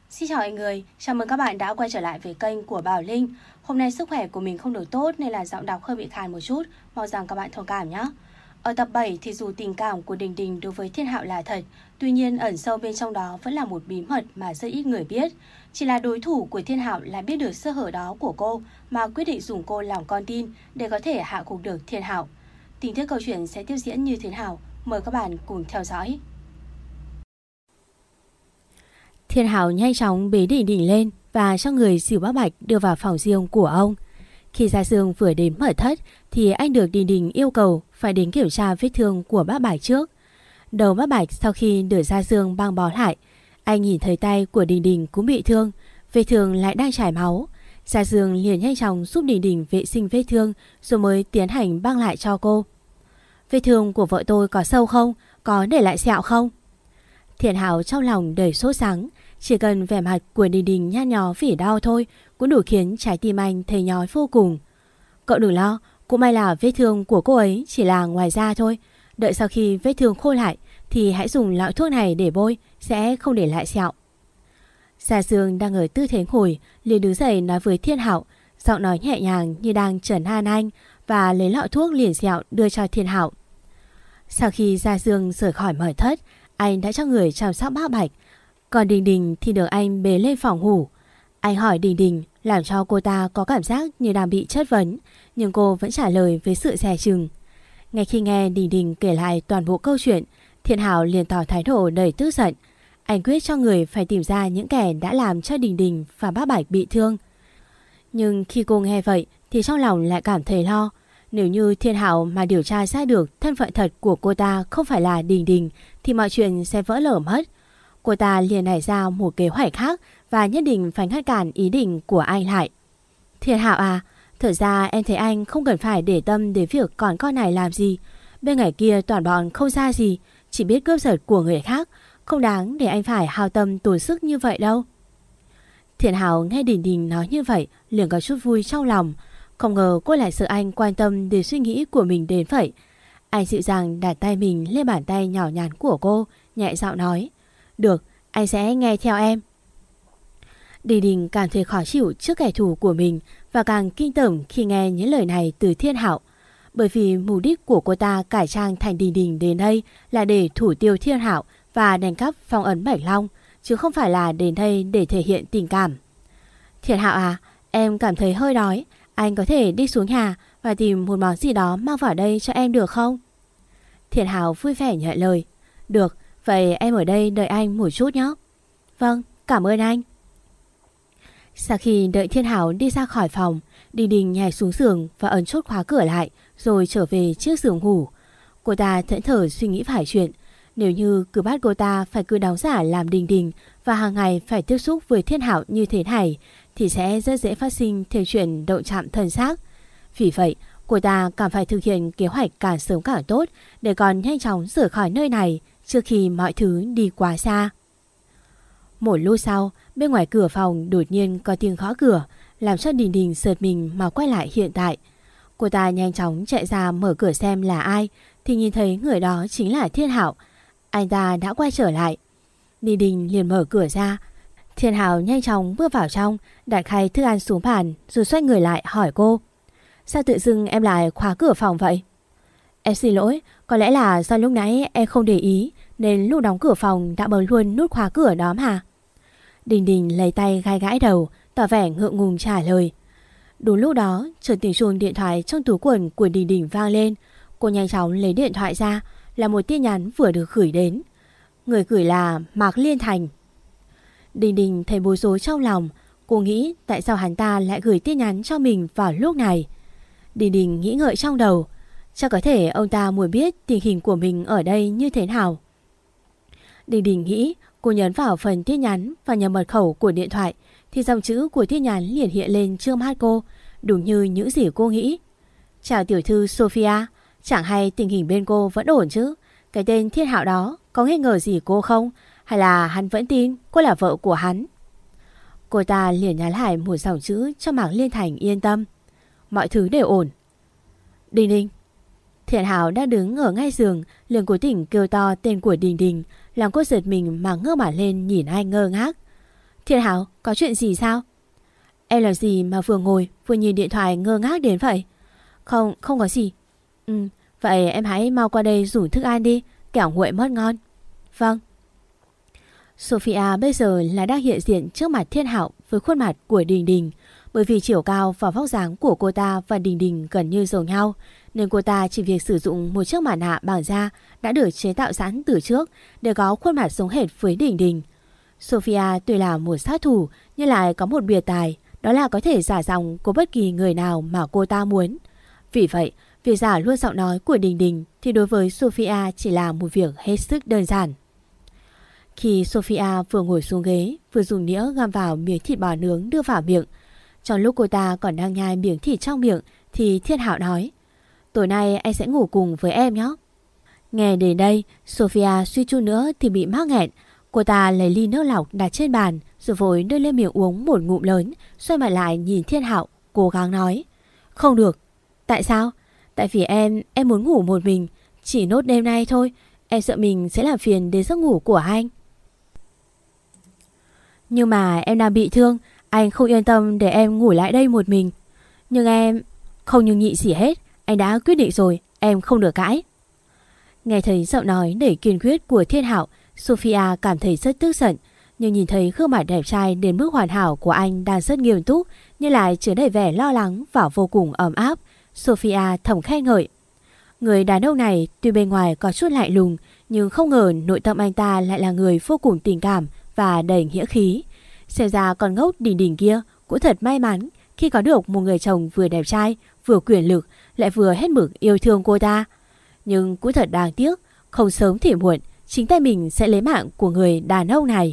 Xin chào mọi người, chào mừng các bạn đã quay trở lại với kênh của Bảo Linh. Hôm nay sức khỏe của mình không được tốt nên là giọng đọc hơi bị khàn một chút, mong rằng các bạn thông cảm nhé. Ở tập 7 thì dù tình cảm của Đình Đình đối với Thiên Hạo là thật, tuy nhiên ẩn sâu bên trong đó vẫn là một bí mật mà rất ít người biết. Chỉ là đối thủ của Thiên Hạo lại biết được sơ hở đó của cô mà quyết định dùng cô làm con tin để có thể hạ gục được Thiên Hạo. Tình tiết câu chuyện sẽ tiếp diễn như thế nào? Mời các bạn cùng theo dõi. Thiên Hạo nhanh chóng bế Đình Đình lên và cho người dìu bác Bạch đưa vào phòng riêng của ông. Khi Gia Dương vừa đến mật thất thì anh được Đình Đình yêu cầu phải đến kiểm tra vết thương của bác Bạch trước. Đầu bác Bạch sau khi được Gia Dương băng bó lại, anh nhìn thấy tay của Đình Đình cũng bị thương, vết thương lại đang chảy máu. Gia Dương liền nhanh chóng giúp Đình Đình vệ sinh vết thương rồi mới tiến hành băng lại cho cô. Vết thương của vợ tôi có sâu không? Có để lại sẹo không? Thiên Hạo trong lòng đầy sốt sắng. Chỉ cần vẻ mặt của Đình Đình nhăn nhó vì đau thôi cũng đủ khiến trái tim anh thấy nhói vô cùng. Cậu đừng lo, cũng may là vết thương của cô ấy chỉ là ngoài da thôi. Đợi sau khi vết thương khô lại thì hãy dùng loại thuốc này để bôi, sẽ không để lại sẹo. Gia Dương đang ở tư thế ngồi, liền đứng dậy nói với Thiên Hạo, giọng nói nhẹ nhàng như đang trấn an anh, và lấy lọ thuốc liền sẹo đưa cho Thiên Hạo. Sau khi Gia Dương rời khỏi mật thất, anh đã cho người chăm sóc bác Bạch. Còn Đình Đình thì được anh bế lên phòng ngủ. Anh hỏi Đình Đình làm cho cô ta có cảm giác như đang bị chất vấn, nhưng cô vẫn trả lời với sự dè chừng. Ngay khi nghe Đình Đình kể lại toàn bộ câu chuyện, Thiên Hạo liền tỏ thái độ đầy tức giận. Anh quyết cho người phải tìm ra những kẻ đã làm cho Đình Đình và bác Bạch bị thương. Nhưng khi cô nghe vậy thì trong lòng lại cảm thấy lo. Nếu như Thiên Hạo mà điều tra ra được thân phận thật của cô ta không phải là Đình Đình thì mọi chuyện sẽ vỡ lở mất. Cô ta liền nảy ra một kế hoạch khác và nhất định phải ngăn cản ý định của anh lại. Thiên Hạo à, thật ra em thấy anh không cần phải để tâm đến việc còn con này làm gì. Bên ngoài kia toàn bọn không ra gì, chỉ biết cướp giật của người khác, không đáng để anh phải hao tâm tổn sức như vậy đâu. Thiên Hạo nghe Đình Đình nói như vậy liền có chút vui trong lòng. Không ngờ cô lại sợ anh quan tâm đến suy nghĩ của mình đến vậy. Anh dịu dàng đặt tay mình lên bàn tay nhỏ nhắn của cô, nhẹ giọng nói: Được, anh sẽ nghe theo em. Đình Đình cảm thấy khó chịu trước kẻ thù của mình và càng kinh tởm khi nghe những lời này từ Thiên Hạo. Bởi vì mục đích của cô ta cải trang thành Đình Đình đến đây là để thủ tiêu Thiên Hạo và đánh cắp phong ấn Bạch Long, chứ không phải là đến đây để thể hiện tình cảm. Thiên Hạo à, em cảm thấy hơi đói, anh có thể đi xuống nhà và tìm một món gì đó mang vào đây cho em được không? Thiên Hạo vui vẻ nhận lời. Được, vậy em ở đây đợi anh một chút nhé. Vâng, cảm ơn anh. Sau khi đợi Thiên Hạo đi ra khỏi phòng, Đình Đình nhảy xuống giường và ấn chốt khóa cửa lại rồi trở về chiếc giường ngủ. Cô ta thẫn thờ suy nghĩ phải chuyện. Nếu như cứ bắt cô ta phải cứ đóng giả làm Đình Đình và hàng ngày phải tiếp xúc với Thiên Hạo như thế này thì sẽ rất dễ phát sinh thêm chuyện động chạm thân xác. Vì vậy, cô ta càng phải thực hiện kế hoạch càng sớm càng tốt để còn nhanh chóng rời khỏi nơi này trước khi mọi thứ đi quá xa. Một lúc sau, bên ngoài cửa phòng đột nhiên có tiếng gõ cửa, làm cho Đình Đình giật mình mà quay lại hiện tại. Cô ta nhanh chóng chạy ra mở cửa xem là ai, thì nhìn thấy người đó chính là Thiên Hạo. Anh ta đã quay trở lại. Đình Đình liền mở cửa ra. Thiên Hạo nhanh chóng bước vào trong, đặt khay thức ăn xuống bàn rồi xoay người lại hỏi cô: Sao tự dưng em lại khóa cửa phòng vậy? Em xin lỗi, có lẽ là do lúc nãy em không để ý nên lúc đóng cửa phòng đã bấm luôn nút khóa cửa đó mà. Đình Đình lấy tay gãi gãi đầu, tỏ vẻ ngượng ngùng trả lời. Đúng lúc đó, chợt tiếng chuông điện thoại trong túi quần của Đình Đình vang lên. Cô nhanh chóng lấy điện thoại ra, là một tin nhắn vừa được gửi đến. Người gửi là Mạc Liên Thành. Đình Đình thấy bối rối trong lòng. Cô nghĩ tại sao hắn ta lại gửi tin nhắn cho mình vào lúc này. Đình Đình nghĩ ngợi trong đầu, chắc có thể ông ta muốn biết tình hình của mình ở đây như thế nào. Đình Đình nghĩ. Cô nhấn vào phần tin nhắn và nhập mật khẩu của điện thoại thì dòng chữ của tin nhắn liền hiện lên trước mắt cô, đúng như những gì cô nghĩ. Chào tiểu thư Sophia, chẳng hay tình hình bên cô vẫn ổn chứ? Cái tên Thiên Hạo đó có nghi ngờ gì cô không? Hay là hắn vẫn tin cô là vợ của hắn? Cô ta liền nhắn lại một dòng chữ cho Mạc Liên Thành yên tâm. Mọi thứ đều ổn. Đình Đình. Thiên Hạo đã đứng ở ngay giường, liền cố tình kêu to tên của Đình Đình, làm cô giật mình mà ngơ mặt lên nhìn anh ngơ ngác. Thiên Hảo, có chuyện gì sao? Em làm gì mà vừa ngồi vừa nhìn điện thoại ngơ ngác đến vậy? Không có gì. Vậy em hãy mau qua đây rủ thức ăn đi, kẻo nguội mất ngon. Vâng. Sophia bây giờ là đang hiện diện trước mặt Thiên Hạo với khuôn mặt của Đình Đình. Bởi vì chiều cao và vóc dáng của cô ta và Đình Đình gần như giống nhau, nên cô ta chỉ việc sử dụng một chiếc mặt nạ bằng da đã được chế tạo sẵn từ trước để có khuôn mặt giống hệt với Đình Đình. Sophia tuy là một sát thủ nhưng lại có một biệt tài, đó là có thể giả giọng của bất kỳ người nào mà cô ta muốn. Vì vậy, việc giả luôn giọng nói của Đình Đình thì đối với Sophia chỉ là một việc hết sức đơn giản. Khi Sophia vừa ngồi xuống ghế, vừa dùng nĩa găm vào miếng thịt bò nướng đưa vào miệng, trong lúc cô ta còn đang nhai miếng thịt trong miệng thì Thiên Hạo nói: tối nay anh sẽ ngủ cùng với em nhé. Nghe đến đây, Sophia suy chút nữa thì bị mắc nghẹn. Cô ta lấy ly nước lọc đặt trên bàn rồi vội đưa lên miệng uống một ngụm lớn, xoay mặt lại nhìn Thiên Hạo, cố gắng nói: không được. Tại sao? Tại vì em muốn ngủ một mình, chỉ nốt đêm nay thôi. Em sợ mình sẽ làm phiền đến giấc ngủ của anh. Nhưng mà em đang bị thương, anh không yên tâm để em ngủ lại đây một mình. Nhưng em... Không nhưng nhị gì hết, anh đã quyết định rồi, em không được cãi. Nghe thấy giọng nói đầy kiên quyết của Thiên Hạo, Sophia cảm thấy rất tức giận. Nhưng nhìn thấy gương mặt đẹp trai đến mức hoàn hảo của anh đang rất nghiêm túc, nhưng lại chứa đầy vẻ lo lắng và vô cùng ấm áp, Sophia thầm khen ngợi. Người đàn ông này tuy bên ngoài có chút lạnh lùng, nhưng không ngờ nội tâm anh ta lại là người vô cùng tình cảm và đầy nghĩa khí. Xem ra con ngốc Đình Đình kia cũng thật may mắn khi có được một người chồng vừa đẹp trai, vừa quyền lực, lại vừa hết mực yêu thương cô ta. Nhưng cũng thật đáng tiếc, không sớm thì muộn, chính tay mình sẽ lấy mạng của người đàn ông này.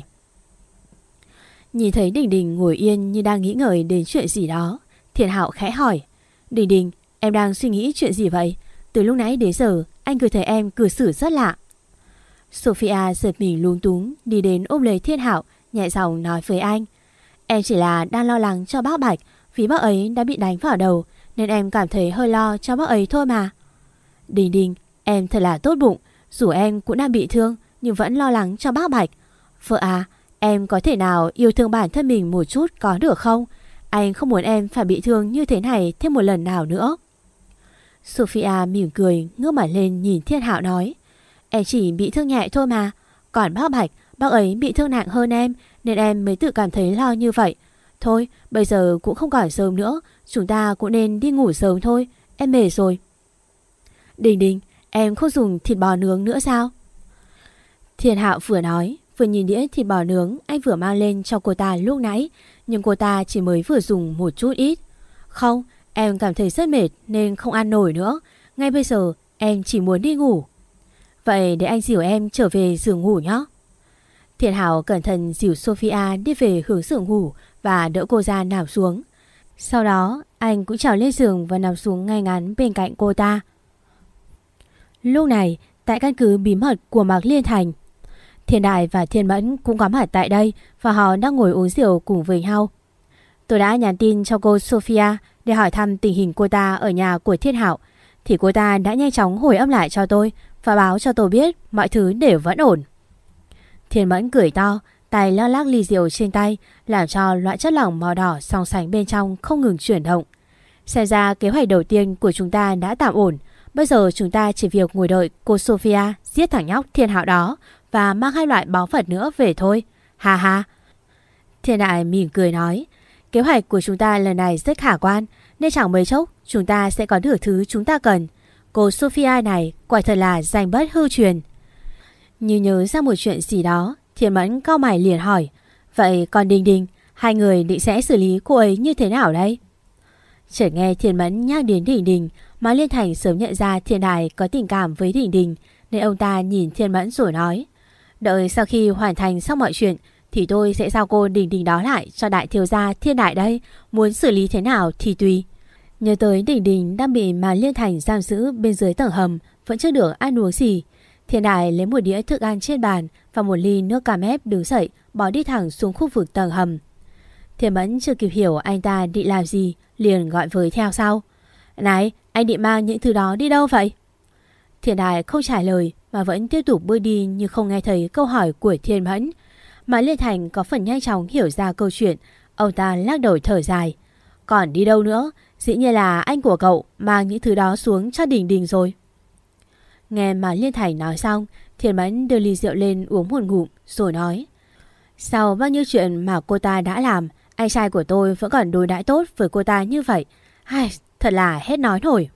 Nhìn thấy Đình Đình ngồi yên như đang nghĩ ngợi đến chuyện gì đó, Thiên Hạo khẽ hỏi: Đình Đình, em đang suy nghĩ chuyện gì vậy? Từ lúc nãy đến giờ anh cứ thấy em cư xử rất lạ. Sophia giật mình luống túng đi đến ôm lấy Thiên Hạo, nhẹ giọng nói với anh: em chỉ là đang lo lắng cho bác Bạch, vì bác ấy đã bị đánh vào đầu, nên em cảm thấy hơi lo cho bác ấy thôi mà. Đình Đình, em thật là tốt bụng, dù em cũng đang bị thương nhưng vẫn lo lắng cho bác Bạch. Vợ à, em có thể nào yêu thương bản thân mình một chút có được không? Anh không muốn em phải bị thương như thế này thêm một lần nào nữa. Sophia mỉm cười, ngước mặt lên nhìn Thiên Hạo nói: em chỉ bị thương nhẹ thôi mà. Còn bác Bạch, bác ấy bị thương nặng hơn em, nên em mới tự cảm thấy lo như vậy. Thôi, bây giờ cũng không còn sớm nữa, chúng ta cũng nên đi ngủ sớm thôi, em mệt rồi. Đình Đình, em không dùng thịt bò nướng nữa sao? Thiên Hạo vừa nói, vừa nhìn đĩa thịt bò nướng anh vừa mang lên cho cô ta lúc nãy, nhưng cô ta chỉ mới vừa dùng một chút ít. Không, em cảm thấy rất mệt nên không ăn nổi nữa. Ngay bây giờ em chỉ muốn đi ngủ. Vậy để anh dìu em trở về giường ngủ nhé. Thiên Hạo cẩn thận dìu Sophia đi về hướng giường ngủ và đỡ cô ra nằm xuống. Sau đó anh cũng trèo lên giường và nằm xuống ngay ngắn bên cạnh cô ta. Lúc này tại căn cứ bí mật của Mạc Liên Thành, Thiên Đại và Thiên Mẫn cũng có mặt tại đây và họ đang ngồi uống rượu cùng với nhau. Tôi đã nhắn tin cho cô Sophia để hỏi thăm tình hình cô ta ở nhà của Thiên Hạo, thì cô ta đã nhanh chóng hồi âm lại cho tôi và báo cho tôi biết mọi thứ đều vẫn ổn. Thiên Mẫn cười to, tay lắc lắc ly rượu trên tay, làm cho loại chất lỏng màu đỏ song sánh bên trong không ngừng chuyển động. Xem ra kế hoạch đầu tiên của chúng ta đã tạm ổn. Bây giờ chúng ta chỉ việc ngồi đợi cô Sophia giết thằng nhóc Thiên Hạo đó và mang 2 loại báu vật nữa về thôi. Ha ha. Thiên Đại mỉm cười nói: kế hoạch của chúng ta lần này rất khả quan, nên chẳng mấy chốc chúng ta sẽ có được thứ chúng ta cần. Cô Sophia này quả thật là danh bất hư truyền. Như nhớ ra một chuyện gì đó, Thiên Mẫn cau mày liền hỏi: vậy còn Đình Đình, hai người định sẽ xử lý cô ấy như thế nào đây? Chợt nghe Thiên Mẫn nhắc đến Đình Đình, Mạc Liên Thành sớm nhận ra Thiên Đại có tình cảm với Đình Đình, nên ông ta nhìn Thiên Mẫn rồi nói: đợi sau khi hoàn thành xong mọi chuyện thì tôi sẽ giao cô Đình Đình đó lại cho đại thiếu gia Thiên Đại đây, muốn xử lý thế nào thì tùy. Nhớ tới Đình Đình đang bị Mạc Liên Thành giam giữ bên dưới tầng hầm, vẫn chưa được ăn uống gì, Thiên Đại lấy một đĩa thức ăn trên bàn và một ly nước cam ép đứng dậy, bỏ đi thẳng xuống khu vực tầng hầm. Thiên Mẫn chưa kịp hiểu anh ta định làm gì, liền gọi với theo sau: này, anh định mang những thứ đó đi đâu vậy? Thiên Đại không trả lời mà vẫn tiếp tục bước đi như không nghe thấy câu hỏi của Thiên Mẫn. Mà Liên Thành có phần nhanh chóng hiểu ra câu chuyện. Ông ta lắc đầu thở dài. Còn đi đâu nữa? Dĩ nhiên là anh của cậu mang những thứ đó xuống cho Đình Đình rồi. Nghe mà Liên Thành nói xong, Thiên Mẫn đưa ly rượu lên uống một ngụm rồi nói. Sau bao nhiêu chuyện mà cô ta đã làm, anh trai của tôi vẫn còn đối đãi tốt với cô ta như vậy. Thật là hết nói nổi.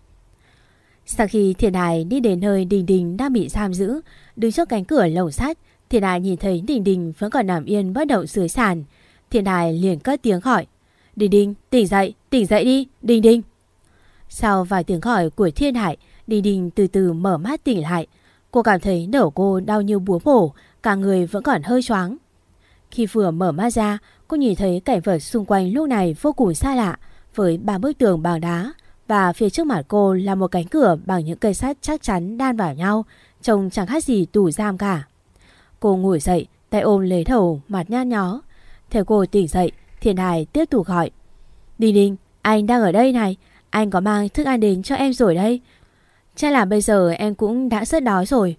Sau khi Thiên Hải đi đến nơi Đình Đình đang bị giam giữ, đứng trước cánh cửa lồng sắt, Thiên Hải nhìn thấy Đình Đình vẫn còn nằm yên bất động dưới sàn. Thiên Hải liền cất tiếng gọi. Đình Đình, tỉnh dậy đi, Đình Đình. Sau vài tiếng gọi của Thiên Hải, Đình Đình từ từ mở mắt tỉnh lại. Cô cảm thấy đầu cô đau như búa bổ, cả người vẫn còn hơi choáng. Khi vừa mở mắt ra, cô nhìn thấy cảnh vật xung quanh lúc này vô cùng xa lạ, với 3 bức tường bằng đá, và phía trước mặt cô là một cánh cửa bằng những cây sắt chắc chắn đan vào nhau, trông chẳng khác gì tủ giam cả. Cô ngồi dậy, tay ôm lấy đầu, mặt nhăn nhó. Thấy cô tỉnh dậy, Thiên Hải tiếp tục gọi. Đình Đình, anh đang ở đây này, anh có mang thức ăn đến cho em rồi đây. Chắc là bây giờ em cũng đã rất đói rồi.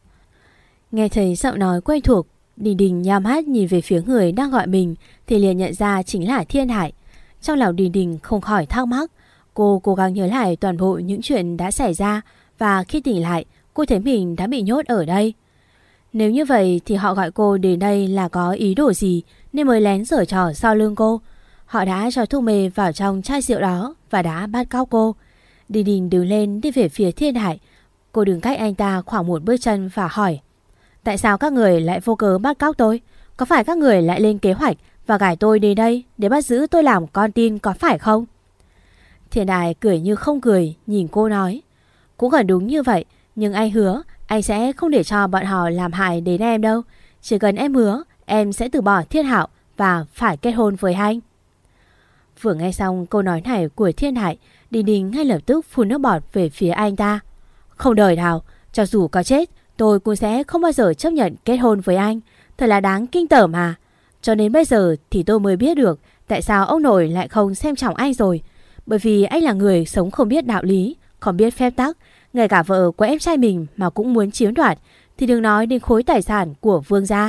Nghe thấy giọng nói quen thuộc, Đình Đình nhắm mắt nhìn về phía người đang gọi mình thì liền nhận ra chính là Thiên Hải. Trong lòng Đình Đình không khỏi thắc mắc. Cô cố gắng nhớ lại toàn bộ những chuyện đã xảy ra, và khi tỉnh lại, cô thấy mình đã bị nhốt ở đây. Nếu như vậy thì họ gọi cô đến đây là có ý đồ gì nên mới lén giở trò sau lưng cô. Họ đã cho thuốc mê vào trong chai rượu đó và đã bắt cóc cô. Đình Đình đứng lên đi về phía Thiên Hải. Cô đứng cách anh ta khoảng một bước chân và hỏi. Tại sao các người lại vô cớ bắt cóc tôi? Có phải các người lại lên kế hoạch và gài tôi đến đây để bắt giữ tôi làm con tin có phải không? Thiên Hải cười như không cười, nhìn cô nói. Cũng gần đúng như vậy, nhưng anh hứa anh sẽ không để cho bọn họ làm hại đến em đâu. Chỉ cần em hứa, em sẽ từ bỏ Thiên Hạo và phải kết hôn với anh. Vừa nghe xong câu nói này của Thiên Hải, Đình Đình ngay lập tức phun nước bọt về phía anh ta. Không đời nào, cho dù có chết, tôi cũng sẽ không bao giờ chấp nhận kết hôn với anh. Thật là đáng kinh tởm mà. Cho đến bây giờ thì tôi mới biết được tại sao ông nội lại không xem trọng anh rồi. Bởi vì anh là người sống không biết đạo lý, không biết phép tắc. Ngay cả vợ của em trai mình mà cũng muốn chiếm đoạt, thì đừng nói đến khối tài sản của Vương gia.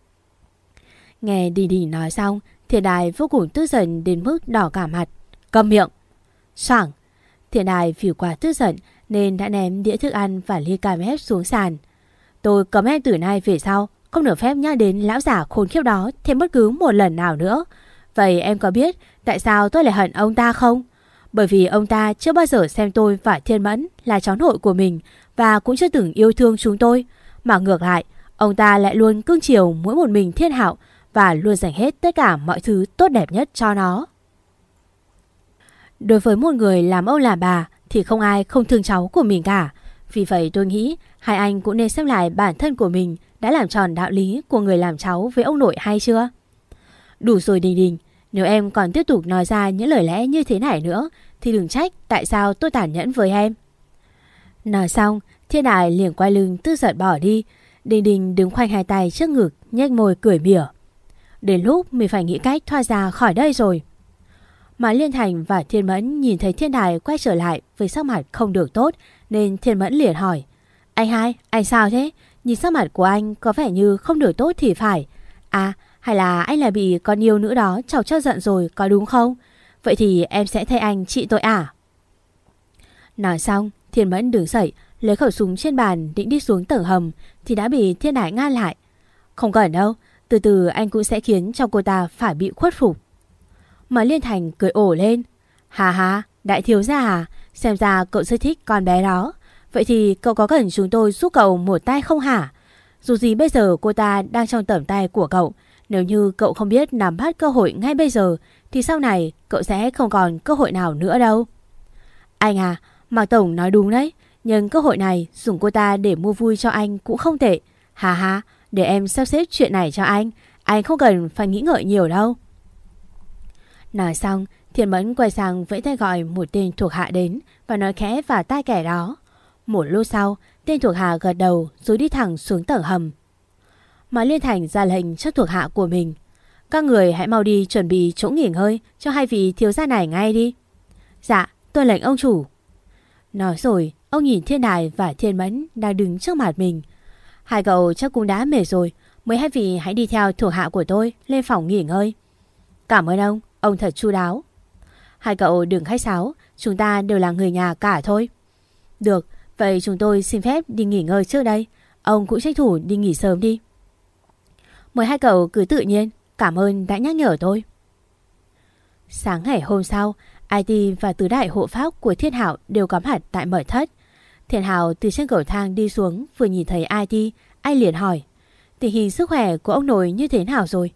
Nghe Đình Đình nói xong, Thiên Đài vô cùng tức giận đến mức đỏ cả mặt. Câm miệng. Soảng. Thiên Đài vì quá tức giận nên đã ném đĩa thức ăn và ly cà mép xuống sàn. Tôi cấm em từ nay về sau không được phép nhắc đến lão già khốn khiếp đó thêm bất cứ một lần nào nữa. Vậy em có biết tại sao tôi lại hận ông ta không? Bởi vì ông ta chưa bao giờ xem tôi và Thiên Mẫn là cháu nội của mình, và cũng chưa từng yêu thương chúng tôi. Mà ngược lại, ông ta lại luôn cưng chiều mỗi một mình Thiên Hạo và luôn dành hết tất cả mọi thứ tốt đẹp nhất cho nó. Đối với một người làm ông làm bà thì không ai không thương cháu của mình cả. Vì vậy tôi nghĩ hai anh cũng nên xem lại bản thân của mình đã làm tròn đạo lý của người làm cháu với ông nội hay chưa? Đủ rồi Đình Đình, nếu em còn tiếp tục nói ra những lời lẽ như thế này nữa thì đừng trách tại sao tôi tàn nhẫn với em. Nói xong, Thiên Đại liền quay lưng tức giận bỏ đi. Đình Đình đứng khoanh hai tay trước ngực, nhếch môi cười mỉa. Đến lúc mình phải nghĩ cách thoát ra khỏi đây rồi. Mà Liên Thành và Thiên Mẫn nhìn thấy Thiên Đài quay trở lại với sắc mặt không được tốt, nên Thiên Mẫn liền hỏi. Anh hai, anh sao thế? Nhìn sắc mặt của anh có vẻ như không được tốt thì phải. À, hay là anh là bị con yêu nữ đó chọc cho giận rồi, có đúng không? Vậy thì em sẽ thay anh trị tội à? Nói xong, Thiên Mẫn đứng dậy, lấy khẩu súng trên bàn định đi xuống tầng hầm thì đã bị Thiên Đài ngăn lại. Không cần đâu, từ từ anh cũng sẽ khiến cho cô ta phải bị khuất phục. Mà Liên Thành cười ổ lên. Hà hà, đại thiếu gia à, xem ra cậu rất thích con bé đó. Vậy thì cậu có cần chúng tôi giúp cậu một tay không hả? Dù gì bây giờ cô ta đang trong tầm tay của cậu. Nếu như cậu không biết nắm bắt cơ hội ngay bây giờ thì sau này cậu sẽ không còn cơ hội nào nữa đâu. Anh à, Mạc Tổng nói đúng đấy. Nhưng cơ hội này dùng cô ta để mua vui cho anh cũng không tệ. Hà hà, để em sắp xếp chuyện này cho anh. Anh không cần phải nghĩ ngợi nhiều đâu. Nói xong, Thiên Mẫn quay sang vẫy tay gọi một tên thuộc hạ đến và nói khẽ vào tai kẻ đó. Một lúc sau, tên thuộc hạ gật đầu rồi đi thẳng xuống tầng hầm. Mà Liên Thành ra lệnh cho thuộc hạ của mình. Các người hãy mau đi chuẩn bị chỗ nghỉ ngơi cho hai vị thiếu gia này ngay đi. Dạ, tôi lệnh ông chủ. Nói rồi, ông nhìn Thiên Đài và Thiên Mẫn đang đứng trước mặt mình. Hai cậu chắc cũng đã mệt rồi, Mời hai vị hãy đi theo thuộc hạ của tôi lên phòng nghỉ ngơi. Cảm ơn ông thật chu đáo. Hai cậu đừng khách sáo, chúng ta đều là người nhà cả thôi. Được, vậy chúng tôi xin phép đi nghỉ ngơi trước đây. Ông cũng tranh thủ đi nghỉ sớm đi. Mời hai cậu cứ tự nhiên, cảm ơn đã nhắc nhở tôi. Sáng ngày hôm sau, IT và tứ đại hộ pháp của Thiên Hạo đều có mặt tại mật thất. Thiên Hạo từ trên cầu thang đi xuống, vừa nhìn thấy IT, anh liền hỏi: tình hình sức khỏe của ông nội như thế nào rồi?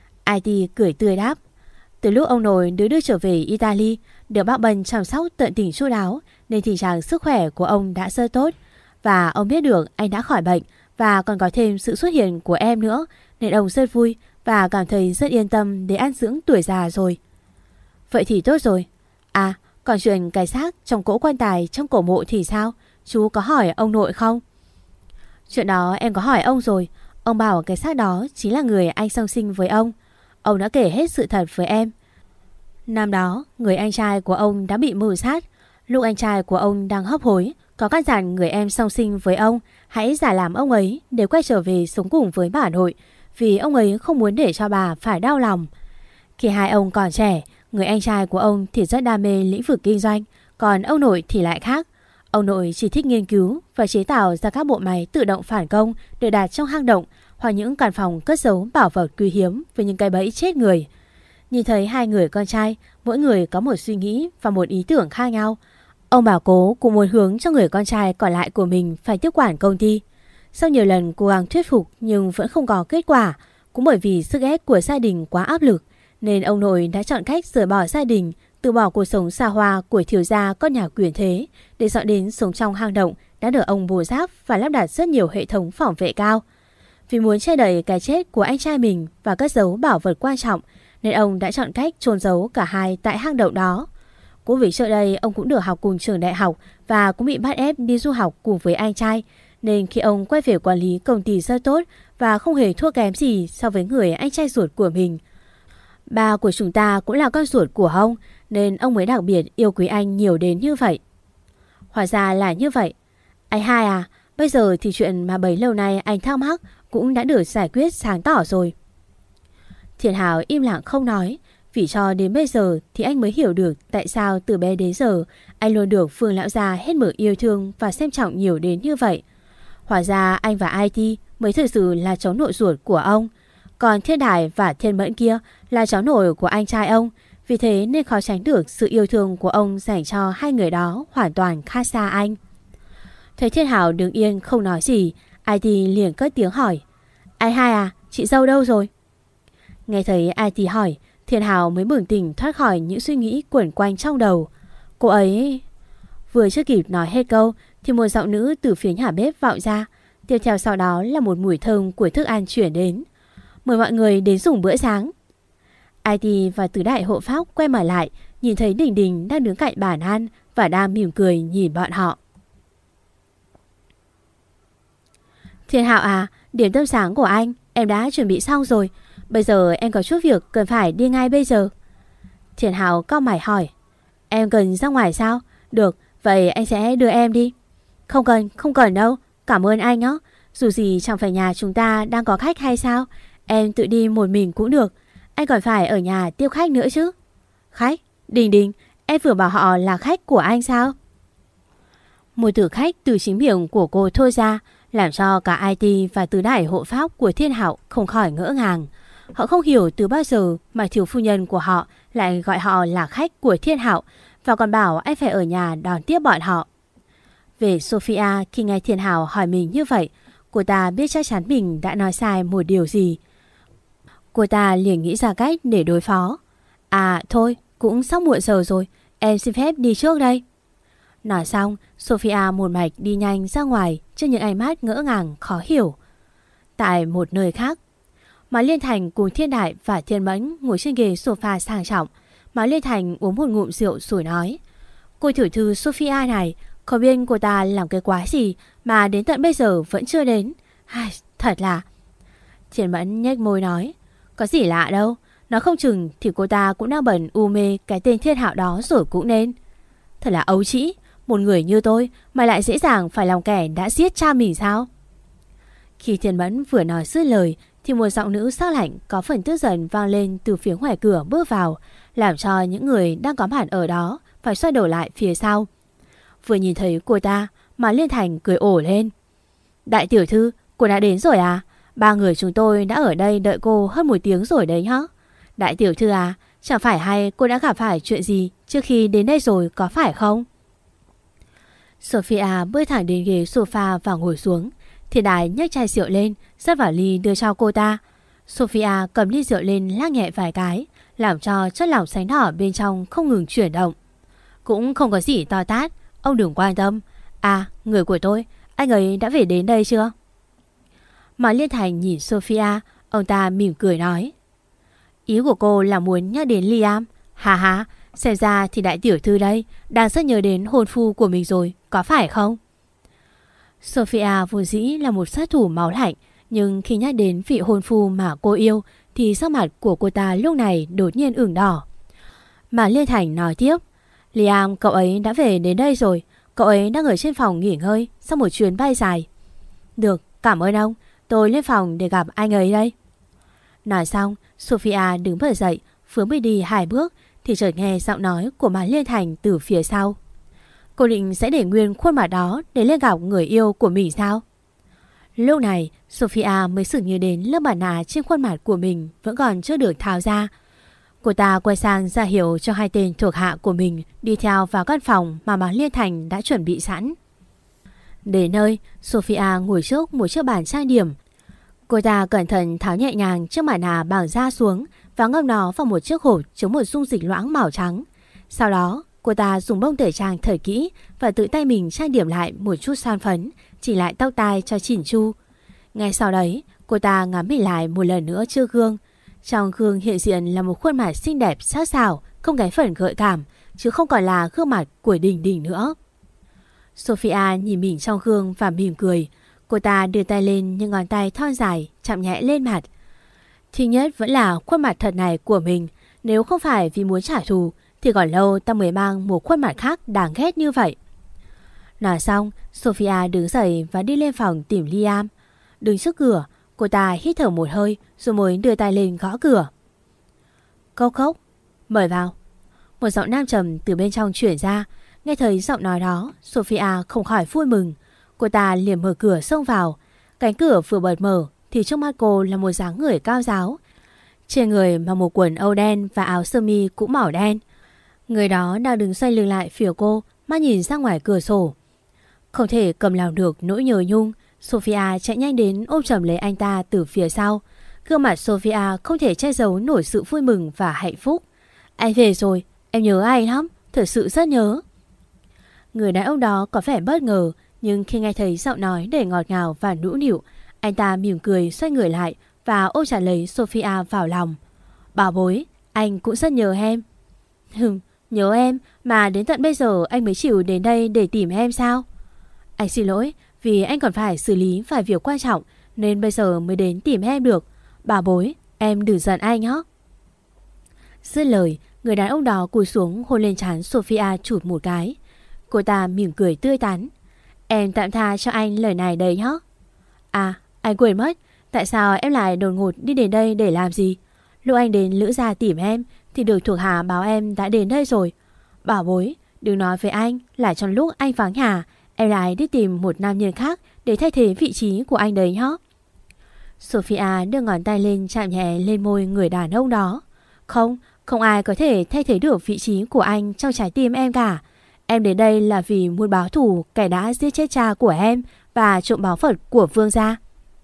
IT cười tươi đáp: từ lúc ông nội được đưa trở về Italy, được bác Bân chăm sóc tận tình chu đáo, nên tình trạng sức khỏe của ông đã rất tốt. Và ông biết được anh đã khỏi bệnh, và còn có thêm sự xuất hiện của em nữa, nên ông rất vui và cảm thấy rất yên tâm để an dưỡng tuổi già rồi. Vậy thì tốt rồi. À, còn chuyện cái xác trong cỗ quan tài trong cổ mộ thì sao? Chú có hỏi ông nội không? Chuyện đó em có hỏi ông rồi. Ông bảo cái xác đó chính là người anh song sinh với ông. Ông đã kể hết sự thật với em. Năm đó, người anh trai của ông đã bị mưu sát. Lúc anh trai của ông đang hấp hối, có căn dặn người em song sinh với ông hãy giả làm ông ấy để quay trở về sống cùng với bà nội, vì ông ấy không muốn để cho bà phải đau lòng. Khi hai ông còn trẻ, người anh trai của ông thì rất đam mê lĩnh vực kinh doanh, còn ông nội thì lại khác. Ông nội chỉ thích nghiên cứu và chế tạo ra các bộ máy tự động phản công được đặt trong hang động hoặc những căn phòng cất giấu bảo vật quý hiếm với những cái bẫy chết người. Nhìn thấy hai người con trai, mỗi người có một suy nghĩ và một ý tưởng khác nhau, ông bảo cố cũng muốn hướng cho người con trai còn lại của mình phải tiếp quản công ty. Sau nhiều lần cố gắng thuyết phục nhưng vẫn không có kết quả, cũng bởi vì sức ép của gia đình quá áp lực, nên ông nội đã chọn cách rời bỏ gia đình, từ bỏ cuộc sống xa hoa của thiếu gia con nhà quyền thế để dọn đến sống trong hang động đã được ông bổ giáp và lắp đặt rất nhiều hệ thống phòng vệ cao. Vì muốn che đậy cái chết của anh trai mình và cất giấu bảo vật quan trọng, nên ông đã chọn cách chôn giấu cả hai tại hang động đó. Cũng vì trước đây ông cũng được học cùng trường đại học và cũng bị bắt ép đi du học cùng với anh trai, nên khi ông quay về quản lý công ty rất tốt và không hề thua kém gì so với người anh trai ruột của mình. Ba của chúng ta cũng là con ruột của ông, nên ông mới đặc biệt yêu quý anh nhiều đến như vậy. Hóa ra là như vậy. Anh hai à, bây giờ thì chuyện mà bấy lâu nay anh thắc mắc cũng đã được giải quyết sáng tỏ rồi. Thiên Hạo im lặng không nói, vì cho đến bây giờ thì anh mới hiểu được tại sao từ bé đến giờ anh luôn được Phương lão gia hết mực yêu thương và xem trọng nhiều đến như vậy. Hóa ra anh và IT mới thực sự là cháu nội ruột của ông, còn Thiên Đại và Thiên Mẫn kia là cháu nội của anh trai ông. Vì thế nên khó tránh được sự yêu thương của ông dành cho hai người đó hoàn toàn khác xa anh. Thấy Thiên Hạo đứng yên không nói gì, IT liền cất tiếng hỏi: anh hai à, chị dâu đâu rồi? Nghe thấy IT hỏi, Thiên Hạo mới bừng tỉnh thoát khỏi những suy nghĩ quẩn quanh trong đầu. Cô ấy... Vừa chưa kịp nói hết câu thì một giọng nữ từ phía nhà bếp vọng ra. Tiếp theo sau đó là một mùi thơm của thức ăn chuyển đến. Mời mọi người đến dùng bữa sáng. IT và tứ đại hộ pháp quay mặt lại, nhìn thấy Đình Đình đang đứng cạnh bàn ăn và đang mỉm cười nhìn bọn họ. Thiên Hạo à, điểm tâm sáng của anh em đã chuẩn bị xong rồi. Bây giờ em có chút việc cần phải đi ngay bây giờ. Thiên Hạo cau mày hỏi: em cần ra ngoài sao? Được, vậy anh sẽ đưa em đi. Không cần đâu, cảm ơn anh nhé. Dù gì chẳng phải nhà chúng ta đang có khách hay sao? Em tự đi một mình cũng được. Anh còn phải ở nhà tiếp khách nữa chứ. Khách? Đình Đình, em vừa bảo họ là khách của anh sao? Một từ khách từ chính miệng của cô thôi ra, làm cho cả IT và tứ đại hộ pháp của Thiên Hạo không khỏi ngỡ ngàng. Họ không hiểu từ bao giờ mà thiếu phu nhân của họ lại gọi họ là khách của Thiên Hạo và còn bảo anh phải ở nhà đón tiếp bọn họ. Về Sophia, khi nghe Thiên Hạo hỏi mình như vậy, cô ta biết chắc chắn mình đã nói sai một điều gì. Cô ta liền nghĩ ra cách để đối phó. À thôi, cũng sắp muộn giờ rồi, em xin phép đi trước đây. Nói xong, Sophia một mạch đi nhanh ra ngoài trước những ánh mắt ngỡ ngàng khó hiểu. Tại một nơi khác, Mã Liên Thành cùng Thiên Đại và Thiên Mẫn ngồi trên ghế sofa sang trọng. Mã Liên Thành uống một ngụm rượu rồi nói: cô tiểu thư Sophia này, không biết cô ta làm cái quái gì mà đến tận bây giờ vẫn chưa đến. Ai, thật là... Thiên Mẫn nhếch môi nói: có gì lạ đâu, nói không chừng thì cô ta cũng đang bận u mê cái tên Thiên Hạo đó rồi cũng nên. Thật là ấu trĩ, một người như tôi mà lại dễ dàng phải lòng kẻ đã giết cha mình sao? Khi Thiên Mẫn vừa nói dứt lời thì một giọng nữ sắc lạnh có phần tức giận vang lên từ phía ngoài cửa bước vào, làm cho những người đang có mặt ở đó phải xoay đầu lại phía sau. Vừa nhìn thấy cô ta mà Liên Thành cười ổ lên. Đại tiểu thư, cô đã đến rồi à? 3 người chúng tôi đã ở đây đợi cô hơn 1 tiếng rồi đấy nhá. Đại tiểu thư à, chẳng phải hay cô đã gặp phải chuyện gì trước khi đến đây rồi có phải không? Sophia bước thẳng đến ghế sofa và ngồi xuống. Thiên Đài nhấc chai rượu lên, rót vào ly đưa cho cô ta. Sophia cầm ly rượu lên lắc nhẹ vài cái, làm cho chất lỏng sánh đỏ bên trong không ngừng chuyển động. Cũng không có gì to tát, ông đừng quan tâm. À, người của tôi, anh ấy đã về đến đây chưa? Mà Liên Thành nhìn Sophia, ông ta mỉm cười nói. Ý của cô là muốn nhắc đến Liam? Hà hà, xem ra thì đại tiểu thư đây đang rất nhớ đến hôn phu của mình rồi, có phải không? Sophia vốn dĩ là một sát thủ máu lạnh, nhưng khi nhắc đến vị hôn phu mà cô yêu thì sắc mặt của cô ta lúc này đột nhiên ửng đỏ. Mà Liên Thành nói tiếp. Liam, cậu ấy đã về đến đây rồi. Cậu ấy đang ở trên phòng nghỉ ngơi sau một chuyến bay dài. Được, cảm ơn ông. Tôi lên phòng để gặp anh ấy đây. Nói xong, Sophia đứng bật dậy, vừa mới đi 2 bước thì chợt nghe giọng nói của Mã Liên Thành từ phía sau. Cô định sẽ để nguyên khuôn mặt đó để lên gặp người yêu của mình sao? Lúc này, Sophia mới sửng nhớ đến lớp mặt nạ trên khuôn mặt của mình vẫn còn chưa được tháo ra. Cô ta quay sang ra hiệu cho 2 tên thuộc hạ của mình đi theo vào căn phòng mà Mã Liên Thành đã chuẩn bị sẵn. Đến nơi, Sophia ngồi trước một chiếc bàn trang điểm. Cô ta cẩn thận tháo nhẹ nhàng chiếc mặt nạ bằng da xuống và ngâm nó vào một chiếc hộp chứa một dung dịch loãng màu trắng. Sau đó, cô ta dùng bông tẩy trang thật kỹ và tự tay mình trang điểm lại một chút son phấn, chỉ lại tóc tai cho chỉn chu. Ngay sau đấy, cô ta ngắm mình lại một lần nữa trước gương. Trong gương hiện diện là một khuôn mặt xinh đẹp sắc sảo, không kém phần gợi cảm, chứ không còn là gương mặt của Đình Đình nữa. Sophia nhìn mình trong gương và mỉm cười. Cô ta đưa tay lên những ngón tay thon dài, chạm nhẹ lên mặt. Thứ nhất vẫn là khuôn mặt thật này của mình. Nếu không phải vì muốn trả thù thì còn lâu ta mới mang một khuôn mặt khác đáng ghét như vậy. Nói xong, Sophia đứng dậy và đi lên phòng tìm Liam. Đứng trước cửa, cô ta hít thở một hơi rồi mới đưa tay lên gõ cửa. Cốc cốc, mời vào. Một giọng nam trầm từ bên trong chuyển ra. Nghe thấy giọng nói đó, Sophia không khỏi vui mừng. Cô ta liền mở cửa xông vào. Cánh cửa vừa bật mở thì trước mắt cô là một dáng người cao ráo. Trên người mặc một quần âu đen và áo sơ mi cũng màu đen. Người đó đang đứng xoay lưng lại phía cô, mắt nhìn ra ngoài cửa sổ. Không thể cầm lòng được nỗi nhớ nhung, Sophia chạy nhanh đến ôm chầm lấy anh ta từ phía sau. Gương mặt Sophia không thể che giấu nổi sự vui mừng và hạnh phúc. Anh về rồi, em nhớ anh lắm, thật sự rất nhớ. Người đàn ông đó có vẻ bất ngờ, nhưng khi nghe thấy giọng nói đầy ngọt ngào và nũng nịu, anh ta mỉm cười xoay người lại và ôm chặt lấy Sophia vào lòng. Bảo bối, anh cũng rất nhớ em. Nhớ em mà đến tận bây giờ anh mới chịu đến đây để tìm em sao? Anh xin lỗi vì anh còn phải xử lý vài việc quan trọng nên bây giờ mới đến tìm em được. Bảo bối, em đừng giận anh nhé. Dứt lời, người đàn ông đó cúi xuống hôn lên trán Sophia chụt một cái. Cô ta mỉm cười tươi tắn. Em tạm tha cho anh lời này đấy nhé. À, anh quên mất, tại sao em lại đột ngột đi đến đây để làm gì? Lúc anh đến Lữ Gia tìm em thì được thuộc hạ báo em đã đến đây rồi. Bảo bối, đừng nói với anh là trong lúc anh vắng nhà em lại đi tìm một nam nhân khác để thay thế vị trí của anh đấy nhé. Sophia đưa ngón tay lên chạm nhẹ lên môi người đàn ông đó. Không ai có thể thay thế được vị trí của anh trong trái tim em cả. Em đến đây là vì muốn báo thù kẻ đã giết chết cha của em và trộm báu vật của Vương gia.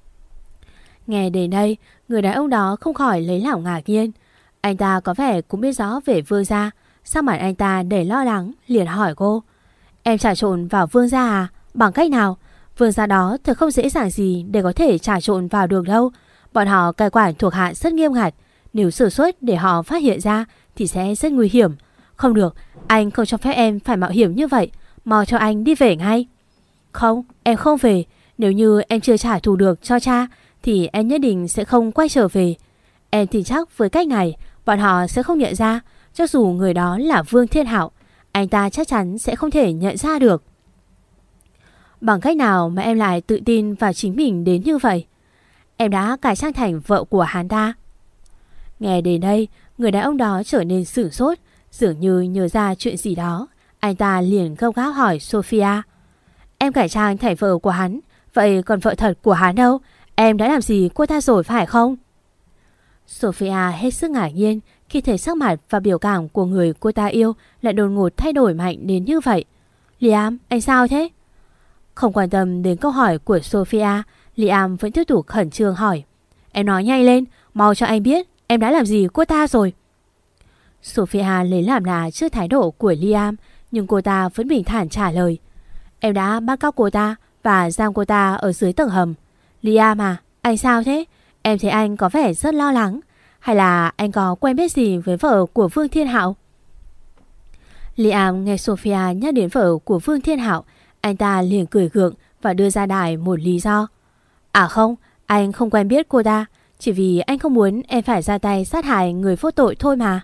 Nghe đến đây, người đàn ông đó không khỏi lấy làm ngạc nhiên. Anh ta có vẻ cũng biết rõ về Vương gia. Sắc mặt anh ta đầy lo lắng, liền hỏi cô. Em trà trộn vào Vương gia à? Bằng cách nào? Vương gia đó thật không dễ dàng gì để có thể trà trộn vào được đâu. Bọn họ cai quản thuộc hạ rất nghiêm ngặt. Nếu sơ suất để họ phát hiện ra thì sẽ rất nguy hiểm. Không được, anh không cho phép em phải mạo hiểm như vậy. Mau cho anh đi về ngay. Không, em không về. Nếu như em chưa trả thù được cho cha thì em nhất định sẽ không quay trở về. Em tin chắc với cách này bọn họ sẽ không nhận ra. Cho dù người đó là Vương Thiên Hạo, anh ta chắc chắn sẽ không thể nhận ra được. Bằng cách nào mà em lại tự tin vào chính mình đến như vậy? em đã cải trang thành vợ của hắn ta. Nghe đến đây, người đàn ông đó trở nên sửng sốt, dường như nhớ ra chuyện gì đó. Anh ta liền gấp gáp hỏi Sophia. Em cải trang thành vợ của hắn, vậy còn vợ thật của hắn đâu? Em đã làm gì cô ta rồi phải không? Sophia hết sức ngạc nhiên khi thấy sắc mặt và biểu cảm của người cô ta yêu lại đột ngột thay đổi mạnh đến như vậy. Liam, anh sao thế? Không quan tâm đến câu hỏi của Sophia, Liam vẫn tiếp tục khẩn trương hỏi. Em nói nhanh lên, mau cho anh biết em đã làm gì cô ta rồi. Sophia lấy làm lạ trước thái độ của Liam, nhưng cô ta vẫn bình thản trả lời. Em đã bắt cóc cô ta và giam cô ta ở dưới tầng hầm. Liam à, anh sao thế? Em thấy anh có vẻ rất lo lắng. Hay là anh có quen biết gì với vợ của Vương Thiên Hạo? Liam nghe Sophia nhắc đến vợ của Vương Thiên Hạo, anh ta liền cười gượng và đưa ra đài một lý do. À không, anh không quen biết cô ta, chỉ vì anh không muốn em phải ra tay sát hại người vô tội thôi mà.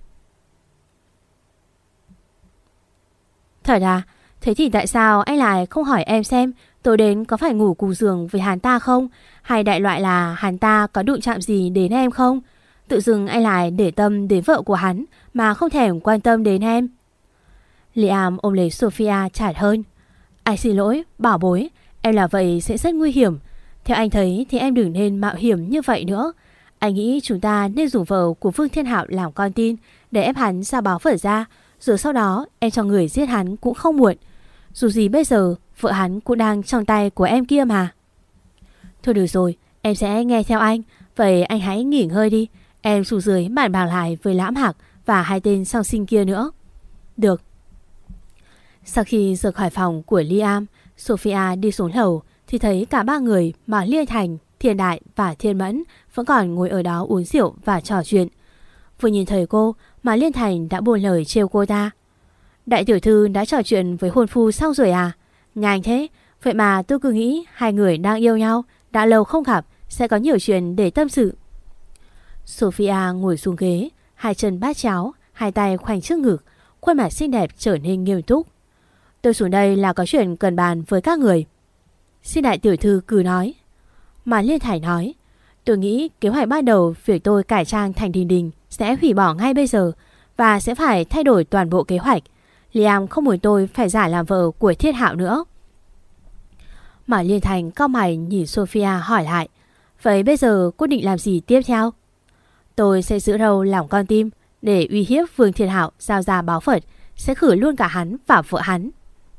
Thật à? Thế thì tại sao anh lại không hỏi em xem tối đến có phải ngủ cùng giường với hắn ta không? Hay đại loại là hắn ta có đụng chạm gì đến em không? Tự dưng anh lại để tâm đến vợ của hắn mà không thèm quan tâm đến em. Liam ôm lấy Sophia chặt hơn. Anh xin lỗi, bảo bối, em là vậy sẽ rất nguy hiểm. Theo anh thấy thì em đừng nên mạo hiểm như vậy nữa. Anh nghĩ chúng ta nên dùng vợ của Vương Thiên Hạo làm con tin để ép hắn ra báo phở ra, rồi sau đó em cho người giết hắn cũng không muộn. Dù gì bây giờ vợ hắn cũng đang trong tay của em kia mà. Thôi được rồi, em sẽ nghe theo anh. Vậy anh hãy nghỉ ngơi đi. Em xuống dưới bàn bạc lại với Lãm Hạc và hai tên song sinh kia nữa. Được. Sau khi rời khỏi phòng của Liam, Sophia đi xuống lầu thì thấy cả ba người mà Liên Thành, Thiên Đại và Thiên Mẫn vẫn còn ngồi ở đó uống rượu và trò chuyện. Vừa nhìn thấy cô mà Liên Thành đã buồn lời trêu cô ta. Đại tiểu thư đã trò chuyện với hôn phu xong rồi à? Nhanh thế, vậy mà tôi cứ nghĩ hai người đang yêu nhau, đã lâu không gặp, sẽ có nhiều chuyện để tâm sự. Sophia ngồi xuống ghế, hai chân bát chéo, hai tay khoanh trước ngực, khuôn mặt xinh đẹp trở nên nghiêm túc. Tôi xuống đây là có chuyện cần bàn với các người. Xin đại tiểu thư cứ nói. Mà Liên Thành nói, tôi nghĩ kế hoạch ban đầu việc tôi cải trang thành Đình Đình sẽ hủy bỏ ngay bây giờ và sẽ phải thay đổi toàn bộ kế hoạch. Liam không muốn tôi phải giả làm vợ của Thiên Hạo nữa. Mà Liên Thành cau mày nhìn Sophia hỏi lại, vậy bây giờ cô định làm gì tiếp theo? Tôi sẽ giữ râu làm con tim để uy hiếp Vương Thiên Hạo giao ra báo Phật, sẽ khử luôn cả hắn và vợ hắn.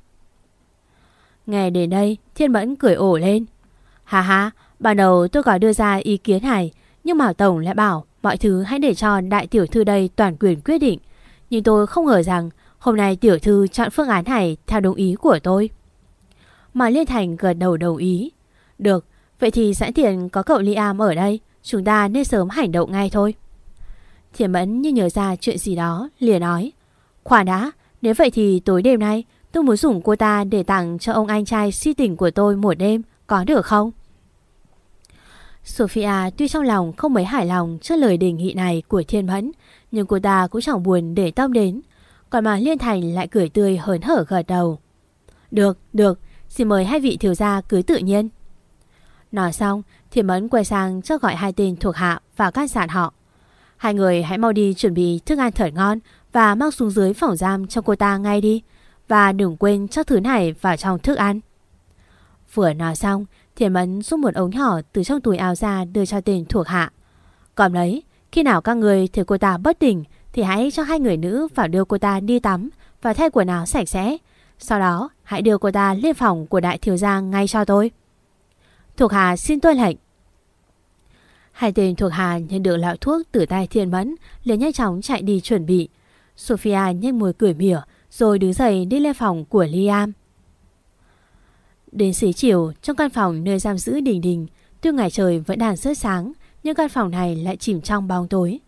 Nghe đến đây, Thiên Mẫn cười ổ lên. Hà hà, ban đầu tôi có đưa ra ý kiến này, nhưng Mao Tổng lại bảo mọi thứ hãy để cho đại tiểu thư đây toàn quyền quyết định. Nhưng tôi không ngờ rằng hôm nay tiểu thư chọn phương án này theo đúng ý của tôi. Mà Liên Thành gật đầu đồng ý. Được, vậy thì sẵn tiện có cậu Liam ở đây, chúng ta nên sớm hành động ngay thôi. Thiên Mẫn như nhớ ra chuyện gì đó, liền nói. Khoan đã, nếu vậy thì tối đêm nay tôi muốn dùng cô ta để tặng cho ông anh trai si tình của tôi một đêm, có được không? Sophia tuy trong lòng không mấy hài lòng trước lời đề nghị này của Thiên Mẫn, nhưng cô ta cũng chẳng buồn để tâm đến. Còn mà Liên Thành lại cười tươi hớn hở gật đầu. Được, được, xin mời hai vị thiếu gia cứ tự nhiên. Nói xong, Thiên Mẫn quay sang cho gọi hai tên thuộc hạ và căn dặn họ. Hai người hãy mau đi chuẩn bị thức ăn thật ngon và mang xuống dưới phòng giam cho cô ta ngay đi. Và đừng quên cho thứ này vào trong thức ăn. Vừa nói xong, Thiên Mẫn rút một ống nhỏ từ trong túi áo ra đưa cho tên thuộc hạ. Còn lấy, khi nào các người thấy cô ta bất tỉnh thì hãy cho hai người nữ vào đưa cô ta đi tắm và thay quần áo sạch sẽ. Sau đó hãy đưa cô ta lên phòng của đại thiếu gia ngay cho tôi. Thuộc hạ xin tuân lệnh. Hai tên thuộc hạ nhận được lọ thuốc từ tay Thiên Mẫn liền nhanh chóng chạy đi chuẩn bị. Sophia nhếch môi cười mỉa rồi đứng dậy đi lên phòng của Liam. Đến xế chiều, trong căn phòng nơi giam giữ Đình Đình, tuy ngày trời vẫn đang rất sáng, nhưng căn phòng này lại chìm trong bóng tối.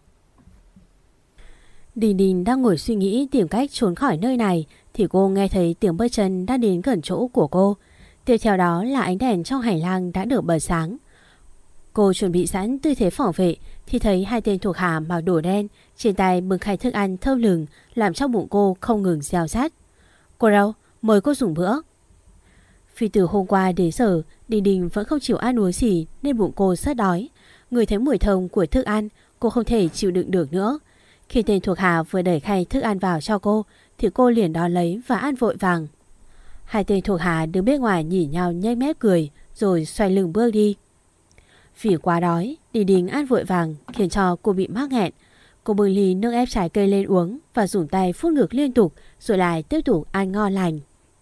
Đình Đình đang ngồi suy nghĩ tìm cách trốn khỏi nơi này thì cô nghe thấy tiếng bước chân đang đến gần chỗ của cô. Tiếp theo đó là ánh đèn trong hành lang đã được bật sáng. Cô chuẩn bị sẵn tư thế phòng vệ thì thấy hai tên thuộc hạ mặc đồ đen trên tay bưng khay thức ăn thơm lừng làm trong bụng cô không ngừng reo rát. Cô đâu, mời cô dùng bữa. Vì từ hôm qua đến giờ Đình Đình vẫn không chịu ăn uống gì nên bụng cô rất đói. Người thấy mùi thơm của thức ăn, cô không thể chịu đựng được nữa. Khi tên thuộc hạ vừa đẩy khay thức ăn vào cho cô thì cô liền đón lấy và ăn vội vàng. Hai tên thuộc hạ đứng bên ngoài nhìn nhau nhếch mép cười rồi xoay lưng bước đi. Vì quá đói, Đình Đình ăn vội vàng khiến cho cô bị mắc nghẹn. Cô bưng ly nước ép trái cây lên uống và dùng tay phút ngực liên tục rồi lại tiếp tục ăn ngon lành.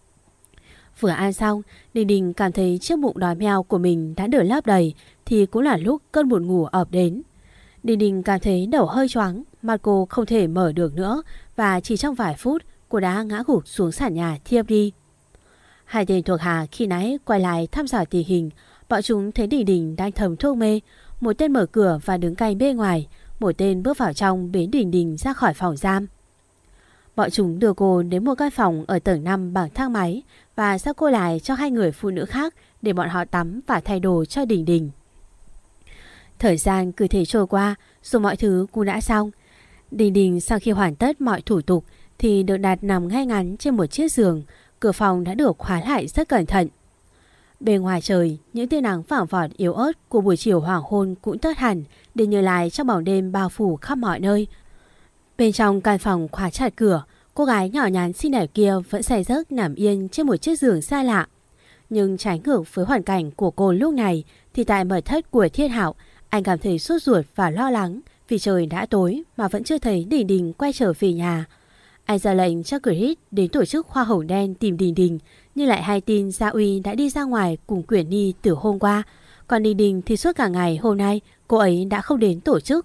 Vừa ăn xong, Đình Đình cảm thấy chiếc bụng đói meo của mình đã được lấp đầy thì cũng là lúc cơn buồn ngủ ập đến. Đình Đình cảm thấy đầu hơi choáng, mặt cô không thể mở được nữa và chỉ trong vài phút cô đã ngã gục xuống sàn nhà thiếp đi. Hai tên thuộc hạ khi nãy quay lại thăm dò tình hình. Bọn chúng thấy Đình Đình đang thầm thuốc mê. Một tên mở cửa và đứng canh bên ngoài. Một tên bước vào trong bế Đình Đình ra khỏi phòng giam. Bọn chúng đưa cô đến một căn phòng ở tầng 5 bằng thang máy và giao cô lại cho hai người phụ nữ khác để bọn họ tắm và thay đồ cho Đình Đình. Thời gian cứ thế trôi qua rồi mọi thứ cũng đã xong. Đình Đình sau khi hoàn tất mọi thủ tục thì được đặt nằm ngay ngắn trên một chiếc giường. Cửa phòng đã được khóa lại rất cẩn thận. Bên ngoài trời, những tia nắng phảng phọt yếu ớt của buổi chiều hoàng hôn cũng tớt hẳn để nhờ lại trong bóng đêm bao phủ khắp mọi nơi. Bên trong căn phòng khóa chặt cửa, cô gái nhỏ nhắn xinh đẹp kia vẫn say giấc nằm yên trên một chiếc giường xa lạ. Nhưng trái ngược với hoàn cảnh của cô lúc này thì tại mật thất của Thiên Hạo, anh cảm thấy sốt ruột và lo lắng vì trời đã tối mà vẫn chưa thấy Đình Đình quay trở về nhà. Anh ra lệnh cho Chris đến tổ chức Hoa Hồng Đen tìm Đình Đình, nhưng lại hay tin Gia Uy đã đi ra ngoài cùng Quyển Nhi từ hôm qua. Còn Đình Đình thì suốt cả ngày hôm nay cô ấy đã không đến tổ chức.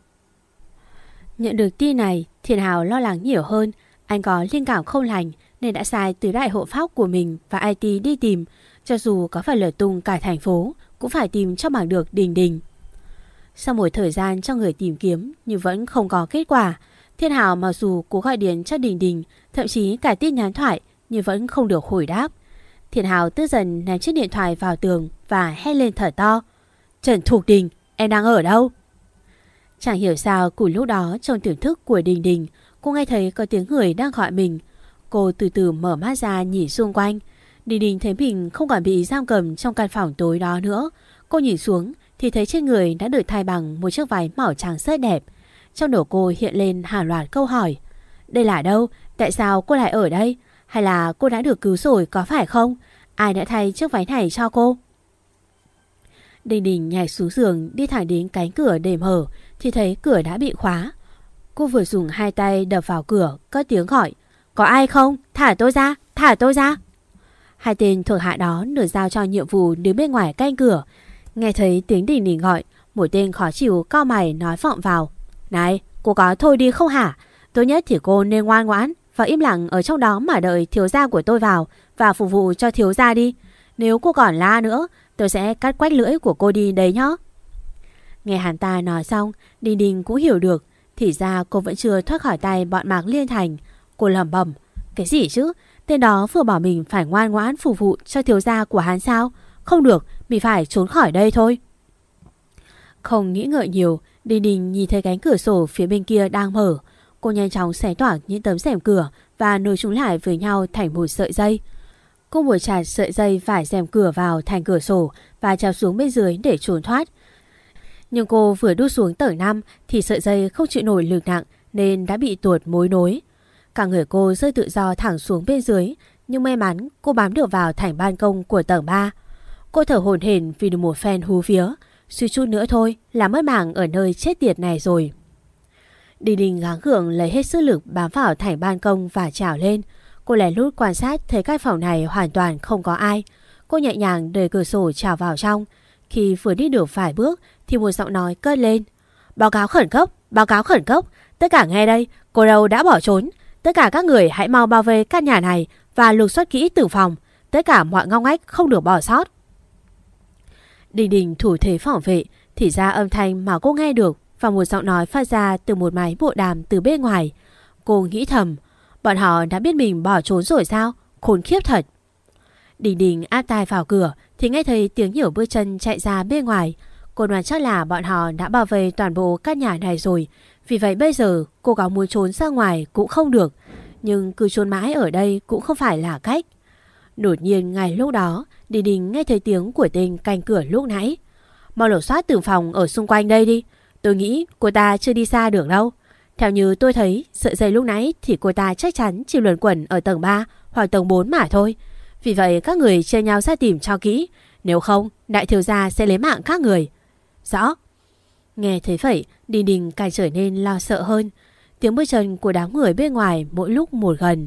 Nhận được tin này, Thiên Hào lo lắng nhiều hơn. Anh có linh cảm không lành nên đã sai từ đại hộ pháp của mình và IT đi tìm. Cho dù có phải lở tung cả thành phố cũng phải tìm cho bằng được Đình Đình. Sau một thời gian cho người tìm kiếm nhưng vẫn không có kết quả. Thiên Hào mặc dù cố gọi điện cho Đình Đình, thậm chí cả tin nhắn thoại nhưng vẫn không được hồi đáp. Thiên Hào tức giận ném chiếc điện thoại vào tường và hét lên thật to: "Trần Thục Đình, em đang ở đâu?" Chẳng hiểu sao cùng lúc đó trong tiềm thức của Đình Đình, cô nghe thấy có tiếng người đang gọi mình. Cô từ từ mở mắt ra nhìn xung quanh. Đình Đình thấy mình không còn bị giam cầm trong căn phòng tối đó nữa. Cô nhìn xuống thì thấy trên người đã được thay bằng một chiếc váy màu trắng rất đẹp. Trong đầu cô hiện lên hàng loạt câu hỏi. Đây là đâu? Tại sao cô lại ở đây? Hay là cô đã được cứu rồi có phải không? Ai đã thay chiếc váy này cho cô? Đình Đình nhảy xuống giường đi thẳng đến cánh cửa để mở thì thấy cửa đã bị khóa. Cô vừa dùng hai tay đập vào cửa, cất tiếng gọi: "Có ai không? Thả tôi ra, thả tôi ra." Hai tên thuộc hạ đó được giao cho nhiệm vụ đứng bên ngoài canh cửa. Nghe thấy tiếng Đình Đình gọi, một tên khó chịu cau mày nói vọng vào: "Này, cô có thôi đi không hả? Tốt nhất thì cô nên ngoan ngoãn và im lặng ở trong đó mà đợi thiếu gia của tôi vào và phục vụ cho thiếu gia đi. Nếu cô còn la nữa, tôi sẽ cắt quách lưỡi của cô đi đấy nhá." Nghe hắn ta nói xong, Đình Đình cũng hiểu được. Thì ra cô vẫn chưa thoát khỏi tay bọn Mạc Liên Thành. Cô lẩm bẩm: "Cái gì chứ? Tên đó vừa bảo mình phải ngoan ngoãn phục vụ cho thiếu gia của hắn sao? Không được, mình phải trốn khỏi đây thôi." Không nghĩ ngợi nhiều, Đình Đình nhìn thấy cánh cửa sổ phía bên kia đang mở. Cô nhanh chóng xé toạc những tấm rèm cửa và nối chúng lại với nhau thành một sợi dây. Cô buộc chặt sợi dây vải rèm cửa vào thành cửa sổ và trèo xuống bên dưới để trốn thoát. Nhưng cô vừa đút xuống tầng 5 thì sợi dây không chịu nổi lực nặng nên đã bị tuột mối nối. Cả người cô rơi tự do thẳng xuống bên dưới, nhưng may mắn cô bám được vào thành ban công của tầng 3. Cô thở hổn hển vì được một phen hú vía, suy chút nữa thôi là mất mạng ở nơi chết tiệt này rồi. Đình Đình gắng gượng lấy hết sức lực bám vào thành ban công và trèo lên. Cô lén lút quan sát thấy căn phòng này hoàn toàn không có ai. Cô nhẹ nhàng đẩy cửa sổ trèo vào trong. Khi vừa đi được vài bước thì một giọng nói cất lên: "Báo cáo khẩn cấp, báo cáo khẩn cấp. Tất cả nghe đây, cô đâu đã bỏ trốn. Tất cả các người hãy mau bao vây căn nhà này và lục soát kỹ tử phòng. Tất cả mọi ngóc ngách không được bỏ sót." Đình Đình thủ thế phòng vệ, thì ra âm thanh mà cô nghe được và một giọng nói phát ra từ một máy bộ đàm từ bên ngoài. Cô nghĩ thầm: bọn họ đã biết mình bỏ trốn rồi sao? Khốn khiếp thật. Đình Đình áp tai vào cửa thì nghe thấy tiếng nhiều bước chân chạy ra bên ngoài. Cô đoán chắc là bọn họ đã bao vây toàn bộ căn nhà này rồi. Vì vậy bây giờ cô có muốn trốn ra ngoài cũng không được. Nhưng cứ trốn mãi ở đây cũng không phải là cách. Đột nhiên ngay lúc đó, Đình Đình nghe thấy tiếng của tên canh cửa lúc nãy. Mau lục soát từng phòng ở xung quanh đây đi. Tôi nghĩ cô ta chưa đi xa được đâu. Theo như tôi thấy, sợi dây lúc nãy thì cô ta chắc chắn chỉ luẩn quẩn ở tầng 3 hoặc tầng 4 mà thôi. Vì vậy các người chia nhau ra tìm cho kỹ. Nếu không, đại thiếu gia sẽ lấy mạng các người. Rõ. Nghe thấy vậy, Đình Đình càng trở nên lo sợ hơn. Tiếng bước chân của đám người bên ngoài mỗi lúc một gần.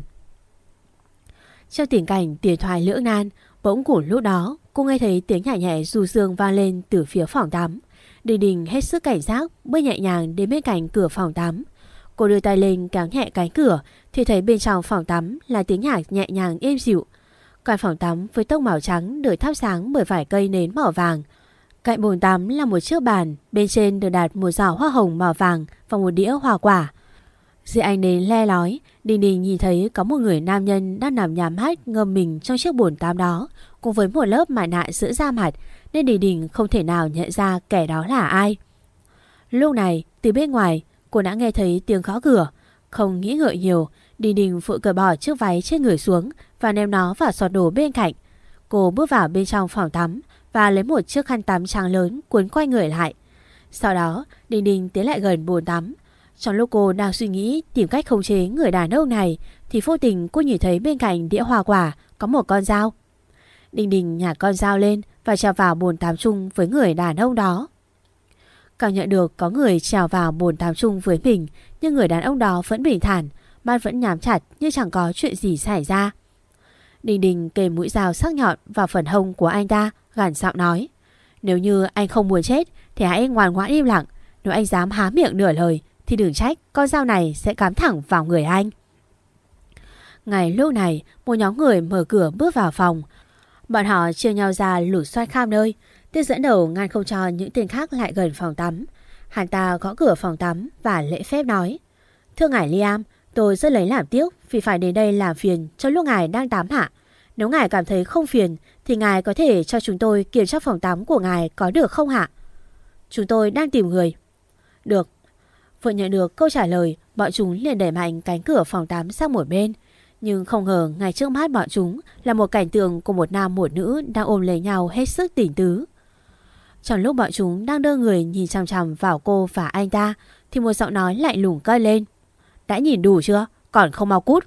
Trong tình cảnh tiền thoại lưỡng nan, bỗng cùng lúc đó cô nghe thấy tiếng nhẹ nhẹ du dương vang lên từ phía phòng tắm. Đình Đình hết sức cảnh giác bước nhẹ nhàng đến bên cạnh cửa phòng tắm. Cô đưa tay lên kéo nhẹ cánh cửa thì thấy bên trong phòng tắm là tiếng nhạc nhẹ nhàng êm dịu. Căn phòng tắm với tông màu trắng được thắp sáng bởi vài cây nến màu vàng. Cạnh bồn tắm là một chiếc bàn, bên trên được đặt một giỏ hoa hồng màu vàng và một đĩa hoa quả. Dưới ánh nến le lói, Đình Đình nhìn thấy có một người nam nhân đang nằm nhắm mắt ngâm mình trong chiếc bồn tắm đó, cùng với một lớp mặt nạ giữ da mặt, nên Đình Đình không thể nào nhận ra kẻ đó là ai. Lúc này, từ bên ngoài, cô đã nghe thấy tiếng gõ cửa. Không nghĩ ngợi nhiều, Đình Đình vội cởi bỏ chiếc váy trên người xuống và ném nó vào giỏ đồ bên cạnh. Cô bước vào bên trong phòng tắm và lấy một chiếc khăn tắm trắng lớn cuốn quanh người lại. Sau đó, Đình Đình tiến lại gần bồn tắm. Trong lúc cô đang suy nghĩ tìm cách khống chế người đàn ông này thì vô tình cô nhìn thấy bên cạnh đĩa hoa quả có một con dao. Đình Đình nhặt con dao lên và trèo vào bồn tắm chung với người đàn ông đó. Cảm nhận được có người trèo vào bồn tắm chung với mình, nhưng người đàn ông đó vẫn bình thản, mắt vẫn nhắm chặt như chẳng có chuyện gì xảy ra. Đình Đình kề mũi dao sắc nhọn vào phần hông của anh ta, gằn giọng nói: Nếu như anh không muốn chết thì hãy ngoan ngoãn im lặng. Nếu anh dám há miệng nửa lời thì đừng trách con dao này sẽ cắm thẳng vào người anh. Ngay lúc này, một nhóm người mở cửa bước vào phòng. Bọn họ chia nhau ra lục soát khắp nơi. Tên dẫn đầu ngăn không cho những tên khác lại gần phòng tắm. Hắn ta gõ cửa phòng tắm và lễ phép nói: Thưa ngài Liam, tôi rất lấy làm tiếc vì phải đến đây làm phiền trong lúc ngài đang tắm hạ. Nếu ngài cảm thấy không phiền thì ngài có thể cho chúng tôi kiểm tra phòng tắm của ngài có được không hạ? Chúng tôi đang tìm người. Được. Vừa nhận được câu trả lời, bọn chúng liền đẩy mạnh cánh cửa phòng tắm sang một bên. Nhưng không ngờ ngay trước mắt bọn chúng là một cảnh tượng của một nam một nữ đang ôm lấy nhau hết sức tình tứ. Trong lúc bọn chúng đang đưa người nhìn chằm chằm vào cô và anh ta thì một giọng nói lạnh lùng cất lên: Đã nhìn đủ chưa? Còn không mau cút.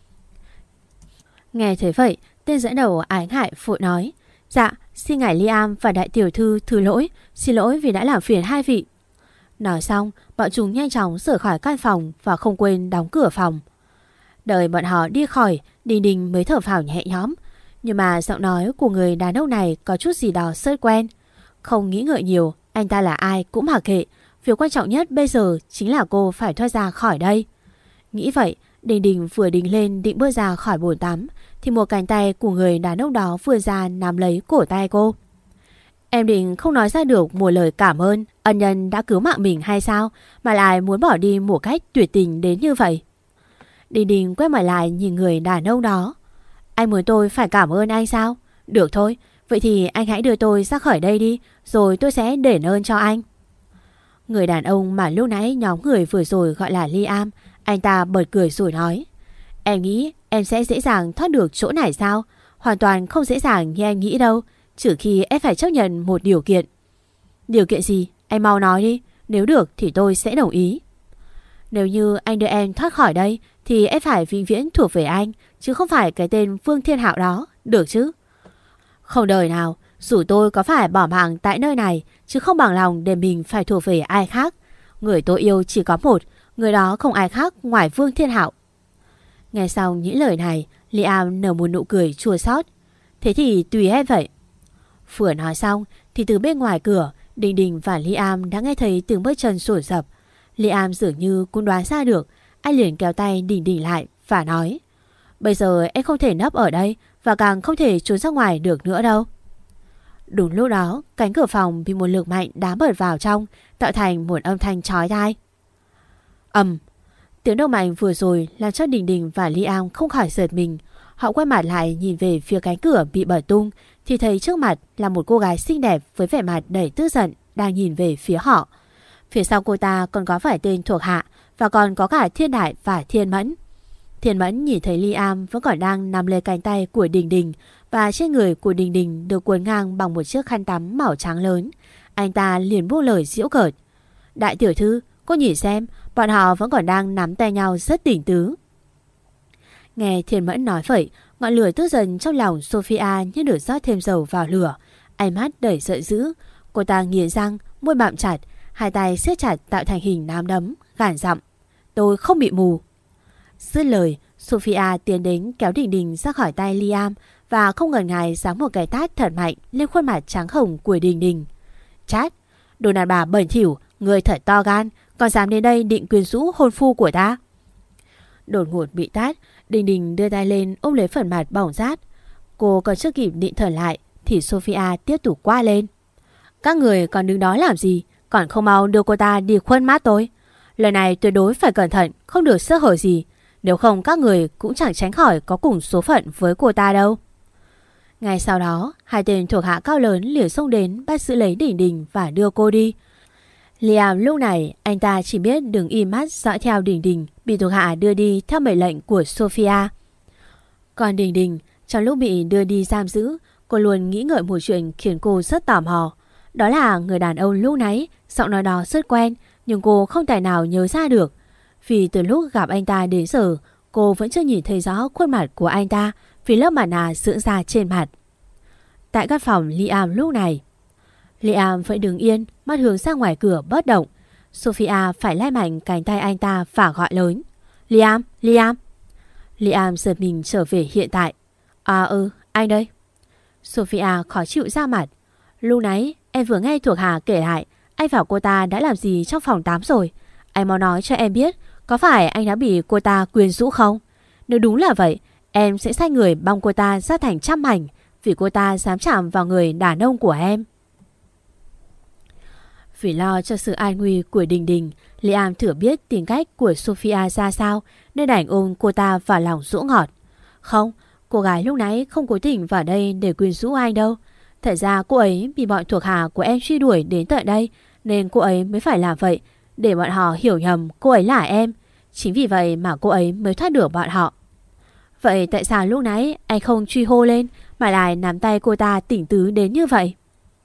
Nghe thấy vậy, tên dẫn đầu ái ngại vội nói: Dạ, xin ngài Liam và đại tiểu thư thứ lỗi, xin lỗi vì đã làm phiền hai vị. Nói xong, bọn chúng nhanh chóng rời khỏi căn phòng và không quên đóng cửa phòng. Đợi bọn họ đi khỏi, Đình Đình mới thở phào nhẹ nhõm. Nhưng mà giọng nói của người đàn ông này có chút gì đó rất quen. Không nghĩ ngợi nhiều, anh ta là ai cũng mặc kệ. Việc quan trọng nhất bây giờ chính là cô phải thoát ra khỏi đây. Nghĩ vậy, Đình Đình vừa đứng lên định bước ra khỏi bồn tắm thì một cánh tay của người đàn ông đó vươn ra nắm lấy cổ tay cô. Em định không nói ra được một lời cảm ơn ân nhân đã cứu mạng mình hay sao mà lại muốn bỏ đi một cách tuyệt tình đến như vậy? Đình Đình quay mặt lại nhìn người đàn ông đó. Anh muốn tôi phải cảm ơn anh sao? Được thôi, vậy thì anh hãy đưa tôi ra khỏi đây đi, rồi tôi sẽ đền ơn cho anh. Người đàn ông mà lúc nãy nhóm người vừa rồi gọi là Liam, anh ta bật cười rồi nói: Em nghĩ em sẽ dễ dàng thoát được chỗ này sao? Hoàn toàn không dễ dàng như em nghĩ đâu, trừ khi em phải chấp nhận một điều kiện. Điều kiện gì? Anh mau nói đi, nếu được thì tôi sẽ đồng ý. Nếu như anh đưa em thoát khỏi đây thì em phải vĩnh viễn thuộc về anh, chứ không phải cái tên Vương Thiên Hạo đó, được chứ? Không đời nào, dù tôi có phải bỏ mạng tại nơi này, chứ không bằng lòng để mình phải thuộc về ai khác. Người tôi yêu chỉ có một, người đó không ai khác ngoài Vương Thiên Hạo. Nghe xong những lời này, Liam nở một nụ cười chua xót. Thế thì tùy em vậy. Vừa nói xong thì từ bên ngoài cửa, Đình Đình và Liam đã nghe thấy tiếng bước chân sủa sập. Liam dường như cũng đoán ra được. Anh liền kéo tay Đình Đình lại và nói: Bây giờ em không thể nấp ở đây và càng không thể trốn ra ngoài được nữa đâu. Đúng lúc đó, cánh cửa phòng bị một lực mạnh đá bật vào trong, tạo thành một âm thanh chói tai. Tiếng động mạnh vừa rồi làm cho Đình Đình và Liam không khỏi giật mình. Họ quay mặt lại nhìn về phía cánh cửa bị bật tung thì thấy trước mặt là một cô gái xinh đẹp với vẻ mặt đầy tức giận đang nhìn về phía họ. Phía sau cô ta còn có vài tên thuộc hạ và còn có cả Thiên Đại và Thiên Mẫn. Thiên Mẫn nhìn thấy Liam vẫn còn đang nắm lấy cánh tay của Đình Đình, và trên người của Đình Đình được cuốn ngang bằng một chiếc khăn tắm màu trắng lớn. Anh ta liền buông lời giễu cợt: "Đại tiểu thư, cô nhìn xem, bọn họ vẫn còn đang nắm tay nhau rất tình tứ." Nghe Thiên Mẫn nói vậy, ngọn lửa tức giận trong lòng Sophia như được rót thêm dầu vào lửa. Ánh mắt đầy giận dữ. Cô ta nghiến răng, môi bặm chặt, hai tay siết chặt tạo thành hình nắm đấm, gằn giọng: "Tôi không bị mù." Dứt lời, Sophia tiến đến kéo Đình Đình ra khỏi tay Liam và không ngần ngại giáng một cái tát thật mạnh lên khuôn mặt trắng hồng của Đình Đình. "Chát, đồ đàn bà bẩn thỉu, người thật to gan, còn dám đến đây định quyến rũ hôn phu của ta." Đột ngột bị tát, Đình Đình đưa tay lên ôm lấy phần mặt bỏng rát. Cô còn chưa kịp định thần lại thì Sophia tiếp tục quát lên: "Các người còn đứng đó làm gì? Còn không mau đưa cô ta đi khuân mát tôi. Lần này tuyệt đối phải cẩn thận, không được sơ hở gì. Nếu không các người cũng chẳng tránh khỏi có cùng số phận với cô ta đâu." Ngay sau đó, hai tên thuộc hạ cao lớn liền xông đến bắt giữ lấy Đình Đình và đưa cô đi. Liam lúc này anh ta chỉ biết đứng im mắt dõi theo Đình Đình bị thuộc hạ đưa đi theo mệnh lệnh của Sophia. Còn Đình Đình, trong lúc bị đưa đi giam giữ, cô luôn nghĩ ngợi một chuyện khiến cô rất tò mò. Đó là người đàn ông lúc nãy, giọng nói đó rất quen, nhưng cô không tài nào nhớ ra được. Vì từ lúc gặp anh ta đến giờ, cô vẫn chưa nhìn thấy rõ khuôn mặt của anh ta vì lớp mặt nạ dưỡng da trên mặt. Tại căn phòng Liam lúc này, Liam vẫn đứng yên, mắt hướng ra ngoài cửa bất động. Sophia phải lay mạnh cánh tay anh ta và gọi lớn: "Liam, Liam." Liam giật mình trở về hiện tại. Anh đây." Sophia khó chịu ra mặt: "Lúc nãy em vừa nghe thuộc hạ kể lại anh và cô ta đã làm gì trong phòng 8 rồi. Anh mau nói cho em biết, có phải anh đã bị cô ta quyến rũ không? Nếu đúng là vậy, em sẽ sai người băm cô ta ra thành trăm mảnh vì cô ta dám chạm vào người đàn ông của em." Vì lo cho sự an nguy của Đình Đình, Liam thừa biết tính cách của Sophia ra sao nên đành ôm cô ta vào lòng dỗ ngọt. "Không, cô gái lúc nãy không cố tình vào đây để quyến rũ anh đâu. Thật ra cô ấy bị bọn thuộc hạ của em truy đuổi đến tận đây nên cô ấy mới phải làm vậy, để bọn họ hiểu nhầm cô ấy là em. Chính vì vậy mà cô ấy mới thoát được bọn họ." "Vậy tại sao lúc nãy anh không truy hô lên mà lại nắm tay cô ta tỉnh tứ đến như vậy?"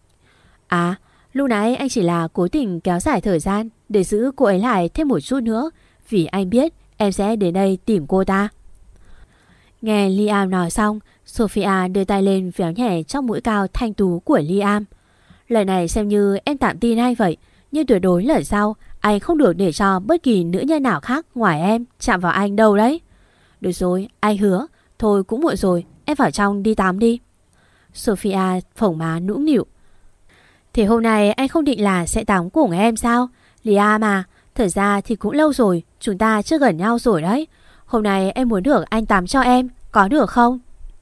Lúc nãy anh chỉ là cố tình kéo dài thời gian để giữ cô ấy lại thêm một chút nữa, vì anh biết em sẽ đến đây tìm cô ta." Nghe Liam nói xong, Sophia đưa tay lên véo nhẹ trong mũi cao thanh tú của Liam. "Lời này xem như em tạm tin anh vậy, nhưng tuyệt đối lần sau anh không được để cho bất kỳ nữ nhân nào khác ngoài em chạm vào anh đâu đấy." "Được rồi, anh hứa. Thôi cũng muộn rồi, em vào trong đi tắm đi." Sophia phồng má nũng nịu: "Thế hôm nay anh không định là sẽ tắm cùng em sao? Liam à, thật ra thì cũng lâu rồi chúng ta chưa gần nhau rồi đấy. Hôm nay em muốn được anh tắm cho em, có được không?"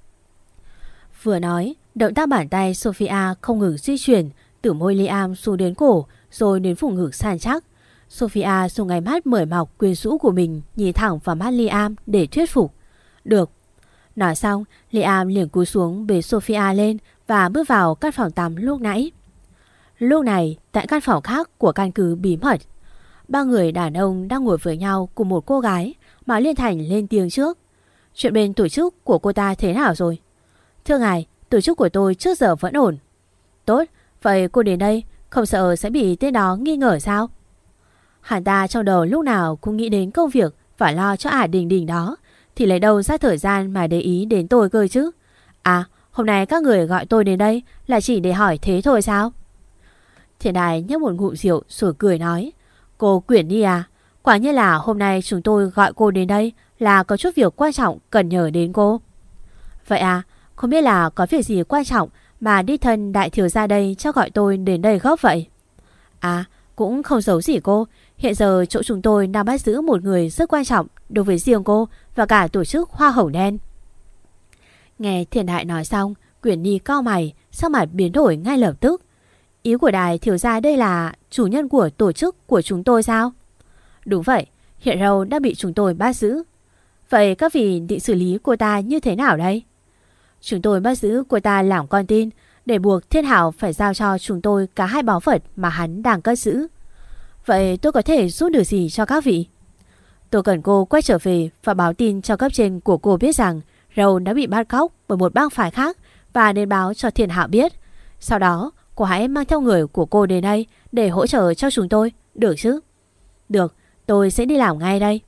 Vừa nói, động tác bàn tay Sophia không ngừng di chuyển từ môi Liam xuống đến cổ rồi đến vùng ngực săn chắc. Sophia dùng ánh mắt mởi mọc quyến rũ của mình nhìn thẳng vào mắt Liam để thuyết phục. "Được." Nói xong, Liam liền cúi xuống bế Sophia lên và bước vào căn phòng tắm lúc nãy. Lúc này, tại căn phòng khác của căn cứ bí mật, ba người đàn ông đang ngồi với nhau cùng một cô gái mà Liên Thành lên tiếng trước: "Chuyện bên tổ chức của cô ta thế nào rồi?" "Thưa ngài, tổ chức của tôi trước giờ vẫn ổn." "Tốt, vậy cô đến đây không sợ sẽ bị tên đó nghi ngờ sao?" Hắn ta trong đầu lúc nào cũng nghĩ đến công việc và lo cho Đình Đình đó, thì lấy đâu ra thời gian mà để ý đến tôi cơ chứ. Hôm nay các người gọi tôi đến đây là chỉ để hỏi thế thôi sao?" Thiên Đài nhấp một ngụm rượu rồi cười nói: "Cô Quyển Nhi à, quả nhiên là hôm nay chúng tôi gọi cô đến đây là có chút việc quan trọng cần nhờ đến cô." "Vậy à, không biết là có việc gì quan trọng mà đích thân đại thiếu gia đây cho gọi tôi đến đây gấp vậy?" Cũng không giấu gì cô, hiện giờ chỗ chúng tôi đang bắt giữ một người rất quan trọng đối với riêng cô và cả tổ chức Hoa Hồng Đen." Nghe Thiên Đại nói xong, Quyển Nhi cau mày, sắc mặt biến đổi ngay lập tức. "Ý của đại thiếu gia đây là chủ nhân của tổ chức của chúng tôi sao?" "Đúng vậy, hiện Râu đã bị chúng tôi bắt giữ." "Vậy các vị định xử lý cô ta như thế nào đây?" "Chúng tôi bắt giữ cô ta làm con tin để buộc Thiên Hảo phải giao cho chúng tôi cả hai báu vật mà hắn đang cất giữ." "Vậy tôi có thể giúp được gì cho các vị?" Tôi cần cô quay trở về và báo tin cho cấp trên của cô biết rằng Râu đã bị bắt cóc bởi một bang phái khác và nên báo cho Thiên Hạo biết. Sau đó cô hãy mang theo người của cô đến đây để hỗ trợ cho chúng tôi, được chứ? Được, tôi sẽ đi làm ngay đây.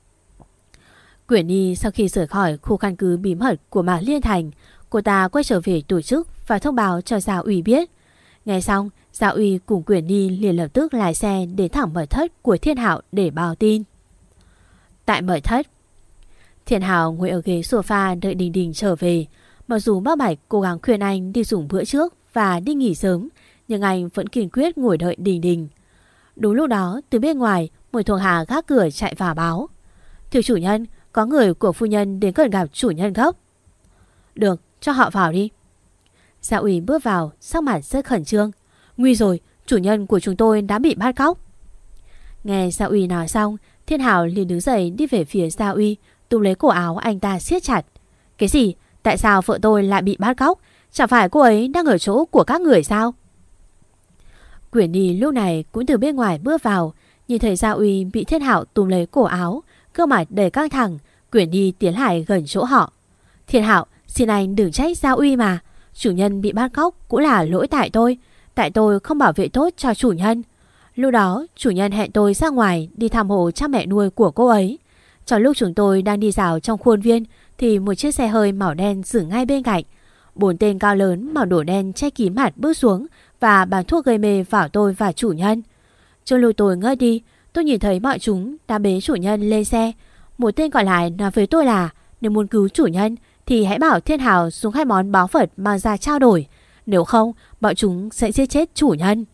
Quyển Nhi sau khi rời khỏi khu căn cứ bí mật của Mạc Liên Thành, cô ta quay trở về tổ chức và thông báo cho Gia Uy biết. Nghe xong, Gia Uy cùng Quyển Nhi liền lập tức lái xe đến thẳng mật thất của Thiên Hạo để báo tin. Tại mật thất, Thiên Hạo ngồi ở ghế sofa đợi Đình Đình trở về. Mặc dù bác Bạch cố gắng khuyên anh đi dùng bữa trước và đi nghỉ sớm, nhưng anh vẫn kiên quyết ngồi đợi Đình Đình. Đúng lúc đó, từ bên ngoài, một thuộc hạ gác cửa chạy vào báo. Thưa chủ nhân, có người của phu nhân đến cần gặp chủ nhân gấp. Được, cho họ vào đi. Gia Uy bước vào, sắc mặt rất khẩn trương. Nguy rồi, chủ nhân của chúng tôi đã bị bắt cóc. Nghe Gia Uy nói xong, Thiên Hạo liền đứng dậy đi về phía Gia Uy, túm lấy cổ áo anh ta siết chặt. Cái gì? Tại sao vợ tôi lại bị bắt cóc? Chẳng phải cô ấy đang ở chỗ của các người sao? Quyển Nhi lúc này cũng từ bên ngoài bước vào, nhìn thấy Gia Uy bị Thiên Hạo túm lấy cổ áo, gương mặt đầy căng thẳng. Quyển Nhi tiến lại gần chỗ họ. Thiên Hạo, xin anh đừng trách Gia Uy mà. Chủ nhân bị bắt cóc cũng là lỗi tại tôi. Tại tôi không bảo vệ tốt cho chủ nhân. Lúc đó chủ nhân hẹn tôi ra ngoài đi thăm hộ cha mẹ nuôi của cô ấy. Trong lúc chúng tôi đang đi dạo trong khuôn viên thì một chiếc xe hơi màu đen dừng ngay bên cạnh. 4 tên cao lớn màu đổ đen che kín mặt bước xuống và bán thuốc gây mê vào tôi và chủ nhân. Trong lúc tôi ngất đi, tôi nhìn thấy mọi chúng đã bế chủ nhân lên xe. Một tên còn lại nói với tôi là nếu muốn cứu chủ nhân thì hãy bảo Thiên Hạo dùng 2 món báu vật mang ra trao đổi. Nếu không, bọn chúng sẽ giết chết chủ nhân.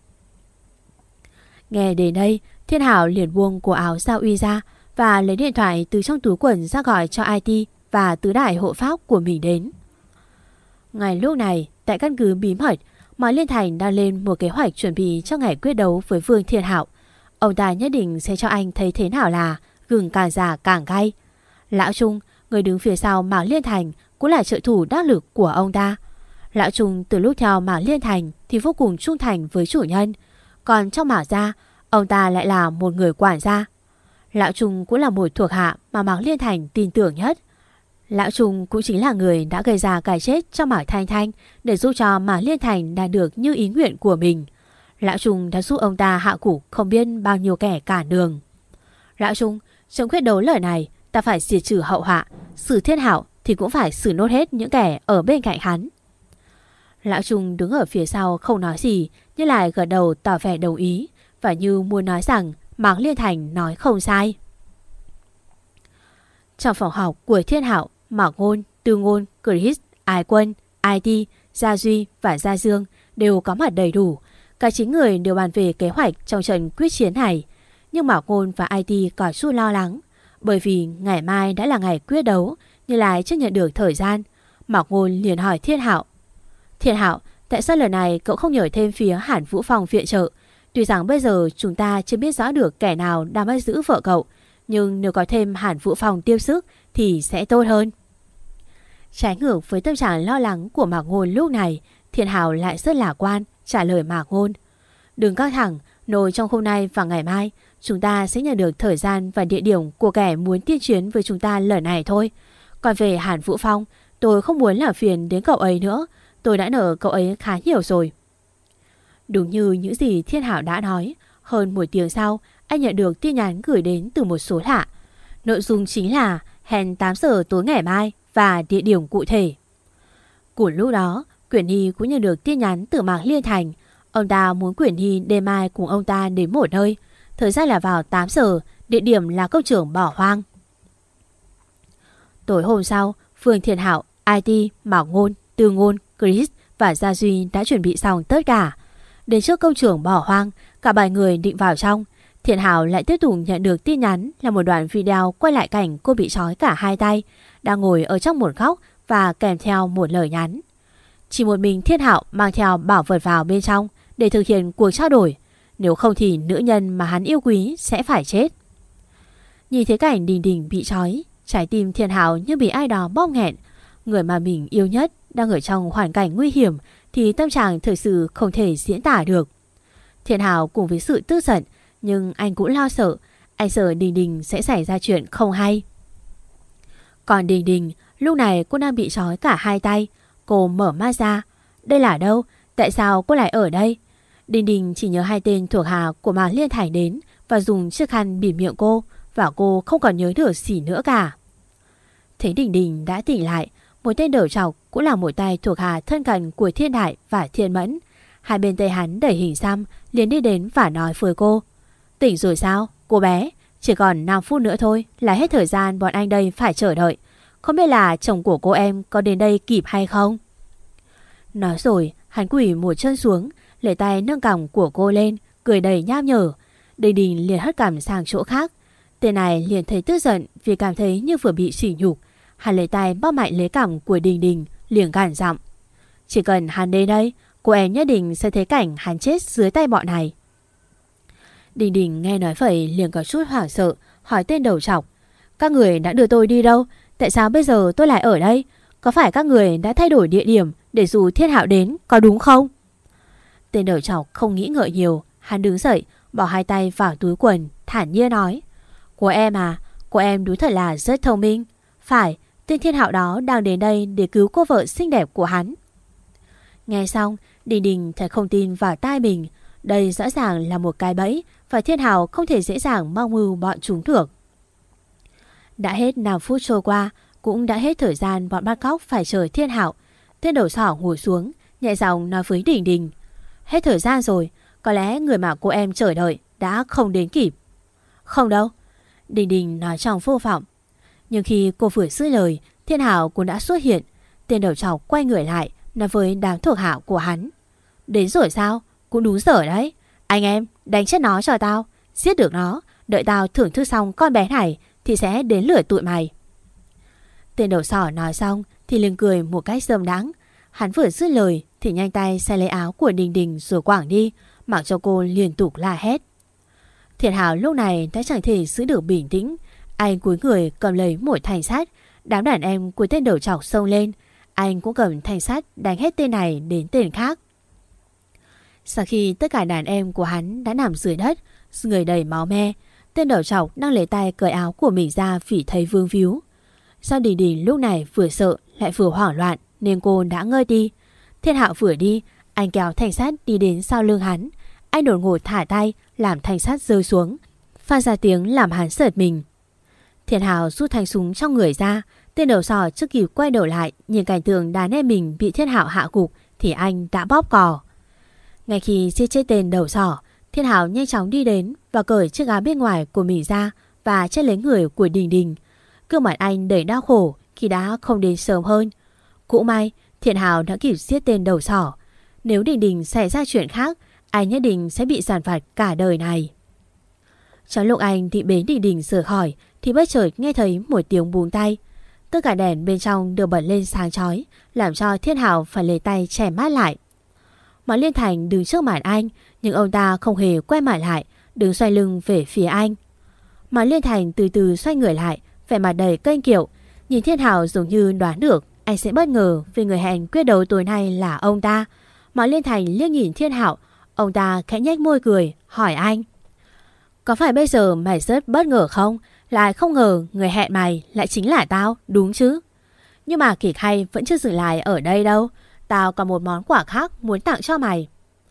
Nghe đến đây, Thiên Hạo liền buông cổ áo Gia Uy ra và lấy điện thoại từ trong túi quần ra gọi cho IT và tứ đại hộ pháp của mình đến. Ngay lúc này, tại căn cứ bí mật, Mạc Liên Thành đang lên một kế hoạch chuẩn bị cho ngày quyết đấu với Vương Thiên Hạo. Ông ta nhất định sẽ cho anh thấy thế nào là gừng càng già càng cay. Lão Trung, người đứng phía sau Mạc Liên Thành, cũng là trợ thủ đắc lực của ông ta. Lão Trung từ lúc theo Mạc Liên Thành thì vô cùng trung thành với chủ nhân. Còn trong Mạc gia, ông ta lại là một người quản gia. Lão Trung cũng là một thuộc hạ mà Mạc Liên Thành tin tưởng nhất. Lão Trung cũng chính là người đã gây ra cái chết cho Mạc Thanh Thanh để giúp cho Mạc Liên Thành đạt được như ý nguyện của mình. Lão Trung đã giúp ông ta hạ gục không biết bao nhiêu kẻ cản đường. Lão Trung, trong quyết đấu lời này, ta phải diệt trừ hậu họa. Xử Thiên Hạo thì cũng phải xử nốt hết những kẻ ở bên cạnh hắn. Lão Trung đứng ở phía sau không nói gì, nhưng lại gật đầu tỏ vẻ đồng ý, và như muốn nói rằng Mạc Liên Thành nói không sai. Trong phòng học của Thiên Hạo, Mạc Ngôn, Tư Ngôn, Chris, Ái Quân, IT, Gia Duy và Gia Dương đều có mặt đầy đủ. Cả 9 người đều bàn về kế hoạch trong trận quyết chiến này. Nhưng Mạc Ngôn và IT có chút lo lắng, bởi vì ngày mai đã là ngày quyết đấu nhưng lại chưa nhận được thời gian. Mạc Ngôn liền hỏi Thiên Hạo. Thiên Hạo, tại sao lần này cậu không nhờ thêm phía Hàn Vũ Phong viện trợ? Tuy rằng bây giờ chúng ta chưa biết rõ được kẻ nào đang bắt giữ vợ cậu, nhưng nếu có thêm Hàn Vũ Phong tiếp sức thì sẽ tốt hơn. Trái ngược với tâm trạng lo lắng của Mạc Ngôn lúc này, Thiên Hạo lại rất lạc quan trả lời Mạc Ngôn. Đừng căng thẳng, nồi trong hôm nay và ngày mai chúng ta sẽ nhận được thời gian và địa điểm của kẻ muốn tiên chiến với chúng ta lần này thôi. Còn về Hàn Vũ Phong, tôi không muốn làm phiền đến cậu ấy nữa. Tôi đã nợ cậu ấy khá nhiều rồi. Đúng như những gì Thiên Hạo đã nói, hơn 1 tiếng sau, anh nhận được tin nhắn gửi đến từ một số lạ. Nội dung chính là hẹn 8 giờ tối ngày mai và địa điểm cụ thể. Cùng lúc đó, Quyển Nhi cũng nhận được tin nhắn từ Mạc Liên Thành. Ông ta muốn Quyển Nhi đêm mai cùng ông ta đến một nơi. Thời gian là vào 8 giờ, địa điểm là công trường bỏ hoang. Tối hôm sau, Phương Thiên Hạo, IT, Mạc Ngôn, Tư Ngôn, Chris và Gia Duy đã chuẩn bị xong tất cả. Đến trước công trường bỏ hoang, cả 7 người định vào trong. Thiên Hạo lại tiếp tục nhận được tin nhắn là một đoạn video quay lại cảnh cô bị trói cả 2 tay, đang ngồi ở trong một góc và kèm theo một lời nhắn. Chỉ một mình Thiên Hạo mang theo bảo vật vào bên trong để thực hiện cuộc trao đổi. Nếu không thì nữ nhân mà hắn yêu quý sẽ phải chết. Nhìn thấy cảnh Đình Đình bị trói, trái tim Thiên Hạo như bị ai đó bóp nghẹn. Người mà mình yêu nhất đang ở trong hoàn cảnh nguy hiểm thì tâm trạng thực sự không thể diễn tả được. Thiên Hạo cùng với sự tức giận, nhưng anh cũng lo sợ. Anh sợ Đình Đình sẽ xảy ra chuyện không hay. Còn Đình Đình, lúc này cô đang bị trói cả hai tay. Cô mở mắt ra. Đây là đâu? Tại sao cô lại ở đây? Đình Đình chỉ nhớ hai tên thuộc hạ của Mạc Liên Thành đến và dùng chiếc khăn bịt miệng cô, và cô không còn nhớ được gì nữa cả. Thấy Đình Đình đã tỉnh lại, một tên đầu trọc cũng là một tay thuộc hạ thân cận của Thiên Đại và Thiên Mẫn. Hai bên tay hắn đẩy hình xăm, liền đi đến và nói với cô. Tỉnh rồi sao, cô bé? Chỉ còn 5 phút nữa thôi là hết thời gian bọn anh đây phải chờ đợi. Không biết là chồng của cô em có đến đây kịp hay không? Nói rồi, hắn quỳ một chân xuống, lấy tay nâng cằm của cô lên, cười đầy nham nhở. Đình Đình liền hất cằm sang chỗ khác. Tên này liền thấy tức giận vì cảm thấy như vừa bị sỉ nhục. Hắn lấy tay bóp mạnh lấy cằm của Đình Đình, liền gằn giọng. Chỉ cần hắn đến đây, cô em nhất định sẽ thấy cảnh hắn chết dưới tay bọn này. Đình Đình nghe nói vậy liền có chút hoảng sợ, hỏi tên đầu trọc. Các người đã đưa tôi đi đâu? Tại sao bây giờ tôi lại ở đây? Có phải các người đã thay đổi địa điểm để dù Thiên Hạo đến, có đúng không? Tên đầu trọc không nghĩ ngợi nhiều. Hắn đứng dậy, bỏ hai tay vào túi quần, thản nhiên nói. Của em à, cô em đúng thật là rất thông minh. Phải, tên Thiên Hạo đó đang đến đây để cứu cô vợ xinh đẹp của hắn. Nghe xong, Đình Đình thật không tin vào tai mình. Đây rõ ràng là một cái bẫy và Thiên Hạo không thể dễ dàng mong mưu bọn chúng được. Đã hết 5 phút trôi qua, cũng đã hết thời gian bọn bắt cóc phải chờ Thiên Hạo. Tên đầu sỏ ngồi xuống, nhẹ giọng nói với Đình Đình. Hết thời gian rồi, có lẽ người mà cô em chờ đợi đã không đến kịp. Không đâu, Đình Đình nói trong vô vọng. Nhưng khi cô vừa dứt lời, Thiên Hạo cũng đã xuất hiện. Tên đầu trọc quay người lại, nói với đám thuộc hạ của hắn. Đến rồi sao? Cũng đúng giờ đấy. Anh em, đánh chết nó cho tao. Giết được nó, đợi tao thưởng thức xong con bé này thì sẽ đến lượt tụi mày. Tên đầu sỏ nói xong thì liền cười một cách dâm đãng. Hắn vừa dứt lời thì nhanh tay xe lấy áo của Đình Đình rồi quảng đi, mặc cho cô liên tục la hét. Thiên Hạo lúc này đã chẳng thể giữ được bình tĩnh. Anh cúi người cầm lấy một thanh sắt. Đám đàn em của tên đầu trọc xông lên. Anh cũng cầm thanh sắt đánh hết tên này đến tên khác. Sau khi tất cả đàn em của hắn đã nằm dưới đất, người đầy máu me, tên đầu trọc đang lấy tay cởi áo của mình ra vì thấy vương víu. Sao Đình Đình lúc này vừa sợ lại vừa hoảng loạn nên cô đã ngơi đi. Thiên Hạo vừa đi, anh kéo thanh sắt đi đến sau lưng hắn. Anh đột ngột thả tay làm thanh sắt rơi xuống, phát ra tiếng làm hắn giật mình. Thiên Hạo rút thanh súng trong người ra. Tên đầu sỏ chưa kịp quay đầu lại nhìn cảnh tượng đàn em mình bị Thiên Hạo hạ gục thì anh đã bóp cò. Ngay khi giết chết tên đầu sỏ, Thiên Hạo nhanh chóng đi đến và cởi chiếc áo bên ngoài của mình ra và che lấy người của Đình Đình. Gương mặt anh đầy đau khổ khi đã không đến sớm hơn. Cũng may Thiên Hạo đã kịp giết tên đầu sỏ. Nếu Đình Đình xảy ra chuyện khác, anh nhất định sẽ bị giàn phạt cả đời này. Trong lúc anh định bế Đình Đình rời khỏi thì bất chợt nghe thấy một tiếng búng tay. Tất cả đèn bên trong đều bật lên sáng chói, làm cho Thiên Hạo phải lấy tay che mắt lại. Mạc Liên Thành đứng trước mặt anh, nhưng ông ta không hề quay mặt lại, đứng xoay lưng về phía anh. Mạc Liên Thành từ từ xoay người lại, vẻ mặt đầy kênh kiệu, nhìn Thiên Hạo giống như đoán được anh sẽ bất ngờ vì người hẹn quyết đấu tối nay là ông ta. Mạc Liên Thành liếc nhìn Thiên Hạo, ông ta khẽ nhếch môi cười, hỏi anh. Có phải bây giờ mày rất bất ngờ không? Lại không ngờ người hẹn mày lại chính là tao, đúng chứ? Nhưng mà kịch hay vẫn chưa dừng lại ở đây đâu. Tao còn một món quà khác muốn tặng cho mày.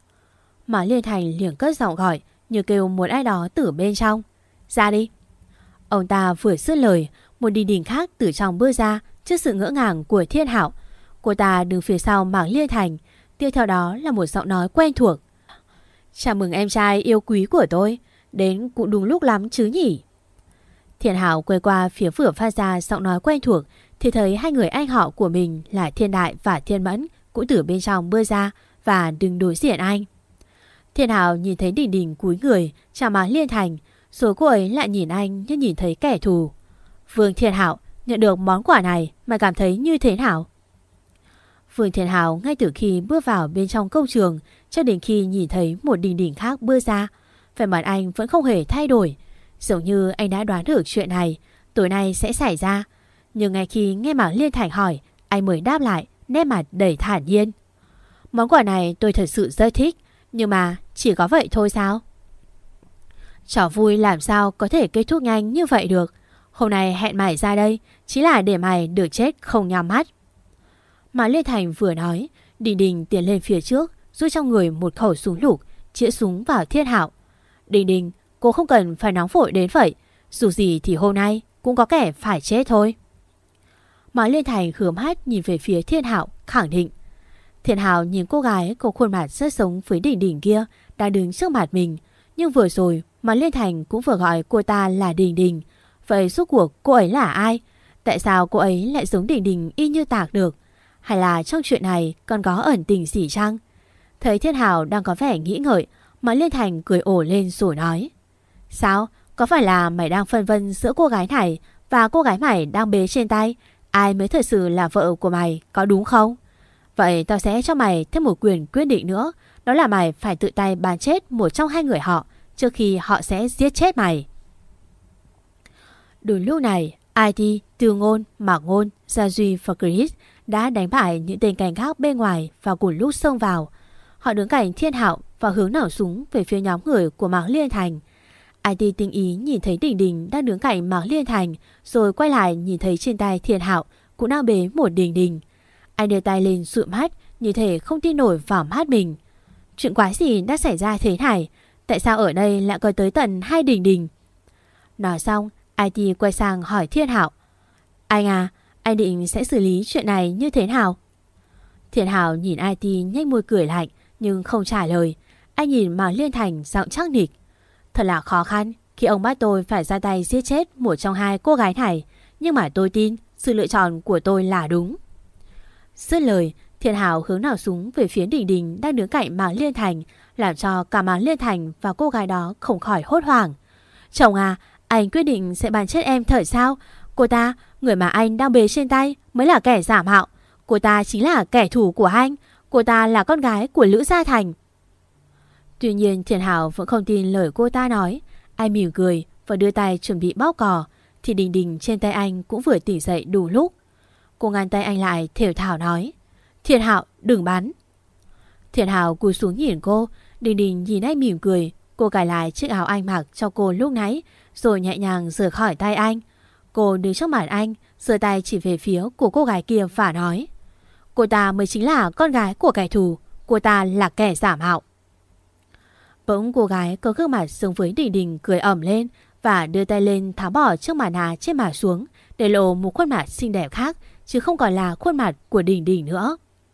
Mạc Liên Thành liền cất giọng gọi, như kêu một ai đó từ bên trong. Ra đi. Ông ta vừa dứt lời, một Đình Đình khác từ trong bước ra trước sự ngỡ ngàng của Thiên Hạo. Cô ta đứng phía sau Mạc Liên Thành, tiếp theo đó là một giọng nói quen thuộc. Chào mừng em trai yêu quý của tôi, đến cũng đúng lúc lắm chứ nhỉ? Thiên Hạo quay qua phía vừa phát ra giọng nói quen thuộc thì thấy hai người anh họ của mình là Thiên Đại và Thiên Mẫn cũng từ bên trong bước ra và đứng đối diện anh. Thiên Hạo nhìn thấy Đình Đình cúi người chào Mạc Liên Thành, rồi cô ấy lại nhìn anh như nhìn thấy kẻ thù. Vương Thiên Hạo, nhận được món quà này mày cảm thấy như thế nào? Vương Thiên Hạo ngay từ khi bước vào bên trong công trường cho đến khi nhìn thấy một Đình Đình khác bước ra, vẻ mặt anh vẫn không hề thay đổi, giống như anh đã đoán được chuyện này tối nay sẽ xảy ra. Nhưng ngay khi nghe Mạc Liên Thành hỏi, anh mới đáp lại, nét mặt đầy thản nhiên. Món quà này tôi thật sự rất thích, nhưng mà chỉ có vậy thôi sao? Trò vui làm sao có thể kết thúc nhanh như vậy được. Hôm nay hẹn mày ra đây chỉ là để mày được chết không nhắm mắt. Mà Liên Thành vừa nói, Đình Đình tiến lên phía trước, rút trong người một khẩu súng lục, chĩa súng vào Thiên Hạo. Đình Đình, cô không cần phải nóng vội đến vậy. Dù gì thì hôm nay cũng có kẻ phải chết thôi. Mà Liên Thành hướng mắt nhìn về phía Thiên Hạo, khẳng định. Thiên Hạo nhìn cô gái có khuôn mặt rất giống với Đình Đình kia đang đứng trước mặt mình. Nhưng vừa rồi mà Liên Thành cũng vừa gọi cô ta là Đình Đình. Vậy rốt cuộc cô ấy là ai? Tại sao cô ấy lại giống Đình Đình y như tạc được? Hay là trong chuyện này còn có ẩn tình gì chăng? Thấy Thiên Hạo đang có vẻ nghĩ ngợi, mà Liên Thành cười ổ lên rồi nói. Sao? Có phải là mày đang phân vân giữa cô gái này và cô gái mày đang bế trên tay? Ai mới thật sự là vợ của mày, có đúng không? Vậy tao sẽ cho mày thêm một quyền quyết định nữa. Đó là mày phải tự tay bắn chết một trong hai người họ trước khi họ sẽ giết chết mày. Đúng lúc này, IT, Từ Ngôn, Mạc Ngôn, Gia Duy và Chris đã đánh bại những tên cảnh gác bên ngoài và cùng lúc xông vào. Họ đứng cạnh Thiên Hạo và hướng nỏ súng về phía nhóm người của Mạc Liên Thành. IT tinh ý nhìn thấy Đình Đình đang đứng cạnh Mạc Liên Thành, rồi quay lại nhìn thấy trên tay Thiên Hạo cũng đang bế một Đình Đình. Anh đưa tay lên dụi mắt, như thể không tin nổi vào mắt mình. Chuyện quái gì đã xảy ra thế này? Tại sao ở đây lại có tới tận 2 Đình Đình? Nói xong, IT quay sang hỏi Thiên Hạo. Anh à, anh định sẽ xử lý chuyện này như thế nào? Thiên Hạo nhìn IT nhếch môi cười lạnh nhưng không trả lời. Anh nhìn Mạc Liên Thành giọng chắc nịch. Thật là khó khăn khi ông bắt tôi phải ra tay giết chết một trong hai cô gái này. Nhưng mà tôi tin sự lựa chọn của tôi là đúng. Dứt lời, Thiên Hạo hướng nỏ súng về phía Đình Đình đang đứng cạnh Mạc Liên Thành, làm cho cả Mạc Liên Thành và cô gái đó không khỏi hốt hoảng. Chồng à, anh quyết định sẽ bắn chết em thật sao? Cô ta, người mà anh đang bế trên tay, mới là kẻ giả mạo. Cô ta chính là kẻ thù của anh. Cô ta là con gái của Lữ Gia Thành. Tuy nhiên Thiên Hạo vẫn không tin lời cô ta nói. Anh mỉm cười và đưa tay chuẩn bị bóp cò, thì Đình Đình trên tay anh cũng vừa tỉnh dậy đủ lúc. Cô ngăn tay anh lại, thều thào nói. Thiên Hạo, đừng bắn. Thiên Hạo cúi xuống nhìn cô. Đình Đình nhìn anh mỉm cười. Cô cài lại chiếc áo anh mặc cho cô lúc nãy, rồi nhẹ nhàng rời khỏi tay anh. Cô đứng trước mặt anh, giơ tay chỉ về phía của cô gái kia và nói. Cô ta mới chính là con gái của kẻ thù. Cô ta là kẻ giả mạo. Bỗng cô gái có gương mặt giống với Đình Đình cười ẩm lên và đưa tay lên tháo bỏ chiếc mặt nạ trên mặt xuống, để lộ một khuôn mặt xinh đẹp khác, chứ không còn là khuôn mặt của Đình Đình nữa.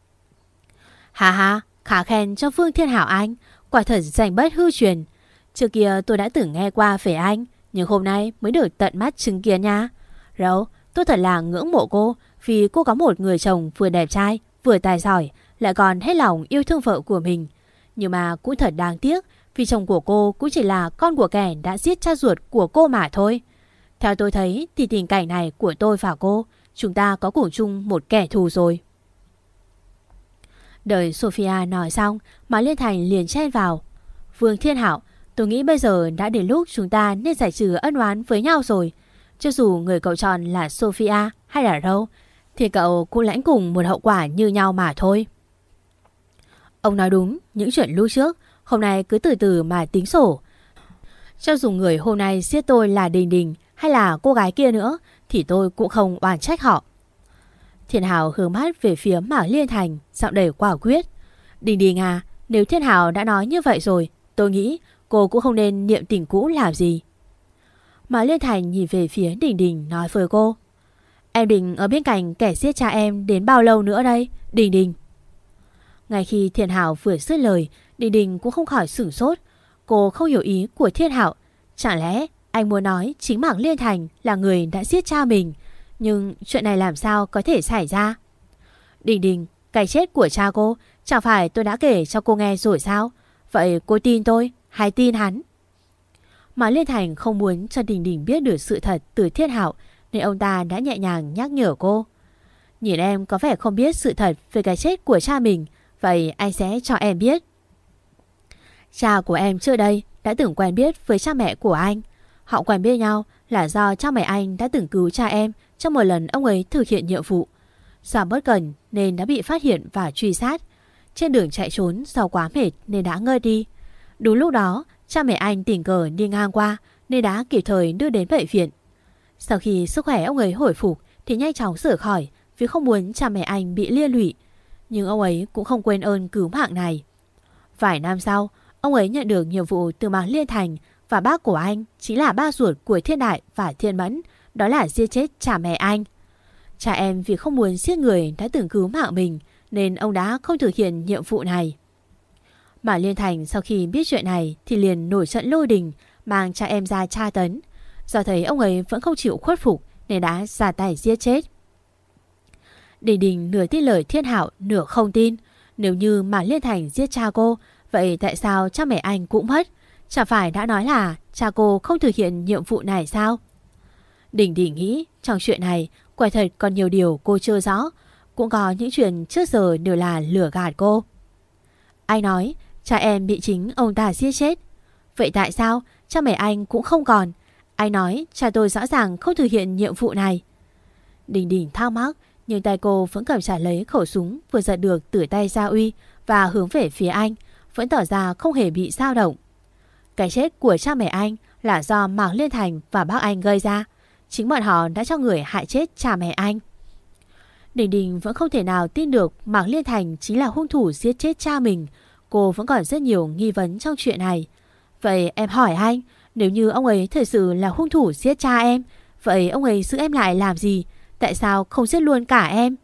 Hà hà, khá khen cho Vương Thiên Hạo anh, quả thật danh bất hư truyền. Trước kia tôi đã từng nghe qua về anh, nhưng hôm nay mới được tận mắt chứng kiến nha. Râu, tôi thật là ngưỡng mộ cô, vì cô có một người chồng vừa đẹp trai, vừa tài giỏi, lại còn hết lòng yêu thương vợ của mình. Nhưng mà cũng thật đáng tiếc, vì chồng của cô cũng chỉ là con của kẻ đã giết cha ruột của cô mà thôi. Theo tôi thấy thì tình cảnh này của tôi và cô, chúng ta có cùng chung một kẻ thù rồi. Đợi Sophia nói xong, Mạc Liên Thành liền chen vào. Vương Thiên Hạo, tôi nghĩ bây giờ đã đến lúc chúng ta nên giải trừ ân oán với nhau rồi. Cho dù người cậu chọn là Sophia hay là Râu, thì cậu cũng lãnh cùng một hậu quả như nhau mà thôi. Ông nói đúng, những chuyện lúc trước, hôm nay cứ từ từ mà tính sổ. Cho dù người hôm nay giết tôi là Đình Đình hay là cô gái kia nữa, thì tôi cũng không oán trách họ. Thiên Hạo hướng mắt về phía Mạc Liên Thành, giọng đầy quả quyết. Đình Đình à, nếu Thiên Hạo đã nói như vậy rồi, tôi nghĩ cô cũng không nên niệm tình cũ làm gì. Mạc Liên Thành nhìn về phía Đình Đình nói với cô. Em định ở bên cạnh kẻ giết cha em đến bao lâu nữa đây, Đình Đình? Ngay khi Thiên Hạo vừa dứt lời, Đình Đình cũng không khỏi sửng sốt. Cô không hiểu ý của Thiên Hạo. Chẳng lẽ anh muốn nói chính Mạc Liên Thành là người đã giết cha mình? Nhưng chuyện này làm sao có thể xảy ra? Đình Đình, cái chết của cha cô chẳng phải tôi đã kể cho cô nghe rồi sao? Vậy cô tin tôi hay tin hắn? Mạc Liên Thành không muốn cho Đình Đình biết được sự thật từ Thiên Hạo, nên ông ta đã nhẹ nhàng nhắc nhở cô. Nhìn em có vẻ không biết sự thật về cái chết của cha mình, vậy anh sẽ cho em biết. Cha của em trước đây đã từng quen biết với cha mẹ của anh. Họ quen biết nhau là do cha mẹ anh đã từng cứu cha em trong một lần ông ấy thực hiện nhiệm vụ. Do bất cẩn nên đã bị phát hiện và truy sát. Trên đường chạy trốn do quá mệt nên đã ngơi đi. Đúng lúc đó cha mẹ anh tình cờ đi ngang qua nên đã kịp thời đưa đến bệnh viện. Sau khi sức khỏe ông ấy hồi phục thì nhanh chóng rời khỏi vì không muốn cha mẹ anh bị liên lụy. Nhưng ông ấy cũng không quên ơn cứu mạng này. Vài năm sau, ông ấy nhận được nhiệm vụ từ Mạc Liên Thành và bác của anh chính là ba ruột của Thiên Đại và Thiên Mẫn, đó là giết chết cha mẹ anh. Cha em vì không muốn giết người đã từng cứu mạng mình nên ông đã không thực hiện nhiệm vụ này. Mạc Liên Thành sau khi biết chuyện này thì liền nổi trận lôi đình, mang cha em ra tra tấn. Do thấy ông ấy vẫn không chịu khuất phục nên đã ra tay giết chết. Đình Đình nửa tin lời Thiên Hạo nửa không tin. Nếu như Mạc Liên Thành giết cha cô, vậy tại sao cha mẹ anh cũng mất? Chả phải đã nói là cha cô không thực hiện nhiệm vụ này sao? Đình Đình nghĩ trong chuyện này quả thật còn nhiều điều cô chưa rõ. Cũng có những chuyện trước giờ đều là lừa gạt cô. Anh nói cha em bị chính ông ta giết chết. Vậy tại sao cha mẹ anh cũng không còn? Anh nói cha tôi rõ ràng không thực hiện nhiệm vụ này. Đình Đình thắc mắc, nhưng tay cô vẫn cầm trả lấy khẩu súng vừa giật được từ tay Gia Uy và hướng về phía anh, vẫn tỏ ra không hề bị dao động. Cái chết của cha mẹ anh là do Mạc Liên Thành và bác anh gây ra. Chính bọn họ đã cho người hại chết cha mẹ anh. Đình Đình vẫn không thể nào tin được Mạc Liên Thành chính là hung thủ giết chết cha mình. Cô vẫn còn rất nhiều nghi vấn trong chuyện này. Vậy em hỏi anh, nếu như ông ấy thật sự là hung thủ giết cha em, vậy ông ấy giữ em lại làm gì? Tại sao không giết luôn cả em?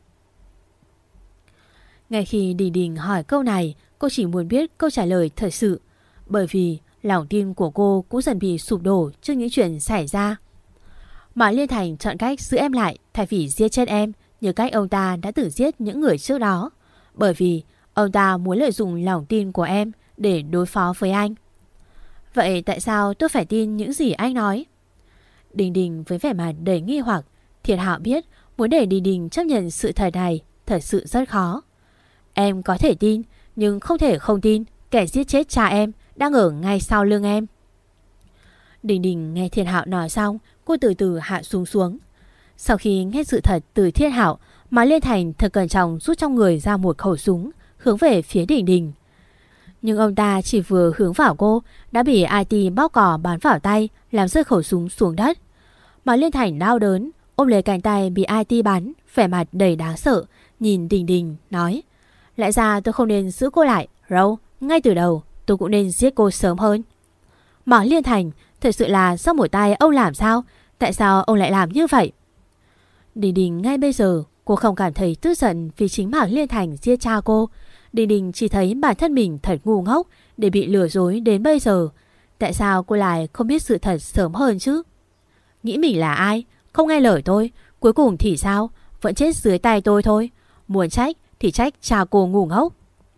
Ngay khi Đình Đình hỏi câu này, cô chỉ muốn biết câu trả lời thật sự. Bởi vì lòng tin của cô cũng dần bị sụp đổ trước những chuyện xảy ra. Mạc Liên Thành chọn cách giữ em lại thay vì giết chết em, như cách ông ta đã từng giết những người trước đó. Bởi vì ông ta muốn lợi dụng lòng tin của em để đối phó với anh. Vậy tại sao tôi phải tin những gì anh nói? Đình Đình với vẻ mặt đầy nghi hoặc. Thiên Hạo biết muốn để Đình Đình chấp nhận sự thật này thật sự rất khó. Em có thể tin, nhưng không thể không tin kẻ giết chết cha em đang ở ngay sau lưng em. Đình Đình nghe Thiên Hạo nói xong, cô từ từ hạ xuống. Sau khi nghe sự thật từ Thiên Hạo, Mạc Liên Thành thật cẩn trọng rút trong người ra một khẩu súng, hướng về phía Đình Đình. Nhưng ông ta chỉ vừa hướng vào cô đã bị IT bóp cò bắn vào tay, làm rơi khẩu súng xuống đất. Mạc Liên Thành đau đớn, ôm lấy cánh tay bị IT bắn, vẻ mặt đầy đáng sợ, nhìn Đình Đình nói: Lẽ ra tôi không nên giữ cô lại, Râu, ngay từ đầu tôi cũng nên giết cô sớm hơn. Mạc Liên Thành, thật sự là do một tay ông làm sao? Tại sao ông lại làm như vậy? Đình Đình ngay bây giờ cô không cảm thấy tức giận vì chính Mạc Liên Thành giết cha cô. Đình Đình chỉ thấy bản thân mình thật ngu ngốc để bị lừa dối đến bây giờ. Tại sao cô lại không biết sự thật sớm hơn chứ? Nghĩ mình là ai? Không nghe lời tôi, cuối cùng thì sao? Vẫn chết dưới tay tôi thôi. Muốn trách thì trách cha cô ngu ngốc.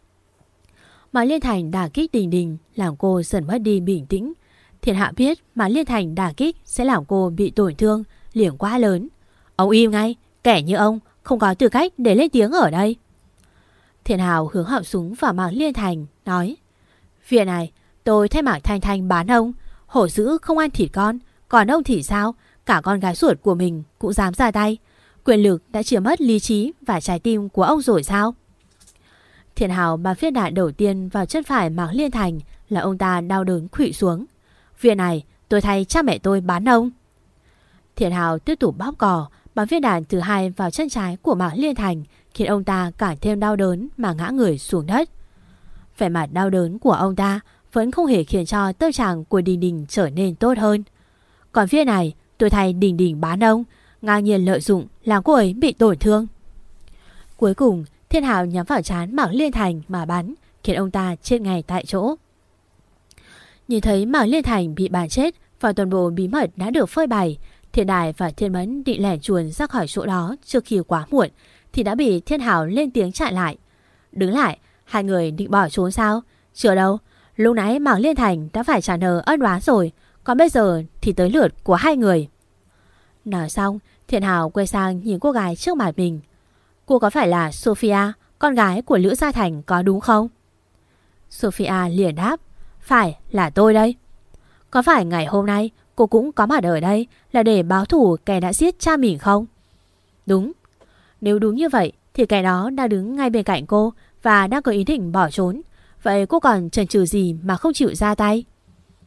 Mạc Liên Thành đả kích Đình Đình làm cô dần mất đi bình tĩnh. Thiên Hạ biết Mạc Liên Thành đả kích sẽ làm cô bị tổn thương liền quá lớn. Ông im ngay, kẻ như ông không có tư cách để lên tiếng ở đây. Thiên Hào hướng họng súng vào Mạc Liên Thành nói: Việc này tôi thay Mạc Thanh Thanh bán ông. Hổ dữ không ăn thịt con, còn ông thì sao? Cả con gái ruột của mình cũng dám ra tay. Quyền lực đã chiếm mất lý trí và trái tim của ông rồi sao? Thiên Hào bắn viên đạn đầu tiên vào chân phải Mạc Liên Thành là ông ta đau đớn khuỵu xuống. Việc này tôi thay cha mẹ tôi bán ông. Thiên Hào tiếp tục bóp cò, bắn viên đạn thứ hai vào chân trái của Mạc Liên Thành, khiến ông ta càng thêm đau đớn mà ngã người xuống đất. Vẻ mặt đau đớn của ông ta vẫn không hề khiến cho tâm trạng của Đình Đình trở nên tốt hơn. Còn phía này tôi thay Đình Đình bán ông, ngang nhiên lợi dụng làm cô ấy bị tổn thương. Cuối cùng Thiên Hào nhắm vào trán Mạc Liên Thành mà bắn, khiến ông ta chết ngay tại chỗ. Nhìn thấy Mạc Liên Thành bị bắn chết và toàn bộ bí mật đã được phơi bày, Thiên Đại và Thiên Mẫn định lẻn chuồn ra khỏi chỗ đó trước khi quá muộn thì đã bị Thiên Hào lên tiếng chặn lại. Đứng lại, hai người định bỏ trốn sao? Chưa đâu, lúc nãy Mạc Liên Thành đã phải trả nợ ân oán rồi, còn bây giờ thì tới lượt của hai người. Nói xong, Thiên Hào quay sang nhìn cô gái trước mặt mình. Cô có phải là Sophia, con gái của Lữ Gia Thành có đúng không? Sophia liền đáp: Phải, là tôi đây. Có phải ngày hôm nay cô cũng có mặt ở đây là để báo thù kẻ đã giết cha mình không? Đúng. Nếu đúng như vậy thì kẻ đó đang đứng ngay bên cạnh cô và đang có ý định bỏ trốn. Vậy cô còn chần chừ gì mà không chịu ra tay?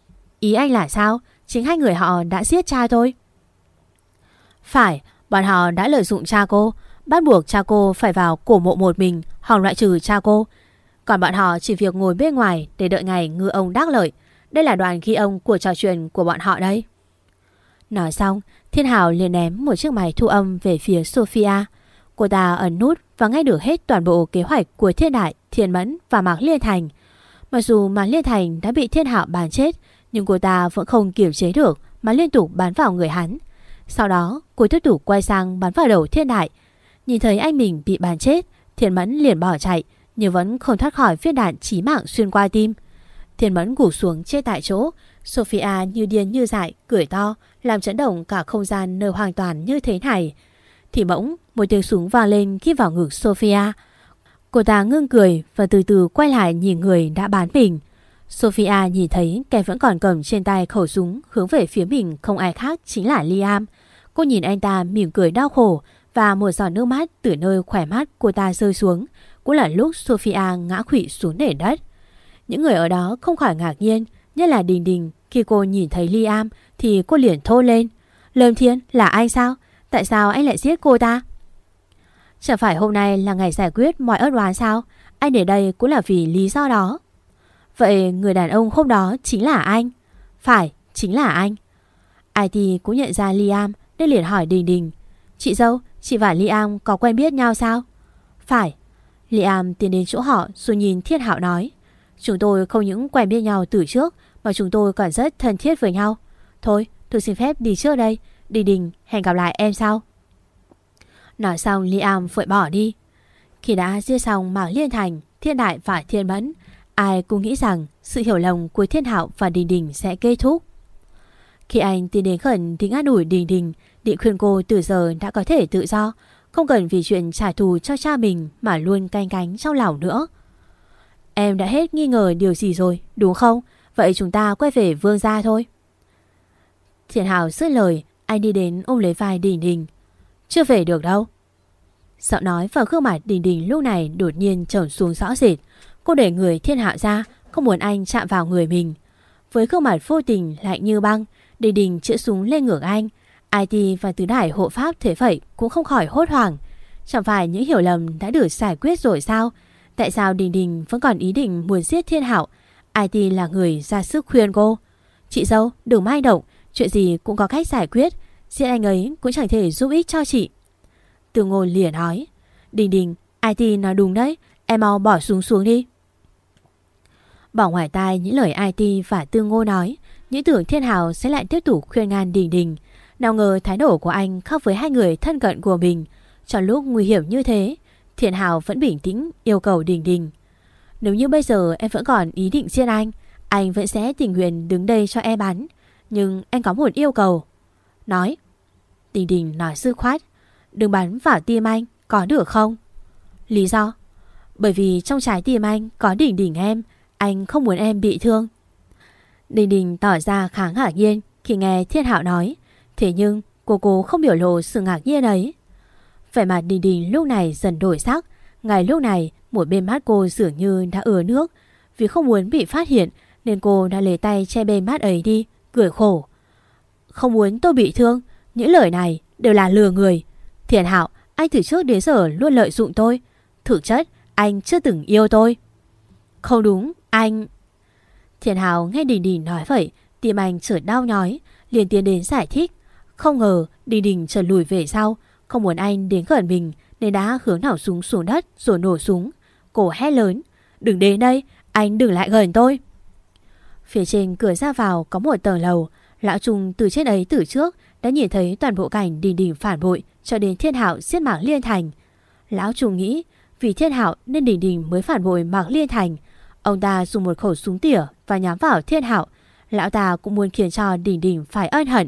Ý anh là sao? Chính hai người họ đã giết cha tôi. Phải, bọn họ đã lợi dụng cha cô, bắt buộc cha cô phải vào cổ mộ một mình, hòng loại trừ cha cô. Còn bọn họ chỉ việc ngồi bên ngoài để đợi ngày ngư ông đắc lợi. Đây là đoạn ghi âm của trò chuyện của bọn họ đây. Nói xong, Thiên Hào liền ném một chiếc máy thu âm về phía Sophia. Cô ta ấn nút và nghe được hết toàn bộ kế hoạch của Thiên Đại, Thiên Mẫn và Mạc Liên Thành. Mặc dù Mạc Liên Thành đã bị Thiên Hạo bắn chết, nhưng cô ta vẫn không kiềm chế được mà liên tục bắn vào người hắn. Sau đó, cô tiếp tục quay sang bắn vào đầu Thiên Đại. Nhìn thấy anh mình bị bắn chết, Thiên Mẫn liền bỏ chạy, nhưng vẫn không thoát khỏi viên đạn chí mạng xuyên qua tim. Thiên Mẫn gục xuống chết tại chỗ. Sophia như điên như dại cười to, làm chấn động cả không gian nơi hoàn toàn như thế này. Thì bỗng một tiếng súng vang lên khi vào ngực Sophia. Cô ta ngưng cười và từ từ quay lại nhìn người đã bắn mình. Sophia nhìn thấy kẻ vẫn còn cầm trên tay khẩu súng hướng về phía mình không ai khác chính là Liam. Cô nhìn anh ta mỉm cười đau khổ và một giọt nước mắt từ nơi khỏe mắt cô ta rơi xuống. Cũng là lúc Sophia ngã khuỵu xuống nền đất. Những người ở đó không khỏi ngạc nhiên, nhất là Đình Đình. Khi cô nhìn thấy Liam thì cô liền thô lên. Lâm Thiên, là anh sao? Tại sao anh lại giết cô ta? Chẳng phải hôm nay là ngày giải quyết mọi ân oán sao? Anh đến đây cũng là vì lý do đó. Vậy người đàn ông hôm đó chính là anh? Phải, chính là anh. IT cũng nhận ra Liam nên liền hỏi Đình Đình. Chị dâu, chị và Liam có quen biết nhau sao? Phải. Liam tiến đến chỗ họ rồi nhìn Thiên Hạo nói. Chúng tôi không những quen biết nhau từ trước mà chúng tôi còn rất thân thiết với nhau. Thôi, tôi xin phép đi trước đây. Đình Đình, hẹn gặp lại em sau. Nói xong Liam vội bỏ đi. Khi đã giết xong Mạc Liên Thành, Thiên Đại và Thiên Mẫn, ai cũng nghĩ rằng sự hiểu lầm của Thiên Hạo và Đình Đình sẽ kết thúc. Khi anh tiến đến gần thì an ủi Đình Đình, định khuyên cô từ giờ đã có thể tự do, không cần vì chuyện trả thù cho cha mình mà luôn canh cánh trong lòng nữa. Em đã hết nghi ngờ điều gì rồi, đúng không? Vậy chúng ta quay về Vương gia thôi. Thiên Hạo dứt lời, anh đi đến ôm lấy vai Đình Đình. Chưa về được đâu. Giọng nói và gương mặt Đình Đình lúc này đột nhiên trầm xuống rõ rệt. Cô đẩy người Thiên Hạo ra, không muốn anh chạm vào người mình. Với gương mặt vô tình lạnh như băng, Đình Đình chĩa súng lên ngược anh. IT và tứ đại hộ pháp thế vậy cũng không khỏi hốt hoảng. Chẳng phải những hiểu lầm đã được giải quyết rồi sao? Tại sao Đình Đình vẫn còn ý định muốn giết Thiên Hạo? IT là người ra sức khuyên cô. Chị dâu, đừng manh động, chuyện gì cũng có cách giải quyết. Giết anh ấy cũng chẳng thể giúp ích cho chị. Từ Ngôn liền nói. Đình Đình, IT nói đúng đấy, em mau bỏ súng xuống đi. Bỏ ngoài tai những lời IT và Tư Ngô nói, những tưởng Thiên Hào sẽ lại tiếp tục khuyên ngăn Đình Đình. Nào ngờ thái độ của anh khác với hai người thân cận của mình. Trong lúc nguy hiểm như thế, Thiên Hào vẫn bình tĩnh yêu cầu Đình Đình. Nếu như bây giờ em vẫn còn ý định giết anh vẫn sẽ tình nguyện đứng đây cho em bắn. Nhưng anh có một yêu cầu. Nói. Đình Đình nói dứt khoát. Đừng bắn vào tim anh, có được không? Lý do? Bởi vì trong trái tim anh có Đình Đình em. Anh không muốn em bị thương. Đình Đình tỏ ra khá ngạc nhiên khi nghe Thiên Hạo nói. Thế nhưng cô không biểu lộ sự ngạc nhiên ấy. Vẻ mặt Đình Đình lúc này dần đổi sắc. Ngay lúc này một bên mắt cô dường như đã ứa nước. Vì không muốn bị phát hiện nên cô đã lấy tay che bên mắt ấy đi, cười khổ. Không muốn tôi bị thương. Những lời này đều là lừa người. Thiên Hạo, anh từ trước đến giờ luôn lợi dụng tôi. Thực chất anh chưa từng yêu tôi. Không đúng, anh... Thiên Hạo nghe Đình Đình nói vậy, tim anh chợt đau nhói, liền tiến đến giải thích. Không ngờ Đình Đình chợt lùi về sau, không muốn anh đến gần mình nên đã hướng nòng súng xuống đất rồi nổ súng. Cô hét lớn. Đừng đến đây, anh đừng lại gần tôi. Phía trên cửa ra vào có một tầng lầu. Lão Trung từ trên ấy từ trước đã nhìn thấy toàn bộ cảnh Đình Đình phản bội cho đến Thiên Hạo giết Mạc Liên Thành. Lão Trung nghĩ vì Thiên Hạo nên Đình Đình mới phản bội Mạc Liên Thành. Ông ta dùng một khẩu súng tỉa và nhắm vào Thiên Hạo. Lão ta cũng muốn khiến cho Đình Đình phải ân hận.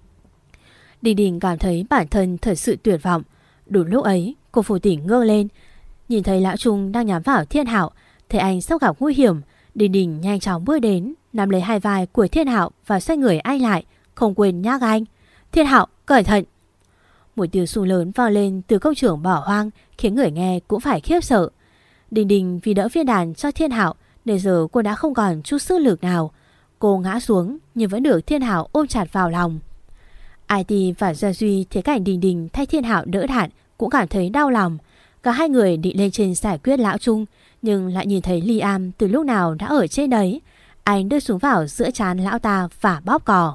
Đình Đình cảm thấy bản thân thật sự tuyệt vọng. Đúng lúc ấy cô vô tình ngơ lên, nhìn thấy Lão Trung đang nhắm vào Thiên Hạo. Thấy anh sắp gặp nguy hiểm, Đình Đình nhanh chóng bước đến, nắm lấy hai vai của Thiên Hạo và xoay người anh lại, không quên nhắc anh. Thiên Hạo, cẩn thận. Một tiếng súng lớn vang lên từ công trường bỏ hoang, khiến người nghe cũng phải khiếp sợ. Đình Đình vì đỡ viên đạn cho Thiên Hạo nên giờ cô đã không còn chút sức lực nào. Cô ngã xuống nhưng vẫn được Thiên Hảo ôm chặt vào lòng. IT và Gia Duy thấy cảnh Đình Đình thay Thiên Hảo đỡ đạn cũng cảm thấy đau lòng. Cả hai người định lên trên giải quyết lão Trung, nhưng lại nhìn thấy Liam từ lúc nào đã ở trên đấy. Anh đưa súng vào giữa trán lão ta và bóp cò.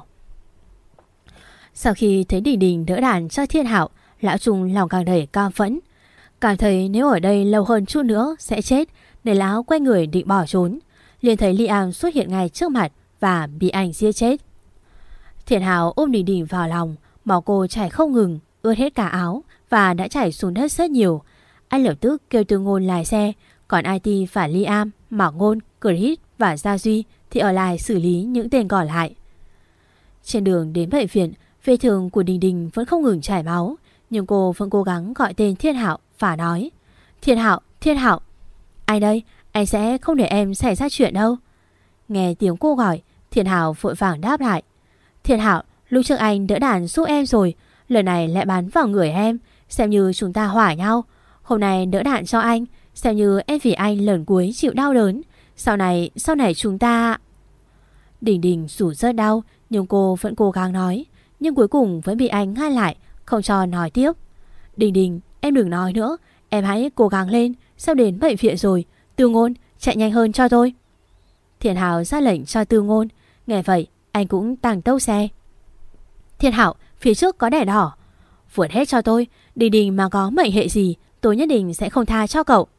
Sau khi thấy Đình Đình đỡ đạn cho Thiên Hảo, lão Trung lòng càng đầy cam phẫn. Cảm thấy nếu ở đây lâu hơn chút nữa sẽ chết, nên lão quay người định bỏ trốn. Liền thấy Liam xuất hiện ngay trước mặt và bị anh giết chết. Thiên Hảo ôm Đình Đình vào lòng, máu cô chảy không ngừng, ướt hết cả áo và đã chảy xuống đất rất nhiều. Anh lập tức kêu Tư Ngôn lái xe, còn IT và Liam, Mạc Ngôn, Chris và Gia Duy thì ở lại xử lý những tên còn lại. Trên đường đến bệnh viện, vết thương của Đình Đình vẫn không ngừng chảy máu, nhưng cô vẫn cố gắng gọi tên Thiên Hảo và nói: Thiên Hảo, Thiên Hảo. Anh đây, anh sẽ không để em xảy ra chuyện đâu. Nghe tiếng cô gọi, Thiên Hảo vội vàng đáp lại: Thiên Hảo, lúc trước anh đỡ đạn giúp em rồi, lần này lại bắn vào người em, xem như chúng ta hỏa nhau. Hôm nay đỡ đạn cho anh, xem như em vì anh lần cuối chịu đau đớn. Sau này chúng ta... Đình Đình dù rất đau, nhưng cô vẫn cố gắng nói, nhưng cuối cùng vẫn bị anh ngăn lại, không cho nói tiếp. Đình Đình, em đừng nói nữa, em hãy cố gắng lên, sắp đến bệnh viện rồi. Tư Ngôn, chạy nhanh hơn cho tôi. Thiên Hảo ra lệnh cho Tư Ngôn. Nghe vậy, anh cũng tăng tốc xe. Thiên Hảo, phía trước có đèn đỏ. Vượt hết cho tôi, Đình Đình mà có mệnh hệ gì, tôi nhất định sẽ không tha cho cậu.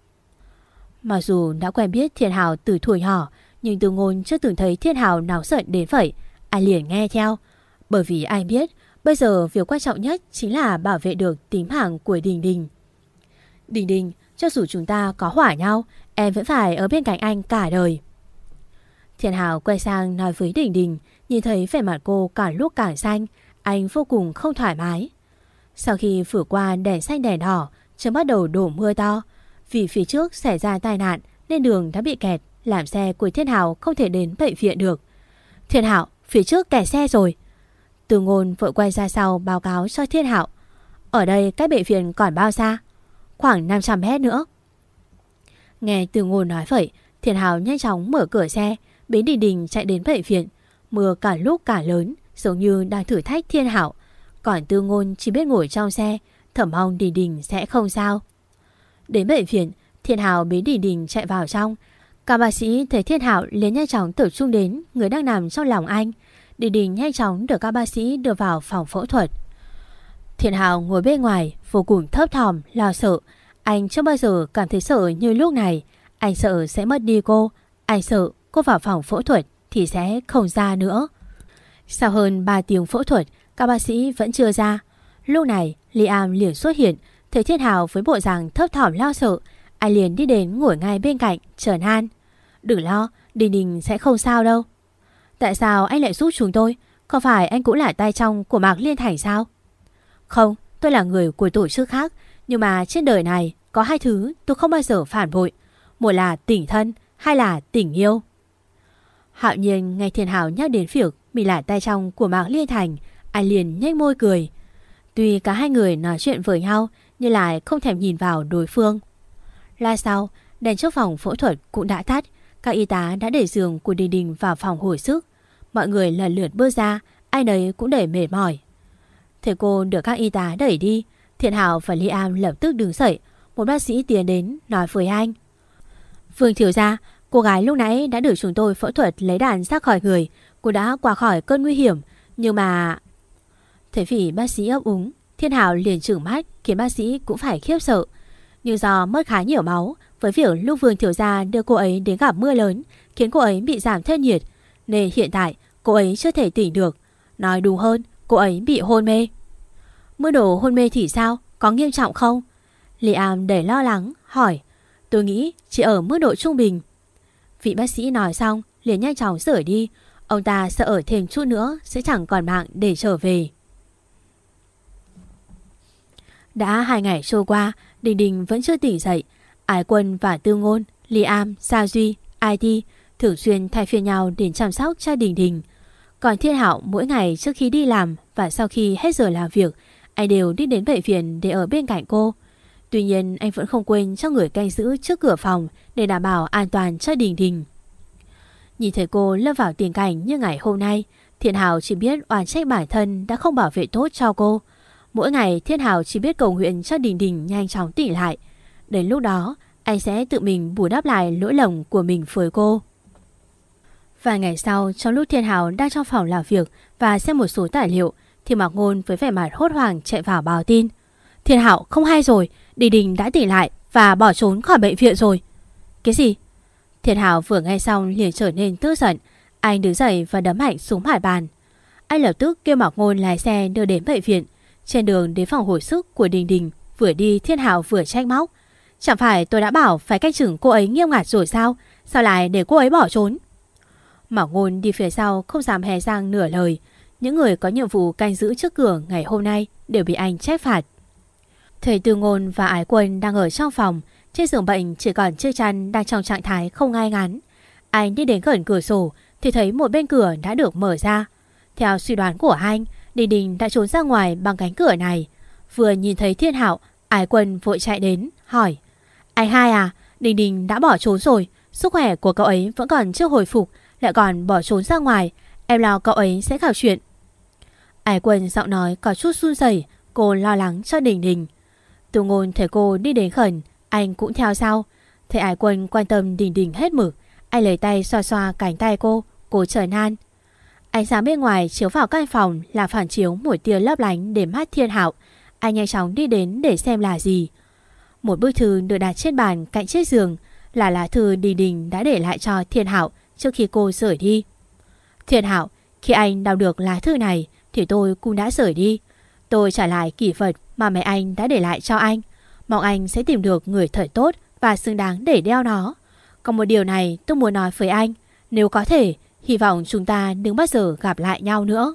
Mặc dù đã quen biết Thiên Hảo từ tuổi nhỏ, nhưng Tư Ngôn chưa từng thấy Thiên Hảo náo giận đến vậy. Anh liền nghe theo, bởi vì anh biết bây giờ việc quan trọng nhất chính là bảo vệ được tính mạng của Đình Đình. Đình Đình, cho dù chúng ta có hỏa nhau, em vẫn phải ở bên cạnh anh cả đời. Thiên Hảo quay sang nói với Đình Đình, nhìn thấy vẻ mặt cô càng lúc càng xanh, anh vô cùng không thoải mái. Sau khi vượt qua đèn xanh đèn đỏ, trời bắt đầu đổ mưa to. Vì phía trước xảy ra tai nạn nên đường đã bị kẹt, làm xe của Thiên Hảo không thể đến bệnh viện được. Thiên Hảo, phía trước kẹt xe rồi. Tư Ngôn vội quay ra sau báo cáo cho Thiên Hảo. Ở đây cách bệnh viện còn bao xa? Khoảng 500 mét nữa. Nghe Tư Ngôn nói vậy, Thiên Hảo nhanh chóng mở cửa xe, bế Đình Đình chạy đến bệnh viện. Mưa cả lúc cả lớn, giống như đang thử thách Thiên Hảo. Còn Tư Ngôn chỉ biết ngồi trong xe, thầm mong Đình Đình sẽ không sao. Đến bệnh viện, Thiên Hảo bế Đình Đình chạy vào trong. Các bác sĩ thấy Thiên Hảo liền nhanh chóng tập trung đến người đang nằm trong lòng anh. Đình Đình nhanh chóng được các bác sĩ đưa vào phòng phẫu thuật. Thiên Hảo ngồi bên ngoài vô cùng thấp thỏm, lo sợ. Anh chưa bao giờ cảm thấy sợ như lúc này. Anh sợ sẽ mất đi cô. Anh sợ cô vào phòng phẫu thuật thì sẽ không ra nữa. Sau hơn 3 tiếng phẫu thuật, các bác sĩ vẫn chưa ra. Lúc này Liam liền xuất hiện. Thấy Thiên Hảo với bộ dạng thấp thỏm lo sợ, anh liền đi đến ngồi ngay bên cạnh trấn an. Đừng lo, Đình Đình sẽ không sao đâu. Tại sao anh lại giúp chúng tôi? Có phải anh cũng là tay trong của Mạc Liên Thành sao? Không, tôi là người của tổ chức khác. Nhưng mà trên đời này có hai thứ tôi không bao giờ phản bội. Một là tình thân, hai là tình yêu. Hạo Nhiên nghe Thiên Hảo nhắc đến việc mình là tay trong của Mạc Liên Thành, anh liền nhếch môi cười. Tuy cả hai người nói chuyện với nhau, nhưng lại không thèm nhìn vào đối phương. Lát sau, đèn trước phòng phẫu thuật cũng đã tắt. Các y tá đã đẩy giường của Đình Đình vào phòng hồi sức. Mọi người lần lượt bước ra, ai nấy cũng đầy mệt mỏi. Thấy cô được các y tá đẩy đi, Thiên Hảo và Liam lập tức đứng dậy. Một bác sĩ tiến đến nói với anh. Vương thiếu gia, cô gái lúc nãy đã được chúng tôi phẫu thuật lấy đạn ra khỏi người. Cô đã qua khỏi cơn nguy hiểm. Nhưng mà... Thấy vì bác sĩ ấp úng, Thiên Hảo liền trừng mắt khiến bác sĩ cũng phải khiếp sợ. Nhưng do mất khá nhiều máu, với việc lúc Vương thiếu gia đưa cô ấy đến gặp mưa lớn khiến cô ấy bị giảm thân nhiệt, nên hiện tại cô ấy chưa thể tỉnh được. Nói đúng hơn, cô ấy bị hôn mê. Mức độ hôn mê thì sao? Có nghiêm trọng không? Liam đầy lo lắng hỏi. Tôi nghĩ chỉ ở mức độ trung bình. Vị bác sĩ nói xong liền nhanh chóng rời đi. Ông ta sợ ở thêm chút nữa sẽ chẳng còn mạng để trở về. Đã 2 ngày trôi qua, Đình Đình vẫn chưa tỉnh dậy. Ái Quân và Tư Ngôn, Liam, Sa Duy, IT thường xuyên thay phiên nhau đến chăm sóc cho Đình Đình. Còn Thiên Hảo mỗi ngày trước khi đi làm và sau khi hết giờ làm việc, anh đều đi đến bệnh viện để ở bên cạnh cô. Tuy nhiên anh vẫn không quên cho người canh giữ trước cửa phòng để đảm bảo an toàn cho Đình Đình. Nhìn thấy cô lâm vào tình cảnh như ngày hôm nay, Thiên Hào chỉ biết oán trách bản thân đã không bảo vệ tốt cho cô. Mỗi ngày Thiên Hào chỉ biết cầu nguyện cho Đình Đình nhanh chóng tỉnh lại. Đến lúc đó anh sẽ tự mình bù đắp lại lỗi lầm của mình với cô. Vài ngày sau, trong lúc Thiên Hào đang trong phòng làm việc và xem một số tài liệu, thì Mạc Ngôn với vẻ mặt hốt hoảng chạy vào báo tin. Thiên Hào, không hay rồi, Đình Đình đã tỉnh lại và bỏ trốn khỏi bệnh viện rồi. Cái gì? Thiên Hào vừa nghe xong liền trở nên tức giận. Anh đứng dậy và đấm mạnh xuống mặt bàn. Anh lập tức kêu Mạc Ngôn lái xe đưa đến bệnh viện. Trên đường đến phòng hồi sức của Đình Đình, vừa đi Thiên Hào vừa trách móc. Chẳng phải tôi đã bảo phải canh chừng cô ấy nghiêm ngặt rồi sao? Sao lại để cô ấy bỏ trốn? Mạc Ngôn đi phía sau không dám hé răng nửa lời. Những người có nhiệm vụ canh giữ trước cửa ngày hôm nay đều bị anh trách phạt. Thầy Tư Ngôn và Ái Quân đang ở trong phòng. Trên giường bệnh chỉ còn chiếc chăn đang trong trạng thái không ngay ngắn. Anh đi đến gần cửa sổ thì thấy một bên cửa đã được mở ra. Theo suy đoán của anh, Đình Đình đã trốn ra ngoài bằng cánh cửa này. Vừa nhìn thấy Thiên Hạo, Ái Quân vội chạy đến hỏi: Anh hai à, Đình Đình đã bỏ trốn rồi. Sức khỏe của cậu ấy vẫn còn chưa hồi phục, lại còn bỏ trốn ra ngoài. Em lo cậu ấy sẽ gặp chuyện. Ái Quân giọng nói có chút run rẩy, cô lo lắng cho Đình Đình. Tư Ngôn thấy cô đi đến gần, anh cũng theo sau. Thấy Ái Quân quan tâm Đình Đình hết mực, anh lấy tay xoa xoa cánh tay cô trở nan. Ánh sáng bên ngoài chiếu vào căn phòng là phản chiếu một tia lấp lánh đến mắt Thiên Hạo. Anh nhanh chóng đi đến để xem là gì. Một bức thư được đặt trên bàn cạnh chiếc giường, là lá thư Đình Đình đã để lại cho Thiên Hạo trước khi cô rời đi. Thiên Hạo, khi anh đọc được lá thư này thì tôi cũng đã rời đi. Tôi trả lại kỷ vật mà mẹ anh đã để lại cho anh. Mong anh sẽ tìm được người thật tốt và xứng đáng để đeo nó. Còn một điều này tôi muốn nói với anh. Nếu có thể, hy vọng chúng ta đừng bao giờ gặp lại nhau nữa.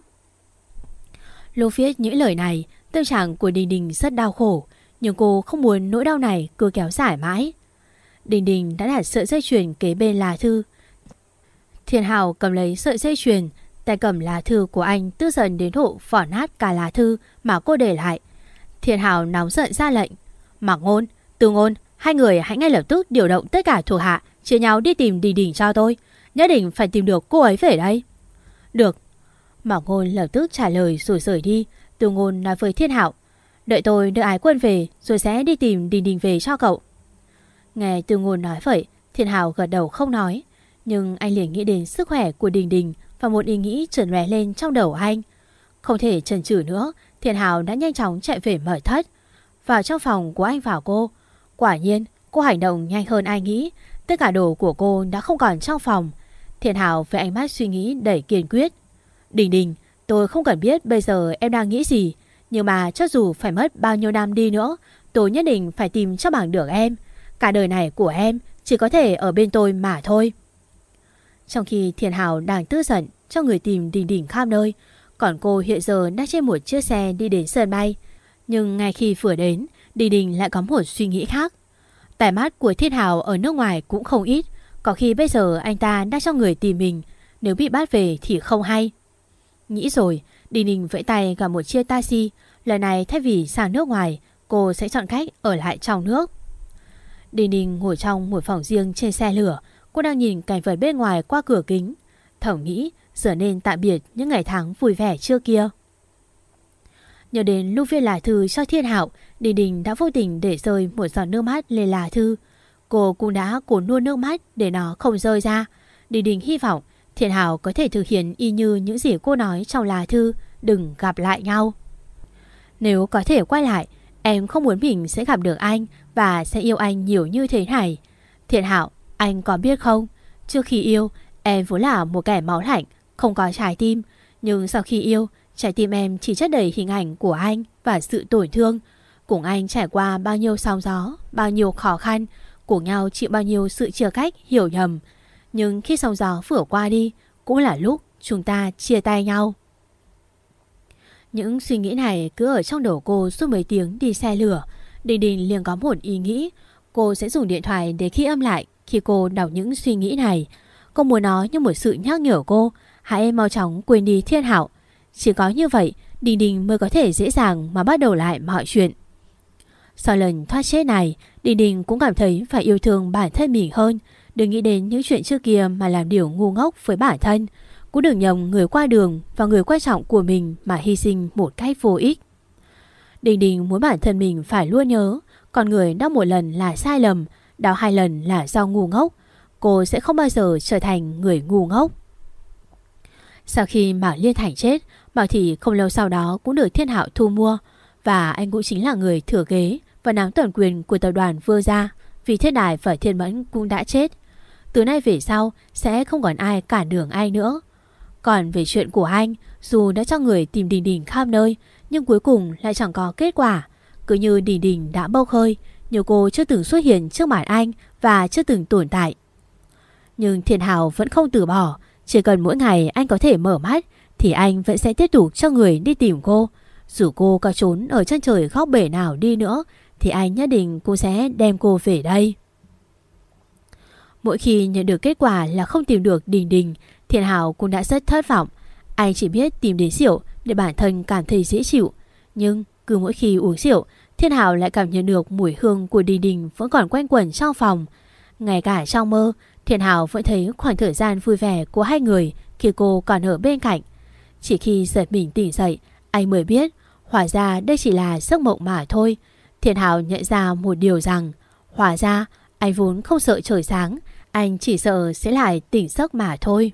Lúc viết những lời này, tâm trạng của Đình Đình rất đau khổ. Nhưng cô không muốn nỗi đau này cứ kéo dài mãi. Đình Đình đã đặt sợi dây chuyền kế bên lá thư. Thiên Hào cầm lấy sợi dây chuyền, tay cầm lá thư của anh tức giận đến độ phỏ nát cả lá thư mà cô để lại. Thiên Hào nóng giận ra lệnh: Mạc Ngôn, Tư Ngôn, hai người hãy ngay lập tức điều động tất cả thuộc hạ chia nhau đi tìm Đình Đình cho tôi. Nhất định phải tìm được cô ấy về đây. Được. Mạc Ngôn lập tức trả lời rồi rời đi. Tư Ngôn nói với Thiên Hạo: Đợi tôi đưa Ái Quân về rồi sẽ đi tìm Đình Đình về cho cậu. Nghe Tư Ngôn nói vậy, Thiên Hạo gật đầu không nói. Nhưng anh liền nghĩ đến sức khỏe của Đình Đình và một ý nghĩ chợt lóe lên trong đầu anh. Không thể chần chừ nữa, Thiên Hạo đã nhanh chóng chạy về mật thất. Vào trong phòng của anh và cô. Quả nhiên, cô hành động nhanh hơn anh nghĩ. Tất cả đồ của cô đã không còn trong phòng. Thiên Hạo với ánh mắt suy nghĩ đầy kiên quyết: Đình Đình, tôi không cần biết bây giờ em đang nghĩ gì. Nhưng mà cho dù phải mất bao nhiêu năm đi nữa, tôi nhất định phải tìm cho bằng được em. Cả đời này của em chỉ có thể ở bên tôi mà thôi. Trong khi Thiên Hào đang tức giận cho người tìm Đình Đình khắp nơi, còn cô hiện giờ đang trên một chiếc xe đi đến sân bay. Nhưng ngay khi vừa đến, Đình Đình lại có một suy nghĩ khác. Tài mắt của Thiên Hào ở nước ngoài cũng không ít. Có khi bây giờ anh ta đang cho người tìm mình. Nếu bị bắt về thì không hay. Nghĩ rồi, Đình Đình vẫy tay gặp một chiếc taxi. Lần này thay vì sang nước ngoài, cô sẽ chọn cách ở lại trong nước. Đình Đình ngồi trong một phòng riêng trên xe lửa. Cô đang nhìn cảnh vật bên ngoài qua cửa kính. Thầm nghĩ giờ nên tạm biệt những ngày tháng vui vẻ trước kia. Nhớ đến lúc viết lá thư cho Thiên Hạo, Đình Đình đã vô tình để rơi một giọt nước mắt lên lá thư. Cô cũng đã cố nuốt nước mắt để nó không rơi ra. Đình Đình hy vọng Thiên Hạo có thể thực hiện y như những gì cô nói trong lá thư, đừng gặp lại nhau. Nếu có thể quay lại, em không muốn mình sẽ gặp được anh và sẽ yêu anh nhiều như thế này. Thiên Hạo, anh có biết không? Trước khi yêu, em vốn là một kẻ máu lạnh, không có trái tim. Nhưng sau khi yêu, trái tim em chỉ chất đầy hình ảnh của anh và sự tổn thương. Cùng anh trải qua bao nhiêu sóng gió, bao nhiêu khó khăn, cùng nhau chịu bao nhiêu sự chia cách, hiểu nhầm. Nhưng khi sóng gió vừa qua đi, cũng là lúc chúng ta chia tay nhau. Những suy nghĩ này cứ ở trong đầu cô suốt mấy tiếng đi xe lửa. Đình Đình liền có một ý nghĩ. Cô sẽ dùng điện thoại để ghi âm lại khi cô đọc những suy nghĩ này. Cô muốn nó như một sự nhắc nhở cô: hãy mau chóng quên đi Thiên Hạo. Chỉ có như vậy, Đình Đình mới có thể dễ dàng mà bắt đầu lại mọi chuyện. Sau lần thoát chết này, Đình Đình cũng cảm thấy phải yêu thương bản thân mình hơn. Đừng nghĩ đến những chuyện trước kia mà làm điều ngu ngốc với bản thân. Cũng đừng nhầm người qua đường và người quan trọng của mình mà hy sinh một cách vô ích. Đình Đình muốn bản thân mình phải luôn nhớ, con người đau một lần là sai lầm, đau 2 lần là do ngu ngốc. Cô sẽ không bao giờ trở thành người ngu ngốc. Sau khi Mạc Liên Thành chết, Mạc Thị không lâu sau đó cũng được Thiên Hạo thu mua, và anh cũng chính là người thừa kế và nắm toàn quyền của tập đoàn Vương gia, vì Thiên Đài và Thiên Mẫn cũng đã chết. Từ nay về sau sẽ không còn ai cản đường anh nữa. Còn về chuyện của anh, dù đã cho người tìm Đình Đình khắp nơi, nhưng cuối cùng lại chẳng có kết quả. Cứ như Đình Đình đã bốc hơi, nhiều cô chưa từng xuất hiện trước mặt anh và chưa từng tồn tại. Nhưng Thiên Hạo vẫn không từ bỏ. Chỉ cần mỗi ngày anh có thể mở mắt thì anh vẫn sẽ tiếp tục cho người đi tìm cô. Dù cô có trốn ở chân trời góc bể nào đi nữa thì anh nhất định cũng sẽ đem cô về đây. Mỗi khi nhận được kết quả là không tìm được Đình Đình, Thiên Hạo cũng đã rất thất vọng. Anh chỉ biết tìm đến rượu để bản thân cảm thấy dễ chịu. Nhưng cứ mỗi khi uống rượu, Thiên Hạo lại cảm nhận được mùi hương của Đình Đình vẫn còn quanh quẩn trong phòng. Ngay cả trong mơ, Thiên Hạo vẫn thấy khoảng thời gian vui vẻ của hai người khi cô còn ở bên cạnh. Chỉ khi giật mình tỉnh dậy, anh mới biết hóa ra đây chỉ là giấc mộng mà thôi. Thiên Hạo nhận ra một điều rằng hóa ra anh vốn không sợ trời sáng, anh chỉ sợ sẽ lại tỉnh giấc mà thôi.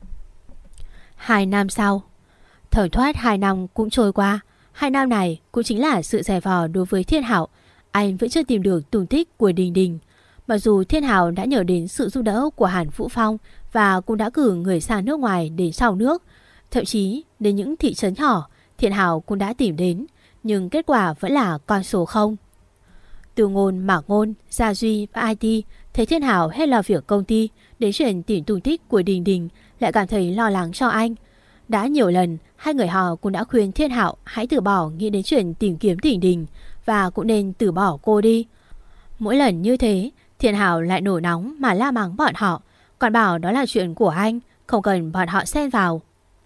2 năm sau, thở thoát 2 năm cũng trôi qua. 2 năm này cũng chính là sự dày vò đối với Thiên Hạo. Anh vẫn chưa tìm được tung tích của Đình Đình. Mặc dù Thiên Hạo đã nhờ đến sự giúp đỡ của Hàn Vũ Phong và cũng đã cử người xa nước ngoài đến sau nước, thậm chí đến những thị trấn nhỏ, Thiên Hạo cũng đã tìm đến, nhưng kết quả vẫn là con số 0. Từ Ngôn, Mạc Ngôn, Gia Duy và IT thấy Thiên Hạo hết lo việc công ty đến chuyện tìm tung tích của Đình Đình, lại cảm thấy lo lắng cho anh. Đã nhiều lần, hai người họ cũng đã khuyên Thiên Hạo hãy từ bỏ nghĩ đến chuyện tìm kiếm Đình Đình và cũng nên từ bỏ cô đi. Mỗi lần như thế, Thiên Hạo lại nổi nóng mà la mắng bọn họ, còn bảo đó là chuyện của anh, không cần bọn họ xen vào.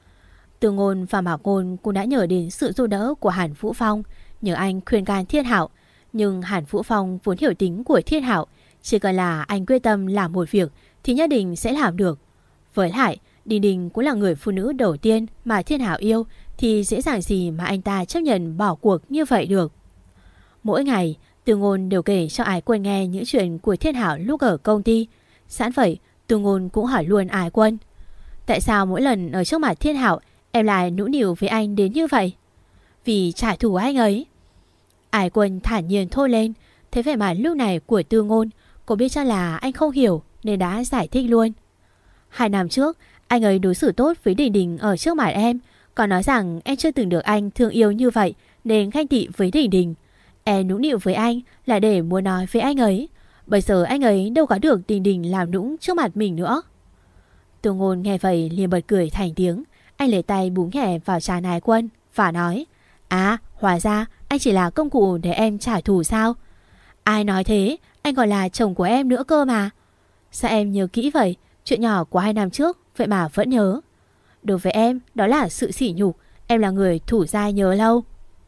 Từ Ngôn và Mạc Ngôn cũng đã nhờ đến sự giúp đỡ của Hàn Vũ Phong, nhờ anh khuyên can Thiên Hạo. Nhưng Hàn Vũ Phong vốn hiểu tính của Thiên Hạo, chỉ cần là anh quyết tâm làm một việc thì nhất định sẽ làm được. Với lại, Đình Đình cũng là người phụ nữ đầu tiên mà Thiên Hạo yêu, thì dễ dàng gì mà anh ta chấp nhận bỏ cuộc như vậy được. Mỗi ngày, Từ Ngôn đều kể cho Ái Quân nghe những chuyện của Thiên Hạo lúc ở công ty. Sẵn vậy, Từ Ngôn cũng hỏi luôn Ái Quân: tại sao mỗi lần ở trước mặt Thiên Hạo em lại nũng nịu với anh đến như vậy? Vì trả thù anh ấy. Ái Quân thản nhiên thôi lên. Thấy vẻ mặt lúc này của Từ Ngôn, cô biết chắc là anh không hiểu nên đã giải thích luôn. 2 năm trước, anh ấy đối xử tốt với Đình Đình ở trước mặt em, còn nói rằng em chưa từng được anh thương yêu như vậy nên ganh tị với Đình Đình. Em nũng nịu với anh là để muốn nói với anh ấy. Bây giờ anh ấy đâu có được Đình Đình làm nũng trước mặt mình nữa. Từ Ngôn nghe vậy liền bật cười thành tiếng. Anh lấy tay búng nhẹ vào trán Ái Quân và nói: à, hóa ra anh chỉ là công cụ để em trả thù sao? Ai nói thế, anh còn là chồng của em nữa cơ mà. Sao em nhớ kỹ vậy? Chuyện nhỏ của 2 năm trước vậy mà vẫn nhớ. Đối với em, đó là sự sỉ nhục. Em là người thủ dai nhớ lâu.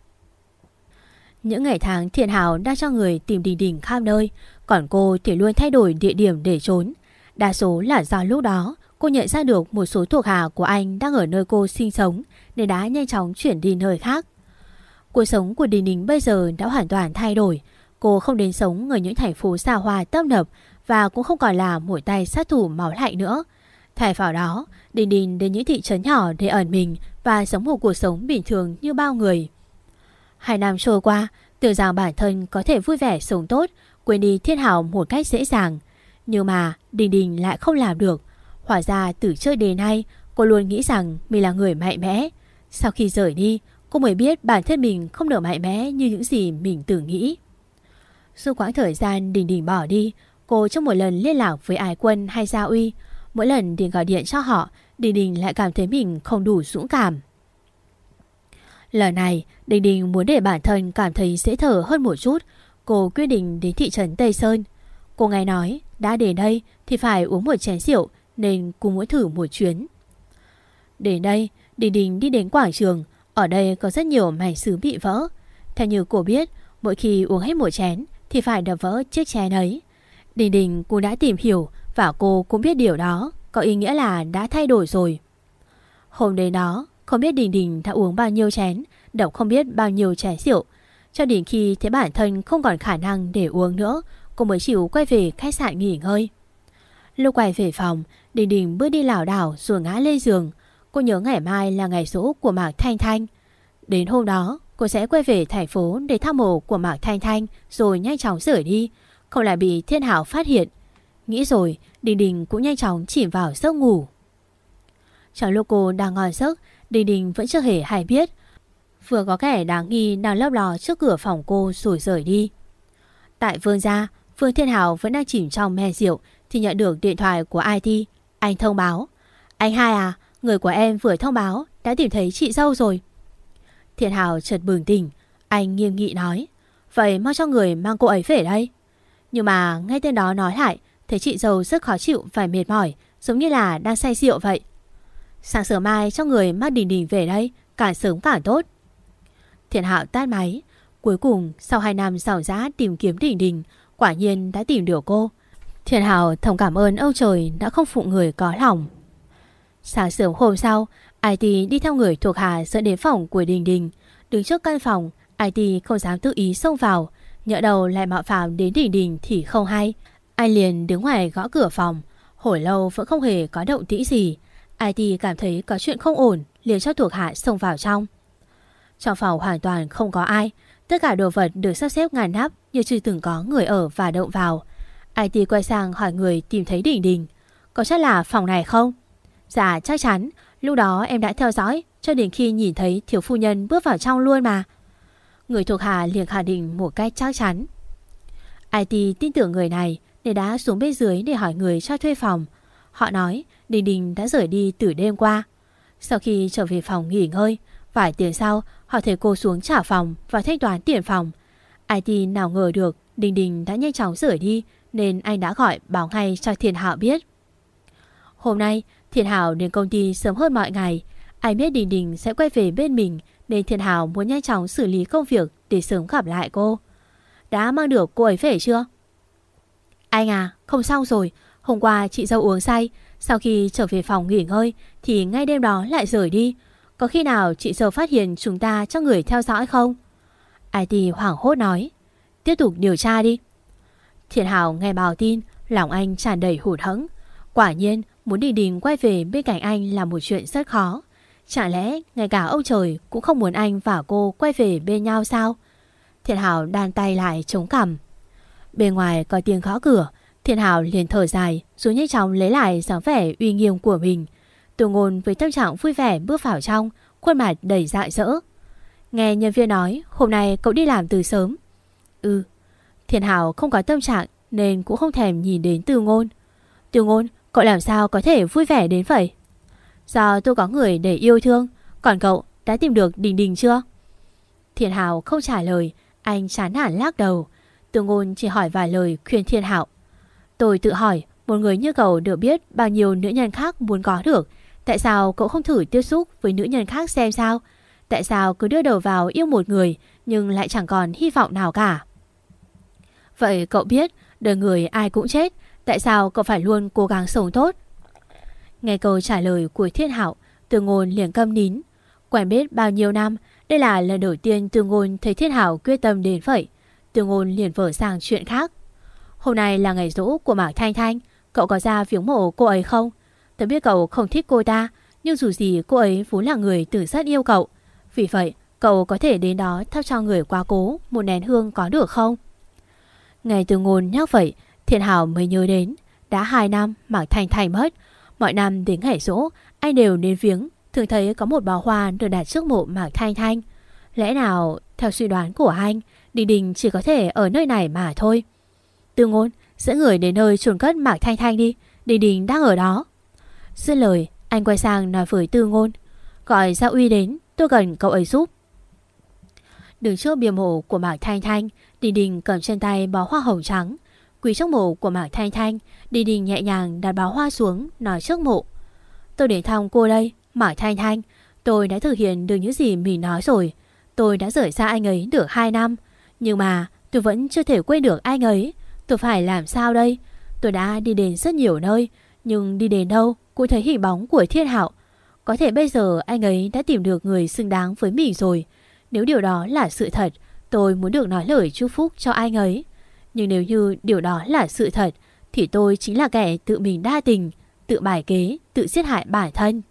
Những ngày tháng Thiên Hạo đang cho người tìm Đình Đình khắp nơi, còn cô thì luôn thay đổi địa điểm để trốn. Đa số là do lúc đó cô nhận ra được một số thuộc hạ của anh đang ở nơi cô sinh sống, nên đã nhanh chóng chuyển đi nơi khác. Cuộc sống của Đình Đình bây giờ đã hoàn toàn thay đổi. Cô không đến sống ở những thành phố xa hoa tấp nập và cũng không còn là một tay sát thủ máu lạnh nữa. Thay vào đó, Đình Đình đến những thị trấn nhỏ để ẩn mình và sống một cuộc sống bình thường như bao người. 2 năm trôi qua, tưởng rằng bản thân có thể vui vẻ sống tốt, quên đi Thiên Hạo một cách dễ dàng. Nhưng mà Đình Đình lại không làm được. Hóa ra từ trước đến nay, cô luôn nghĩ rằng mình là người mạnh mẽ. Sau khi rời đi, cô mới biết bản thân mình không được mạnh mẽ như những gì mình từng nghĩ. Suốt quãng thời gian Đình Đình bỏ đi, cô trong một lần liên lạc với Ái Quân hay Gia Uy, mỗi lần Đình gọi điện cho họ, Đình Đình lại cảm thấy mình không đủ dũng cảm. Lần này, Đình Đình muốn để bản thân cảm thấy dễ thở hơn một chút. Cô quyết định đến thị trấn Tây Sơn. Cô nghe nói đã đến đây thì phải uống một chén rượu, nên cô muốn thử một chuyến. Đến đây, Đình Đình đi đến quảng trường. Ở đây có rất nhiều mảnh sứ bị vỡ. Theo như cô biết, mỗi khi uống hết một chén thì phải đập vỡ chiếc chén ấy. Đình Đình cũng đã tìm hiểu Và cô cũng biết điều đó có ý nghĩa là đã thay đổi rồi. Hôm đến đó, không biết Đình Đình đã uống bao nhiêu chén, độc không biết bao nhiêu chén rượu. Cho đến khi thấy bản thân không còn khả năng để uống nữa, cô mới chịu quay về khách sạn nghỉ ngơi. Lúc quay về phòng, Đình Đình bước đi lảo đảo rồi ngã lên giường. Cô nhớ ngày mai là ngày giỗ của Mạc Thanh Thanh. Đến hôm đó, cô sẽ quay về thành phố để thăm mộ của Mạc Thanh Thanh rồi nhanh chóng rời đi, không lại bị Thiên Hảo phát hiện. Nghĩ rồi, Đình Đình cũng nhanh chóng chìm vào giấc ngủ. Trong lúc cô đang ngon giấc, Đình Đình vẫn chưa hề hay biết vừa có kẻ đáng nghi đang lấp ló trước cửa phòng cô rồi rời đi. Tại Vương gia, Vương Thiên Hảo vẫn đang chìm trong men rượu thì nhận được điện thoại của IT. Anh thông báo: "Anh hai à, người của em vừa thông báo đã tìm thấy chị dâu rồi." Thiên Hảo chợt bừng tỉnh. Anh nghiêm nghị nói: "Vậy mau cho người mang cô ấy về đây." Nhưng mà ngay tên đó nói lại, thấy chị dâu rất khó chịu và mệt mỏi, giống như là đang say rượu vậy. "Sáng sớm mai cho người mang Đình Đình về đây, càng sớm càng tốt." Thiên Hảo tắt máy. Cuối cùng sau 2 năm ròng rã tìm kiếm Đình Đình, quả nhiên đã tìm được cô. Thiên Hảo thầm cảm ơn ông trời đã không phụ người có lòng. Sáng sớm hôm sau, IT đi theo người thuộc hạ dẫn đến phòng của Đình Đình. Đứng trước căn phòng, IT không dám tự ý xông vào, nhỡ đầu lại mạo phạm đến Đình Đình thì không hay. Anh liền đứng ngoài gõ cửa phòng. Hồi lâu vẫn không hề có động tĩnh gì. IT cảm thấy có chuyện không ổn, liền cho thuộc hạ xông vào trong. Trong phòng hoàn toàn không có ai. Tất cả đồ vật được sắp xếp ngăn nắp như chưa từng có người ở và động vào. IT quay sang hỏi người tìm thấy Đình Đình: "Có chắc là phòng này không?" "Dạ chắc chắn, lúc đó em đã theo dõi cho đến khi nhìn thấy thiếu phu nhân bước vào trong luôn mà." Người thuộc hạ liền khẳng định một cách chắc chắn. IT tin tưởng người này nên đã xuống bên dưới để hỏi người cho thuê phòng. Họ nói Đình Đình đã rời đi từ đêm qua. Sau khi trở về phòng nghỉ ngơi, vài tiếng sau họ thấy cô xuống trả phòng và thanh toán tiền phòng. IT nào ngờ được Đình Đình đã nhanh chóng rời đi, nên anh đã gọi báo ngay cho Thiên Hảo biết. Hôm nay Thiên Hảo đến công ty sớm hơn mọi ngày. Anh biết Đình Đình sẽ quay về bên mình, nên Thiên Hảo muốn nhanh chóng xử lý công việc để sớm gặp lại cô. "Đã mang được cô ấy về chưa?" "Anh à, không xong rồi. Hôm qua chị dâu uống say, sau khi trở về phòng nghỉ ngơi thì ngay đêm đó lại rời đi. Có khi nào chị dâu phát hiện chúng ta cho người theo dõi không?" IT hoảng hốt nói: "Tiếp tục điều tra đi." Thiên Hảo nghe báo tin, lòng anh tràn đầy hụt hẫng. Quả nhiên muốn Đình Đình quay về bên cạnh anh là một chuyện rất khó. Chẳng lẽ ngay cả ông trời cũng không muốn anh và cô quay về bên nhau sao? Thiên Hảo đan tay lại chống cằm. Bên ngoài có tiếng gõ cửa. Thiên Hảo liền thở dài rồi nhanh chóng lấy lại dáng vẻ uy nghiêm của mình. Từ Ngôn với tâm trạng vui vẻ bước vào trong, khuôn mặt đầy rạng rỡ. Nghe nhân viên nói hôm nay cậu đi làm từ sớm. "Ừ." Thiên Hảo không có tâm trạng nên cũng không thèm nhìn đến Từ Ngôn. "Từ Ngôn, cậu làm sao có thể vui vẻ đến vậy?" "Do tôi có người để yêu thương. Còn cậu đã tìm được Đình Đình chưa?" Thiên Hảo không trả lời. Anh chán nản lắc đầu. Từ Ngôn chỉ hỏi vài lời khuyên Thiên Hảo. "Tôi tự hỏi, một người như cậu được biết bao nhiêu nữ nhân khác muốn có được. Tại sao cậu không thử tiếp xúc với nữ nhân khác xem sao? Tại sao cứ đưa đầu vào yêu một người nhưng lại chẳng còn hy vọng nào cả? Vậy cậu biết đời người ai cũng chết, tại sao cậu phải luôn cố gắng sống tốt?" Nghe câu trả lời của Thiên Hảo, Từ Ngôn liền câm nín. Quen biết bao nhiêu năm, đây là lần đầu tiên Từ Ngôn thấy Thiên Hảo quyết tâm đến vậy. Từ Ngôn liền vở sang chuyện khác. "Hôm nay là ngày giỗ của Mạc Thanh Thanh, cậu có ra viếng mộ cô ấy không? Tớ biết cậu không thích cô ta, nhưng dù gì cô ấy vốn là người từ rất yêu cậu. Vì vậy cậu có thể đến đó thắp cho người quá cố một nén hương có được không?" Nghe Từ Ngôn nhắc vậy, Thiên Hảo mới nhớ đến đã 2 năm Mạc Thanh Thanh mất. Mọi năm đến ngày giỗ anh đều đến viếng, thường thấy có một bó hoa được đặt trước mộ Mạc Thanh Thanh. Lẽ nào theo suy đoán của anh, Đình Đình chỉ có thể ở nơi này mà thôi. "Từ Ngôn, dẫn người đến nơi chôn cất Mạc Thanh Thanh đi, Đình Đình đang ở đó." Dứt lời, anh quay sang nói với Từ Ngôn: "Gọi Gia Uy đến, tôi cần cậu ấy giúp." Đứng trước bia mộ của Mạc Thanh Thanh, Đình Đình cầm trên tay bó hoa hồng trắng. Quỳ trước mộ của Mạc Thanh Thanh, Đình Đình nhẹ nhàng đặt bó hoa xuống, nói trước mộ: "Tôi đến thăm cô đây, Mạc Thanh Thanh. Tôi đã thực hiện được những gì mình nói rồi. Tôi đã rời xa anh ấy được 2 năm, nhưng mà tôi vẫn chưa thể quên được anh ấy. Tôi phải làm sao đây? Tôi đã đi đến rất nhiều nơi, nhưng đi đến đâu cũng thấy hình bóng của Thiên Hạo. Có thể bây giờ anh ấy đã tìm được người xứng đáng với mình rồi. Nếu điều đó là sự thật, tôi muốn được nói lời chúc phúc cho anh ấy. Nhưng nếu như điều đó là sự thật, thì tôi chính là kẻ tự mình đa tình, tự bài kế, tự giết hại bản thân.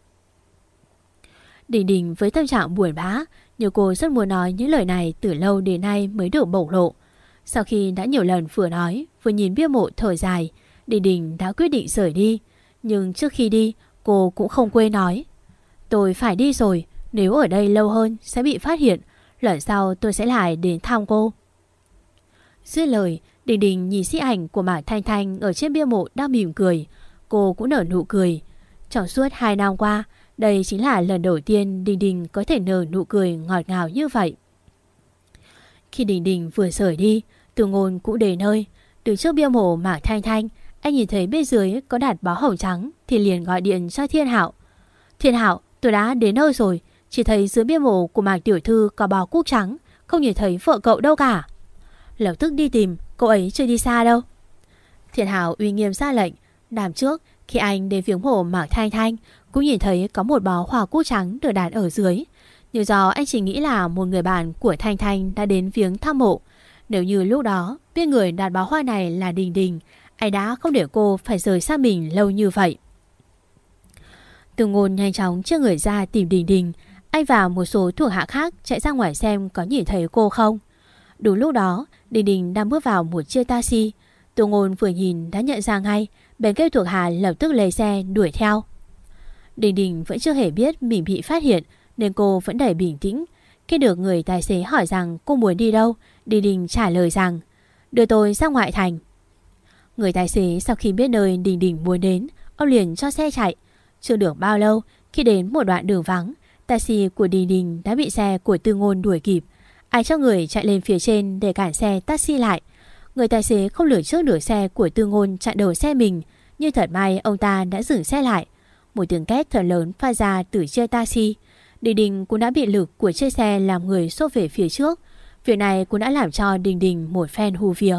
Đình Đình với tâm trạng buồn bã, nhưng cô rất muốn nói những lời này từ lâu đến nay mới được bộc lộ. Sau khi đã nhiều lần vừa nói, vừa nhìn bia mộ thở dài, Đình Đình đã quyết định rời đi. Nhưng trước khi đi, cô cũng không quên nói: tôi phải đi rồi, nếu ở đây lâu hơn sẽ bị phát hiện. Lần sau tôi sẽ lại đến thăm cô. Dứt lời, Đình Đình nhìn di ảnh của Mạc Thanh Thanh ở trên bia mộ đang mỉm cười. Cô cũng nở nụ cười. Trong suốt 2 năm qua, đây chính là lần đầu tiên Đình Đình có thể nở nụ cười ngọt ngào như vậy. Khi Đình Đình vừa rời đi, Từ Ngôn cũng đến nơi. Đứng trước bia mộ Mạc Thanh Thanh, anh nhìn thấy bên dưới có đặt báo hồng trắng thì liền gọi điện cho Thiên Hạo. Thiên Hạo, tôi đã đến nơi rồi. Chỉ thấy dưới bia mộ của Mạc tiểu thư có báo cúc trắng, không nhìn thấy vợ cậu đâu cả. Lập tức đi tìm, cô ấy chưa đi xa đâu. Thiên Hạo uy nghiêm ra lệnh. Năm trước, khi anh đến viếng mộ Mạc Thanh Thanh, cũng nhìn thấy có một bó hoa cúc trắng được đặt ở dưới. Nhưng do anh chỉ nghĩ là một người bạn của Thanh Thanh đã đến viếng thăm mộ. Nếu như lúc đó biết người đặt bó hoa này là Đình Đình, anh đã không để cô phải rời xa mình lâu như vậy. Từ Ngôn nhanh chóng chia người ra tìm Đình Đình. Anh và một số thuộc hạ khác chạy ra ngoài xem có nhìn thấy cô không. Đúng lúc đó, Đình Đình đang bước vào một chiếc taxi. Từ Ngôn vừa nhìn đã nhận ra ngay, bèn kêu thuộc hạ lập tức lấy xe đuổi theo. Đình Đình vẫn chưa hề biết mình bị phát hiện, nên cô vẫn đầy bình tĩnh. Khi được người tài xế hỏi rằng cô muốn đi đâu, Đình Đình trả lời rằng: đưa tôi ra ngoại thành. Người tài xế sau khi biết nơi Đình Đình muốn đến, ông liền cho xe chạy. Chưa được bao lâu, khi đến một đoạn đường vắng, taxi của Đình Đình đã bị xe của Từ Ngôn đuổi kịp. Ai cho người chạy lên phía trên để cản xe taxi lại. Người tài xế không lường trước được xe của Từ Ngôn chặn đầu xe mình, nhưng thật may ông ta đã dừng xe lại. Một tiếng két thật lớn phát ra từ chiếc taxi. Đình Đình cũng đã bị lực của chiếc xe làm người xô về phía trước. Việc này cũng đã làm cho Đình Đình một phen hú vía.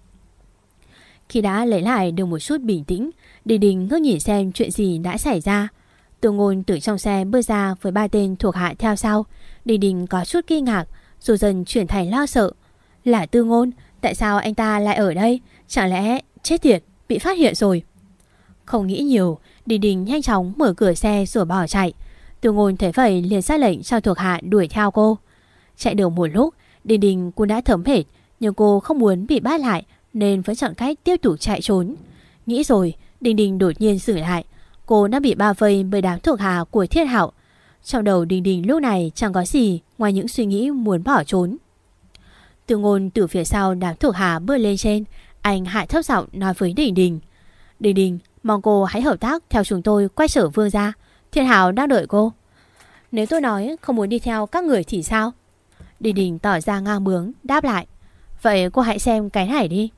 Khi đã lấy lại được một chút bình tĩnh, Đình Đình ngước nhìn xem chuyện gì đã xảy ra. Từ Ngôn từ trong xe bước ra với 3 tên thuộc hạ theo sau. Đình Đình có chút kinh ngạc, rồi dần chuyển thành lo sợ. Là Từ Ngôn, tại sao anh ta lại ở đây? Chẳng lẽ chết tiệt, bị phát hiện rồi? Không nghĩ nhiều, Đình Đình nhanh chóng mở cửa xe rồi bỏ chạy. Từ Ngôn thấy vậy liền ra lệnh cho thuộc hạ đuổi theo cô. Chạy được một lúc, Đình Đình cũng đã thấm mệt, nhưng cô không muốn bị bắt lại nên vẫn chọn cách tiếp tục chạy trốn. Nghĩ rồi, Đình Đình đột nhiên dừng lại. Cô đã bị bao vây bởi đám thuộc hạ của Thiên Hạo. Trong đầu Đình Đình lúc này chẳng có gì ngoài những suy nghĩ muốn bỏ trốn. Từ Ngôn từ phía sau đám thuộc hạ bước lên trên. Anh hạ thấp giọng nói với Đình Đình: Đình Đình, mong cô hãy hợp tác theo chúng tôi quay trở Vương gia. Thiên Hạo đang đợi cô. Nếu tôi nói không muốn đi theo các người thì sao? Đình Đình tỏ ra ngang bướng đáp lại: vậy cô hãy xem cái này đi.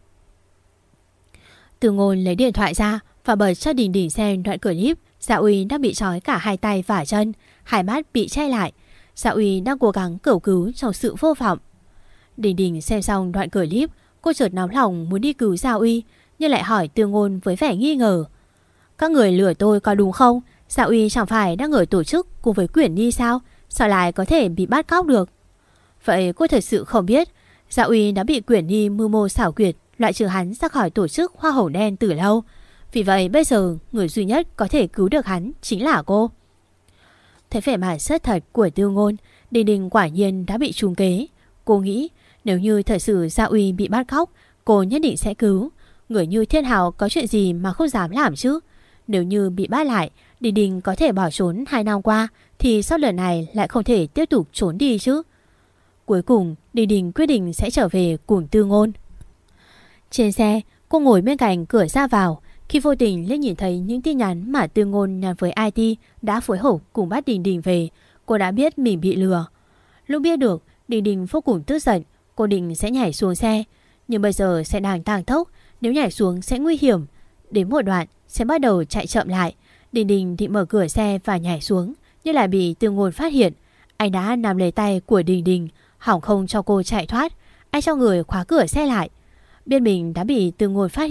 Từ Ngôn lấy điện thoại ra và bật cho Đình Đình xem đoạn clip Dạ Uy đang bị trói cả hai tay và chân, hai mắt bị che lại. Dạ Uy đang cố gắng cầu cứu trong sự vô vọng. Đình Đình xem xong đoạn clip, cô chợt nóng lòng muốn đi cứu Dạ Uy, nhưng lại hỏi Từ Ngôn với vẻ nghi ngờ: các người lừa tôi có đúng không? Dạ Uy chẳng phải đang ở tổ chức cùng với Quyển Nhi sao? Sao lại có thể bị bắt cóc được? Vậy cô thật sự không biết Dạ Uy đã bị Quyển Nhi mưu mô xảo quyệt loại trừ hắn ra khỏi tổ chức Hoa Hổ Đen từ lâu. Vì vậy bây giờ người duy nhất có thể cứu được hắn chính là cô. Thấy vẻ mặt rất thật của Từ Ngôn, Đình Đình quả nhiên đã bị trúng kế. Cô nghĩ nếu như thật sự Dạ Uy bị bắt cóc, cô nhất định sẽ cứu. Người như Thiên Hạo có chuyện gì mà không dám làm chứ? Nếu như bị bắt lại, Đình Đình có thể bỏ trốn 2 năm qua, thì sau lần này lại không thể tiếp tục trốn đi chứ. Cuối cùng, Đình Đình quyết định sẽ trở về cùng Từ Ngôn. Trên xe, cô ngồi bên cạnh cửa ra vào. Khi vô tình liếc nhìn thấy những tin nhắn mà Từ Ngôn nhắn với IT đã phối hợp cùng bắt Đình Đình về, cô đã biết mình bị lừa. Lúc biết được, Đình Đình vô cùng tức giận. Cô định sẽ nhảy xuống xe, nhưng bây giờ xe đang tăng tốc, nếu nhảy xuống sẽ nguy hiểm. Đến một đoạn sẽ bắt đầu chạy chậm lại. Đình Đình định mở cửa xe và nhảy xuống, nhưng lại bị Từ Ngôn phát hiện. Anh đã nắm lấy tay của Đình Đình, hỏng không cho cô chạy thoát. Anh cho người khóa cửa xe lại. Biết mình đã bị Từ Ngôn phát hiện,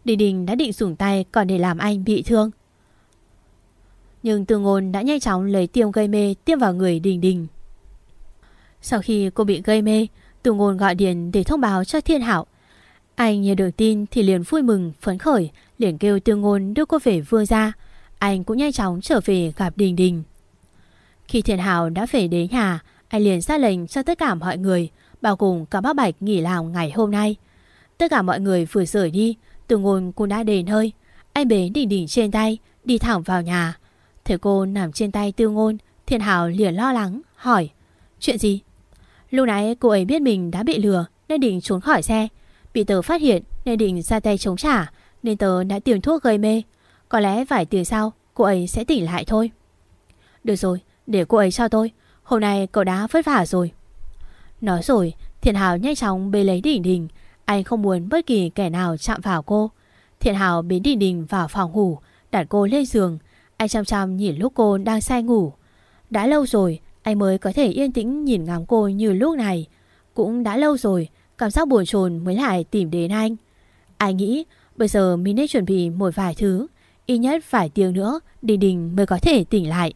Đình Đình đã định dùng tay còn để làm anh bị thương. Nhưng Từ Ngôn đã nhanh chóng lấy tiêm gây mê tiêm vào người Đình Đình. Sau khi cô bị gây mê, Từ Ngôn gọi điện để thông báo cho Thiên Hạo. Anh nhận được tin thì liền vui mừng phấn khởi, liền kêu Từ Ngôn đưa cô về Vương gia. Anh cũng nhanh chóng trở về gặp Đình Đình. Khi Thiên Hạo đã về đến nhà, anh liền ra lệnh cho tất cả mọi người, bao gồm cả bác Bạch nghỉ làm ngày hôm nay. Tất cả mọi người vừa rời đi, Từ Ngôn cũng đã đến hơi. Anh bế Đình Đình trên tay, đi thẳng vào nhà. Thấy cô nằm trên tay Từ Ngôn, Thiên Hạo liền lo lắng, hỏi: chuyện gì? Lúc nãy cô ấy biết mình đã bị lừa nên định trốn khỏi xe. Bị tớ phát hiện nên định ra tay chống trả, nên tớ đã tìm thuốc gây mê. Có lẽ vài tiếng sau cô ấy sẽ tỉnh lại thôi. Được rồi, để cô ấy cho tôi. Hôm nay cậu đã vất vả rồi. Nói rồi, Thiên Hạo nhanh chóng bế lấy Đình Đình. Anh không muốn bất kỳ kẻ nào chạm vào cô. Thiên Hạo bế Đình Đình vào phòng ngủ, đặt cô lên giường. Anh chăm chăm nhìn lúc cô đang say ngủ. Đã lâu rồi anh mới có thể yên tĩnh nhìn ngắm cô như lúc này. Cũng đã lâu rồi cảm giác buồn chồn mới lại tìm đến anh. Anh nghĩ bây giờ mình nên chuẩn bị một vài thứ. Ít nhất vài tiếng nữa Đình Đình mới có thể tỉnh lại.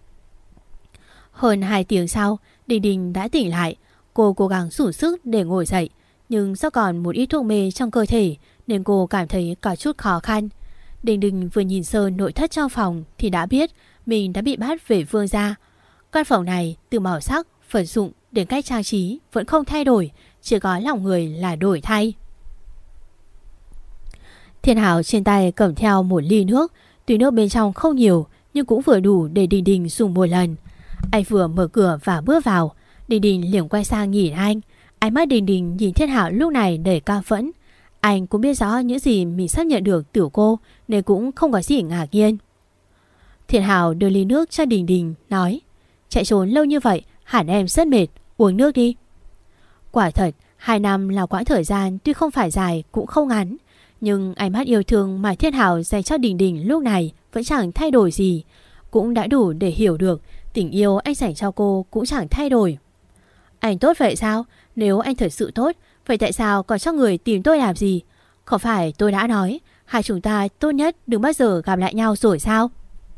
Hơn 2 tiếng sau, Đình Đình đã tỉnh lại. Cô cố gắng đủ sức để ngồi dậy, nhưng do còn một ít thuốc mê trong cơ thể nên cô cảm thấy có chút khó khăn. Đình Đình vừa nhìn sơ nội thất trong phòng thì đã biết mình đã bị bắt về Vương gia. Căn phòng này từ màu sắc, vật dụng đến cách trang trí vẫn không thay đổi, chỉ có lòng người là đổi thay. Thiên Hạo trên tay cầm theo một ly nước. Tuy nước bên trong không nhiều nhưng cũng vừa đủ để Đình Đình dùng một lần. Anh vừa mở cửa và bước vào, Đình Đình liền quay sang nhìn anh. Ánh mắt Đình Đình nhìn Thiên Hạo lúc này đầy cam phẫn. Anh cũng biết rõ những gì mình sắp nhận được từ cô nên cũng không có gì ngạc nhiên. Thiên Hạo đưa ly nước cho Đình Đình, nói: chạy trốn lâu như vậy hẳn em rất mệt, uống nước đi. Quả thật 2 năm là quãng thời gian tuy không phải dài cũng không ngắn, nhưng ánh mắt yêu thương mà Thiên Hạo dành cho Đình Đình lúc này vẫn chẳng thay đổi gì. Cũng đã đủ để hiểu được tình yêu anh dành cho cô cũng chẳng thay đổi. Anh tốt vậy sao? Nếu anh thật sự tốt, vậy tại sao còn cho người tìm tôi làm gì? Không phải tôi đã nói hai chúng ta tốt nhất đừng bao giờ gặp lại nhau rồi sao?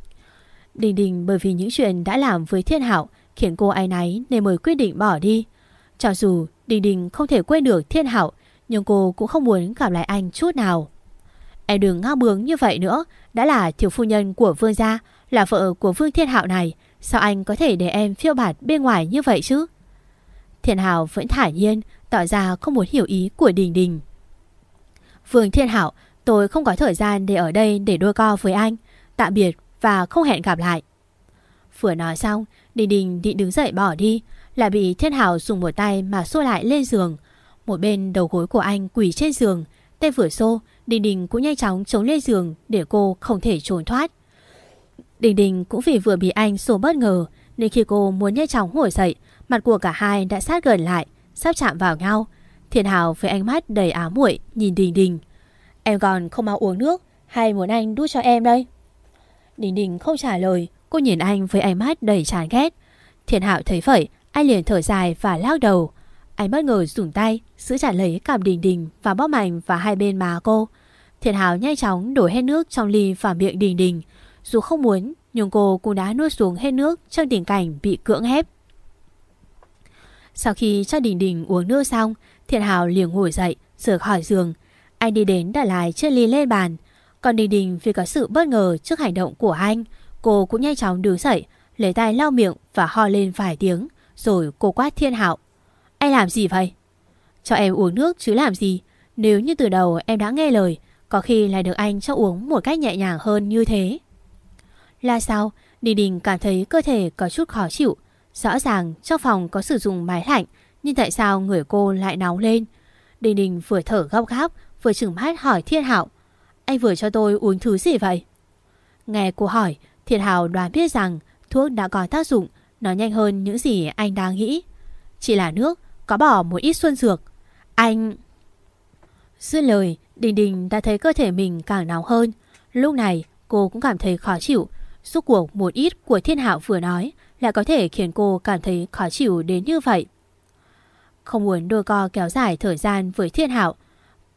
Đình Đình bởi vì những chuyện đã làm với Thiên Hạo khiến cô áy náy nên mới quyết định bỏ đi. Cho dù Đình Đình không thể quên được Thiên Hạo, nhưng cô cũng không muốn gặp lại anh chút nào. Em đừng ngao bướng như vậy nữa. Đã là thiếu phu nhân của Vương gia, là vợ của Vương Thiên Hạo này, sao anh có thể để em phiêu bạt bên ngoài như vậy chứ? Thiên Hạo vẫn thản nhiên, tỏ ra không muốn hiểu ý của Đình Đình. Vương Thiên Hạo, tôi không có thời gian để ở đây để đôi co với anh. Tạm biệt và không hẹn gặp lại. Vừa nói xong, Đình Đình định đứng dậy bỏ đi, lại bị Thiên Hạo dùng một tay mà xô lại lên giường. Một bên đầu gối của anh quỳ trên giường, tay vừa xô, Đình Đình cũng nhanh chóng chống lên giường để cô không thể trốn thoát. Đình Đình cũng vì vừa bị anh xô bất ngờ nên khi cô muốn nhanh chóng ngồi dậy, mặt của cả hai đã sát gần lại, sắp chạm vào nhau. Thiên Hạo với ánh mắt đầy ám muội nhìn Đình Đình. Em còn không mau uống nước hay muốn anh đút cho em đây? Đình Đình không trả lời, cô nhìn anh với ánh mắt đầy chán ghét. Thiên Hạo thấy vậy, anh liền thở dài và lắc đầu. Anh bất ngờ dùng tay giữ chặt lấy cằm Đình Đình và bóp mạnh vào hai bên má cô. Thiên Hạo nhanh chóng đổ hết nước trong ly vào miệng Đình Đình. Dù không muốn nhưng cô cũng đã nuốt xuống hết nước trong tình cảnh bị cưỡng ép. Sau khi cho Đình Đình uống nước xong, Thiên Hạo liền ngồi dậy rời khỏi giường. Anh đi đến đặt lại chiếc ly lên bàn. Còn Đình Đình vì có sự bất ngờ trước hành động của anh, cô cũng nhanh chóng đứng dậy, lấy tay lau miệng và ho lên vài tiếng. Rồi cô quát Thiên Hạo: anh làm gì vậy? Cho em uống nước chứ làm gì. Nếu như từ đầu em đã nghe lời, có khi lại được anh cho uống một cách nhẹ nhàng hơn như thế. Là sao? Đình Đình cảm thấy cơ thể có chút khó chịu. Rõ ràng trong phòng có sử dụng máy lạnh, nhưng tại sao người cô lại nóng lên? Đình Đình vừa thở gấp gáp vừa trừng mắt hỏi Thiên Hạo: anh vừa cho tôi uống thứ gì vậy? Nghe cô hỏi, Thiên Hạo đoán biết rằng thuốc đã có tác dụng. Nó nhanh hơn những gì anh đang nghĩ. Chỉ là nước, có bỏ một ít xuân dược. Anh... Dứt lời, Đình Đình đã thấy cơ thể mình càng nóng hơn. Lúc này cô cũng cảm thấy khó chịu. Rốt cuộc một ít của Thiên Hạo vừa nói lại có thể khiến cô cảm thấy khó chịu đến như vậy. Không muốn đôi co kéo dài thời gian với Thiên Hạo,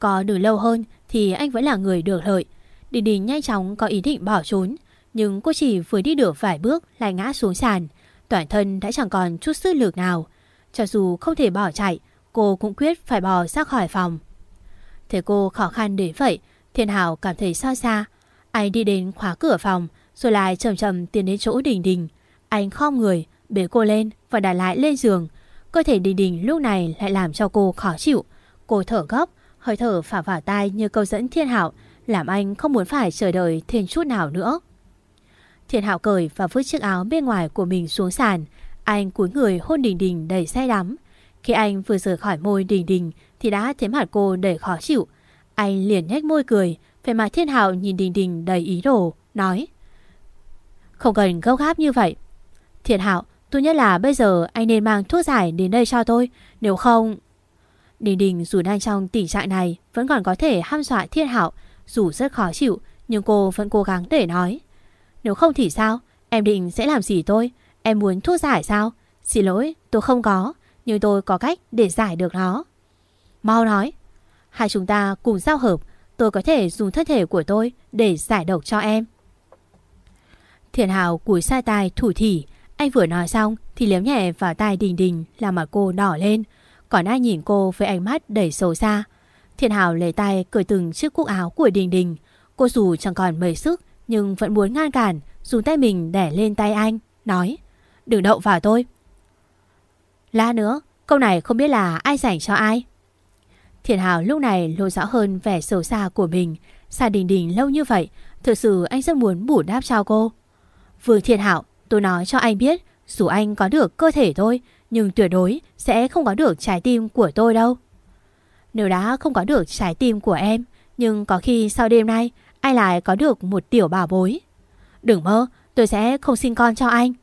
Có được lâu hơn thì anh vẫn là người được lợi. Đình Đình nhanh chóng có ý định bỏ trốn, nhưng cô chỉ vừa đi được vài bước lại ngã xuống sàn. Toàn thân đã chẳng còn chút sức lực nào. Cho dù không thể bỏ chạy, cô cũng quyết phải bò ra khỏi phòng. Thấy cô khó khăn đến vậy, Thiên Hảo cảm thấy xa xa. Anh đi đến khóa cửa phòng, rồi lại chậm chậm tiến đến chỗ Đình Đình. Anh khom người, bế cô lên và đặt lại lên giường. Cơ thể Đình Đình lúc này lại làm cho cô khó chịu. Cô thở gấp, hơi thở phả vào tai như câu dẫn Thiên Hảo, làm anh không muốn phải chờ đợi thêm chút nào nữa. Thiên Hảo cởi và vứt chiếc áo bên ngoài của mình xuống sàn. Anh cúi người hôn Đình Đình đầy say đắm. Khi anh vừa rời khỏi môi Đình Đình thì đã thấy mặt cô đầy khó chịu. Anh liền nhếch môi cười, vẻ mặt Thiên Hảo nhìn Đình Đình đầy ý đồ, nói: "Không cần gấp gáp như vậy. Thiên Hảo, tốt nhất là bây giờ anh nên mang thuốc giải đến đây cho tôi, nếu không..." Đình Đình dù đang trong tình trạng này vẫn còn có thể hăm dọa Thiên Hảo. Dù rất khó chịu nhưng cô vẫn cố gắng để nói: "Nếu không thì sao? Em định sẽ làm gì tôi? Em muốn thuốc giải sao? Xin lỗi, tôi không có, nhưng tôi có cách để giải được nó." "Mau nói." "Hai chúng ta cùng giao hợp, tôi có thể dùng thân thể của tôi để giải độc cho em." Thiên Hảo cúi sai tai thủ thỉ. Anh vừa nói xong thì liếm nhẹ vào tai Đình Đình làm mặt cô đỏ lên. Còn anh nhìn cô với ánh mắt đầy xấu xa. Thiên Hảo lấy tay cởi từng chiếc cúc áo của Đình Đình. Cô dù chẳng còn mấy sức nhưng vẫn muốn ngăn cản, dùng tay mình đè lên tay anh, nói: "Đừng động vào tôi." "Lát nữa, câu này không biết là ai dành cho ai." Thiên Hảo lúc này lộ rõ hơn vẻ xấu xa của mình. Xa Đình Đình lâu như vậy, thực sự anh rất muốn bù đắp cho cô. "Vương Thiên Hảo, tôi nói cho anh biết, dù anh có được cơ thể tôi, nhưng tuyệt đối sẽ không có được trái tim của tôi đâu." "Nếu đã không có được trái tim của em, nhưng có khi sau đêm nay anh lại có được một tiểu bảo bối." "Đừng mơ, tôi sẽ không sinh con cho anh."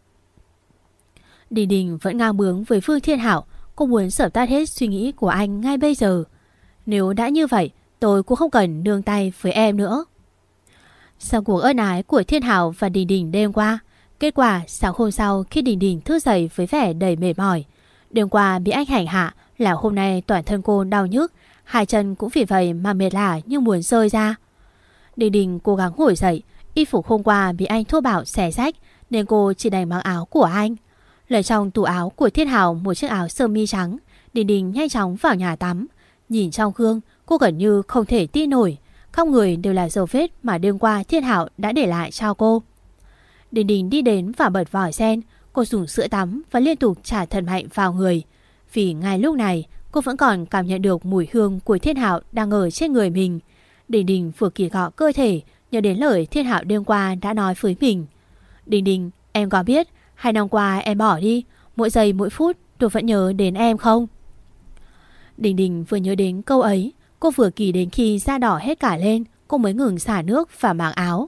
Đình Đình vẫn ngang bướng với Vương Thiên Hảo. Cô muốn dập tắt hết suy nghĩ của anh ngay bây giờ. "Nếu đã như vậy, tôi cũng không cần nương tay với em nữa." Sau cuộc ân ái của Thiên Hảo và Đình Đình đêm qua, kết quả sáng hôm sau khi Đình Đình thức dậy với vẻ đầy mệt mỏi. Đêm qua bị anh hành hạ là hôm nay toàn thân cô đau nhức, hai chân cũng vì vậy mà mệt lả như muốn rơi ra. Đình Đình cố gắng ngồi dậy. Y phục hôm qua bị anh thô bạo xé rách nên cô chỉ đành mặc áo của anh. Lấy trong tủ áo của Thiên Hảo một chiếc áo sơ mi trắng, Đình Đình nhanh chóng vào nhà tắm. Nhìn trong gương, cô gần như không thể tin nổi, khắp người đều là dấu vết mà đêm qua Thiên Hảo đã để lại cho cô. Đình Đình đi đến và bật vòi sen. Cô dùng sữa tắm và liên tục trả thật mạnh vào người. Vì ngay lúc này cô vẫn còn cảm nhận được mùi hương của Thiên Hảo đang ở trên người mình. Đình Đình vừa kỳ gọ cơ thể, nhớ đến lời Thiên Hảo đêm qua đã nói với mình. "Đình Đình, em có biết 2 năm qua em bỏ đi, mỗi giây mỗi phút tôi vẫn nhớ đến em không?" Đình Đình vừa nhớ đến câu ấy, cô vừa kỳ đến khi da đỏ hết cả lên, cô mới ngừng xả nước và mặc áo.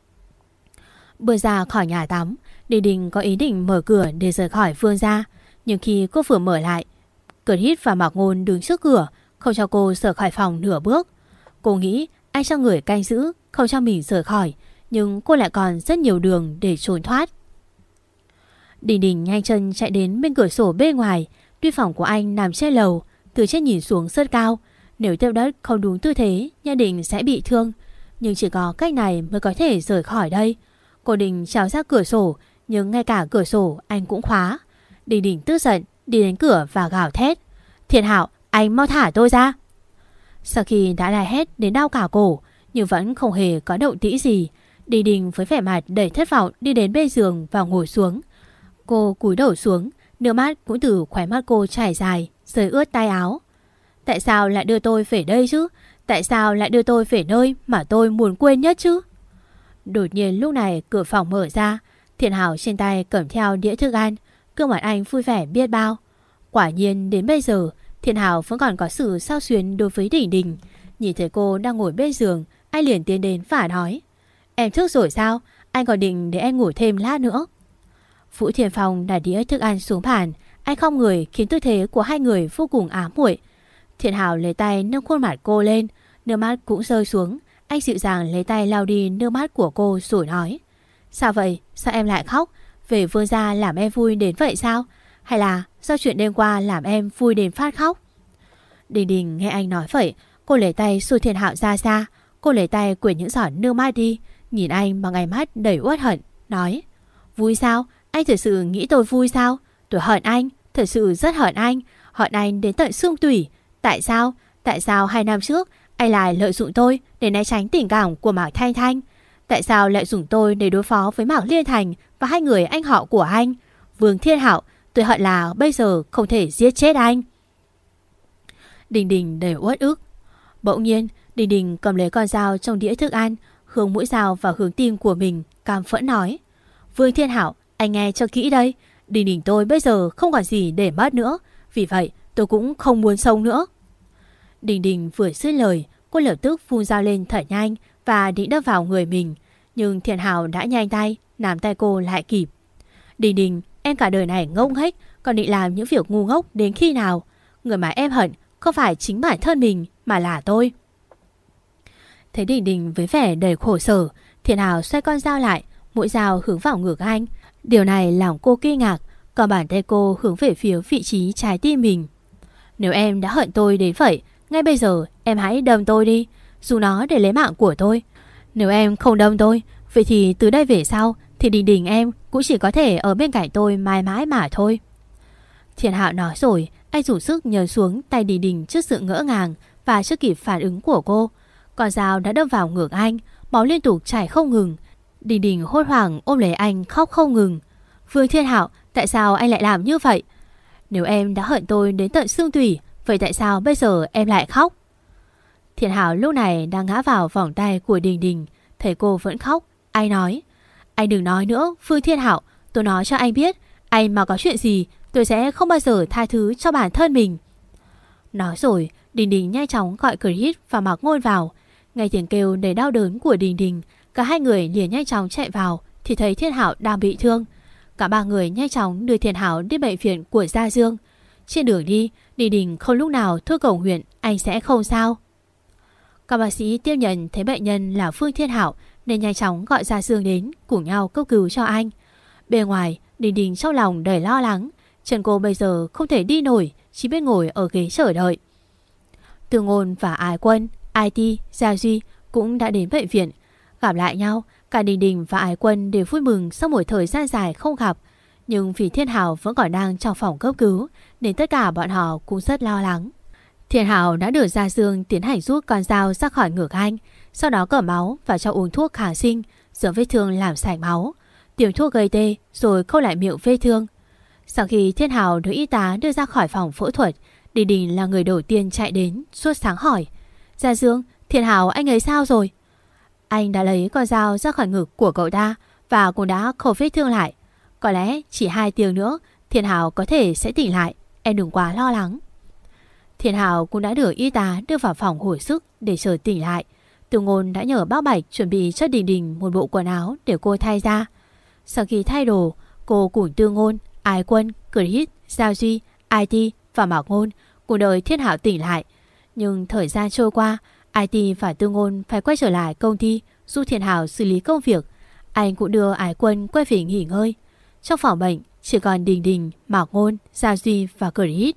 Bước ra khỏi nhà tắm, Đình Đình có ý định mở cửa để rời khỏi Vương gia. Nhưng khi cô vừa mở lại, Cơn Hít và Mạc Ngôn đứng trước cửa, không cho cô rời khỏi phòng nửa bước. Cô nghĩ anh cho người canh giữ, không cho mình rời khỏi, nhưng cô lại còn rất nhiều đường để trốn thoát. Đình Đình nhanh chân chạy đến bên cửa sổ bên ngoài. Tuy phòng của anh nằm trên lầu, từ trên nhìn xuống rất cao, nếu tiếp đất không đúng tư thế nhất định sẽ bị thương. Nhưng chỉ có cách này mới có thể rời khỏi đây. Cô định trèo ra cửa sổ, nhưng ngay cả cửa sổ anh cũng khóa. Đình Đình tức giận đi đến cửa và gào thét: "Thiên Hảo, anh mau thả tôi ra!" Sau khi đã la hét đến đau cả cổ nhưng vẫn không hề có động tĩnh gì, Đình Đình với vẻ mặt đầy thất vọng đi đến bên giường và ngồi xuống. Cô cúi đầu xuống, nước mắt cũng từ khóe mắt cô chảy dài, rơi ướt tay áo. "Tại sao lại đưa tôi về đây chứ? Tại sao lại đưa tôi về nơi mà tôi muốn quên nhất chứ?" Đột nhiên lúc này cửa phòng mở ra. Thiên Hảo trên tay cầm theo đĩa thức ăn, gương mặt anh vui vẻ biết bao. Quả nhiên đến bây giờ Thiên Hảo vẫn còn có sự xao xuyến đối với Đình Đình. Nhìn thấy cô đang ngồi bên giường, anh liền tiến đến và nói: "Em thức rồi sao? Anh còn định để em ngủ thêm lát nữa." Vũ Thiên Phong đặt đĩa thức ăn xuống bàn. Anh khom người khiến tư thế của hai người vô cùng ám muội. Thiên Hảo lấy tay nâng khuôn mặt cô lên, nước mắt cũng rơi xuống. Anh dịu dàng lấy tay lau đi nước mắt của cô rồi nói: "Sao vậy? Sao em lại khóc? Về Vương gia làm em vui đến vậy sao? Hay là do chuyện đêm qua làm em vui đến phát khóc?" Đình Đình nghe anh nói vậy, Cô lấy tay xua Thiên Hạo ra xa. Cô lấy tay quyển những giọt nước mắt đi, nhìn anh bằng ánh mắt đầy uất hận, nói: Vui sao? Anh thật sự nghĩ tôi vui sao? Tôi hận anh, thật sự rất hận anh đến tận xương tủy. Tại sao? Tại sao 2 năm trước anh lại lợi dụng tôi để né tránh tình cảm của Mạc Thanh Thanh? Tại sao lại dùng tôi để đối phó với Mạc Liên Thành và 2 người anh họ của anh? Vương Thiên Hạo, tôi hận là bây giờ không thể giết chết anh. Đình Đình đầy uất ức. Bỗng nhiên, Đình Đình cầm lấy con dao trong đĩa thức ăn, hướng mũi dao vào hướng tim của mình, cam phẫn nói: Vương Thiên Hạo, anh nghe cho kỹ đây. Đình Đình tôi bây giờ không còn gì để mất nữa, vì vậy tôi cũng không muốn sống nữa. Đình Đình vừa dứt lời, cô lập tức vung dao lên thật nhanh và định đâm vào người mình, nhưng Thiên Hạo đã nhanh tay nắm tay cô lại kịp. Đình Đình, em cả đời này ngông nghếch, còn định làm những việc ngu ngốc đến khi nào? Người mà em hận không phải chính bản thân mình mà là tôi. Thấy Đình Đình với vẻ đầy khổ sở, Thiên Hạo xoay con dao lại, mũi dao hướng vào ngực anh. Điều này làm cô kinh ngạc, còn bàn tay cô hướng về phía vị trí trái tim mình. Nếu em đã hận tôi đến vậy, ngay bây giờ em hãy đâm tôi đi, dùng nó để lấy mạng của tôi. Nếu em không đâm tôi, vậy thì từ đây về sau thì Đình Đình em cũng chỉ có thể ở bên cạnh tôi mãi mãi mà thôi. Thiên Hạo nói rồi, anh dùng sức nhấn xuống tay Đình Đình trước sự ngỡ ngàng và chưa kịp phản ứng của cô. Con dao đã đâm vào ngực anh, máu liên tục chảy không ngừng. Đình Đình hốt hoảng ôm lấy anh khóc không ngừng. Vương Thiên Hạo, tại sao anh lại làm như vậy? Nếu em đã hận tôi đến tận xương tủy, vậy tại sao bây giờ em lại khóc? Thiên Hạo lúc này đang ngã vào vòng tay của Đình Đình, thấy cô vẫn khóc, anh nói: Anh đừng nói nữa, Vương Thiên Hạo, tôi nói cho anh biết, anh mà có chuyện gì, tôi sẽ không bao giờ tha thứ cho bản thân mình. Nói rồi, Đình Đình nhanh chóng gọi Chris và Mạc Ngôn vào. Nghe tiếng kêu đầy đau đớn của Đình Đình, cả 2 người liền nhanh chóng chạy vào thì thấy Thiên Hạo đang bị thương. Cả 3 người nhanh chóng đưa Thiên Hạo đi bệnh viện của Gia Dương. Trên đường đi, Đình Đình không lúc nào thôi cầu nguyện anh sẽ không sao. Các bác sĩ tiếp nhận thấy bệnh nhân là Phương Thiên Hạo nên nhanh chóng gọi Gia Dương đến cùng nhau cấp cứu cho anh. Bên ngoài, Đình Đình trong lòng đầy lo lắng. Chân cô bây giờ không thể đi nổi, chỉ biết ngồi ở ghế chờ đợi. Từ Ngôn và Ái Quân, IT, Gia Duy cũng đã đến bệnh viện. Gặp lại nhau, cả Đình Đình và Ái Quân đều vui mừng sau một thời gian dài không gặp. Nhưng vì Thiên Hạo vẫn còn đang trong phòng cấp cứu nên tất cả bọn họ cũng rất lo lắng. Thiên Hạo đã được Gia Dương tiến hành rút con dao ra khỏi ngực anh, sau đó cởi máu và cho uống thuốc kháng sinh, rửa vết thương làm sạch máu, tiêm thuốc gây tê rồi khâu lại miệng vết thương. Sau khi Thiên Hạo được y tá đưa ra khỏi phòng phẫu thuật, Đình Đình là người đầu tiên chạy đến, sốt sáng hỏi: Gia Dương, Thiên Hạo anh ấy sao rồi? Anh đã lấy con dao ra khỏi ngực của cậu ta và cũng đã khâu vết thương lại. Có lẽ chỉ 2 tiếng nữa Thiên Hạo có thể sẽ tỉnh lại, em đừng quá lo lắng. Thiên Hạo cũng đã được y tá đưa vào phòng hồi sức để chờ tỉnh lại. Từ Ngôn đã nhờ bác Bạch chuẩn bị cho Đình Đình một bộ quần áo để cô thay ra. Sau khi thay đồ, cô cùng Tư Ngôn, Ái Quân, Chris, Giao Duy, IT và Mạc Ngôn cùng đợi Thiên Hạo tỉnh lại. Nhưng thời gian trôi qua, IT và Tư Ngôn phải quay trở lại công ty giúp Thiên Hạo xử lý công việc. Anh cũng đưa Ái Quân quay về nghỉ ngơi. Trong phòng bệnh chỉ còn Đình Đình, Mạc Ngôn, Giao Duy và Chris.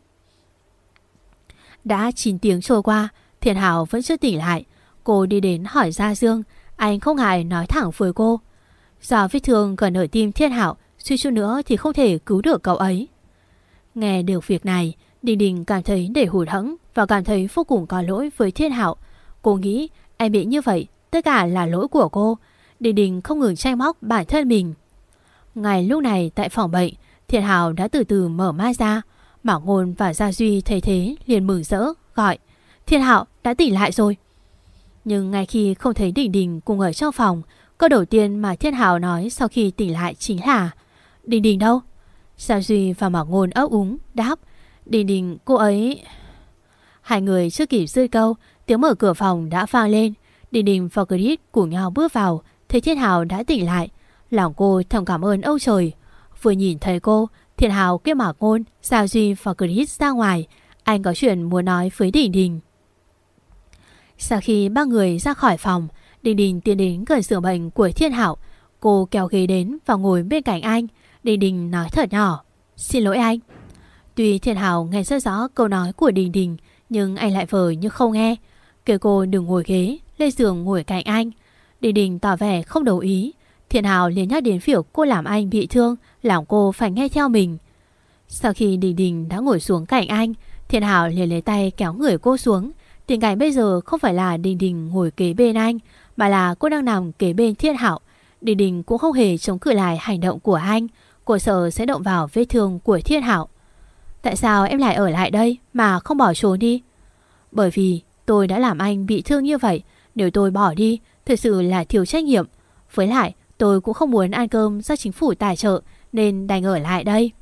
Đã 9 tiếng trôi qua, Thiên Hạo vẫn chưa tỉnh lại. Cô đi đến hỏi Gia Dương, anh không ngại nói thẳng với cô: do vết thương gần ở tim Thiên Hạo, suy chút nữa thì không thể cứu được cậu ấy. Nghe được việc này, Đình Đình cảm thấy đầy hụt hẫng và cảm thấy vô cùng có lỗi với Thiên Hạo. Cô nghĩ em bị như vậy tất cả là lỗi của cô. Đình Đình không ngừng trách móc bản thân mình. Ngay lúc này tại phòng bệnh, Thiên Hạo đã từ từ mở mắt ra. Mạc Ngôn và Gia Duy thấy thế liền mừng rỡ gọi: Thiên Hạo đã tỉnh lại rồi. Nhưng ngay khi không thấy Đình Đình cùng ở trong phòng, câu đầu tiên mà Thiên Hạo nói sau khi tỉnh lại chính là: Đình Đình đâu? Gia Duy và Mạc Ngôn ấp úng đáp: Đình Đình cô ấy... Hai người chưa kịp dứt câu, tiếng mở cửa phòng đã vang lên. Đình Đình và Chris cùng nhau bước vào, thấy Thiên Hạo đã tỉnh lại. Lòng cô thầm cảm ơn âu trời. Vừa nhìn thấy cô, Thiên Hạo kêu Mạc Ngôn, Gia Duy và Chris ra ngoài. Anh có chuyện muốn nói với Đình Đình. Sau khi ba người ra khỏi phòng, Đình Đình tiến đến gần giường bệnh của Thiên Hạo. Cô kéo ghế đến và ngồi bên cạnh anh. Đình Đình nói thật nhỏ: Xin lỗi anh. Tuy Thiên Hạo nghe rất rõ câu nói của Đình Đình, nhưng anh lại vờ như không nghe. kêu cô đừng ngồi ghế, lên giường ngồi cạnh anh. Đình Đình tỏ vẻ không đồng ý. Thiên Hào liền nhắc đến việc cô làm anh bị thương, làm cô phải nghe theo mình. Sau khi Đình Đình đã ngồi xuống cạnh anh, Thiên Hào liền lấy tay kéo người cô xuống. Tình cảnh bây giờ không phải là Đình Đình ngồi kế bên anh, mà là cô đang nằm kế bên Thiên Hào. Đình Đình cũng không hề chống cự lại hành động của anh. Cô sợ sẽ động vào vết thương của Thiên Hào. Tại sao em lại ở lại đây mà không bỏ trốn đi? Bởi vì tôi đã làm anh bị thương như vậy. Nếu tôi bỏ đi, thực sự là thiếu trách nhiệm. Với lại, tôi cũng không muốn ăn cơm do chính phủ tài trợ, nên đành ở lại đây.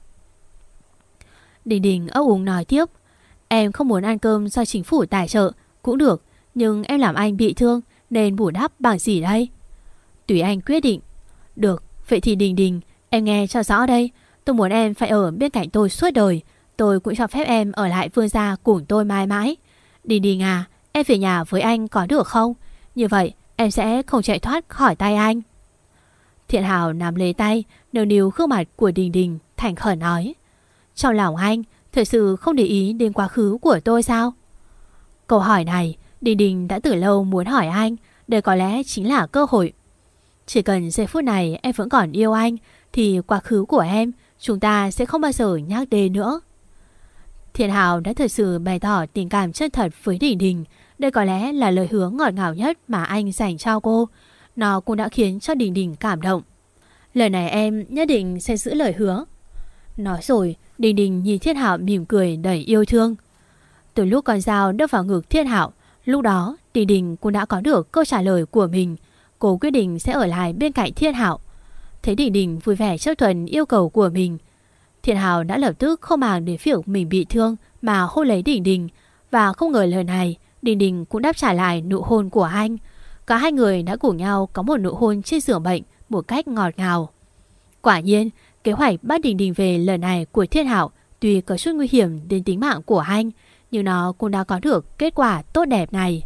Đình Đình ấp úng nói tiếp. Em không muốn ăn cơm do chính phủ tài trợ cũng được, nhưng em làm anh bị thương nên bù đắp bằng gì đây? Tùy anh quyết định. Được, vậy thì Đình Đình, em nghe cho rõ đây. Tôi muốn em phải ở bên cạnh tôi suốt đời. Tôi cũng cho phép em ở lại Vương gia cùng tôi mãi mãi. Đình Đình à, em về nhà với anh có được không? Như vậy em sẽ không chạy thoát khỏi tay anh. Thiện Hào nắm lấy tay, nêu niu gương mặt của Đình Đình, thành khẩn nói. Trong lòng anh thật sự không để ý đến quá khứ của tôi sao? Câu hỏi này Đình Đình đã từ lâu muốn hỏi anh. Đây có lẽ chính là cơ hội. Chỉ cần giây phút này em vẫn còn yêu anh, thì quá khứ của em chúng ta sẽ không bao giờ nhắc đến nữa. Thiện Hào đã thật sự bày tỏ tình cảm chân thật với Đình Đình. Đây có lẽ là lời hứa ngọt ngào nhất mà anh dành cho cô. Nó cũng đã khiến cho Đình Đình cảm động. Lần này em nhất định sẽ giữ lời hứa. Nói rồi, Đình Đình nhìn Thiên Hạo mỉm cười đầy yêu thương. Từ lúc con dao đâm vào ngực Thiên Hạo, lúc đó Đình Đình cũng đã có được câu trả lời của mình. Cô quyết định sẽ ở lại bên cạnh Thiên Hạo. Thấy Đình Đình vui vẻ chấp thuận yêu cầu của mình, Thiên Hạo đã lập tức không màng đến việc mình bị thương mà hôn lấy Đình Đình. Và không ngờ lần này Đình Đình cũng đáp trả lại nụ hôn của anh. Cả hai người đã cùng nhau có một nụ hôn trên giường bệnh một cách ngọt ngào. Quả nhiên, kế hoạch bắt Đình Đình về lần này của Thiên Hạo tuy có chút nguy hiểm đến tính mạng của anh, nhưng nó cũng đã có được kết quả tốt đẹp này.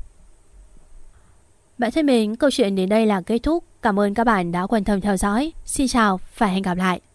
Bạn thân mến, câu chuyện đến đây là kết thúc. Cảm ơn các bạn đã quan tâm theo dõi. Xin chào và hẹn gặp lại.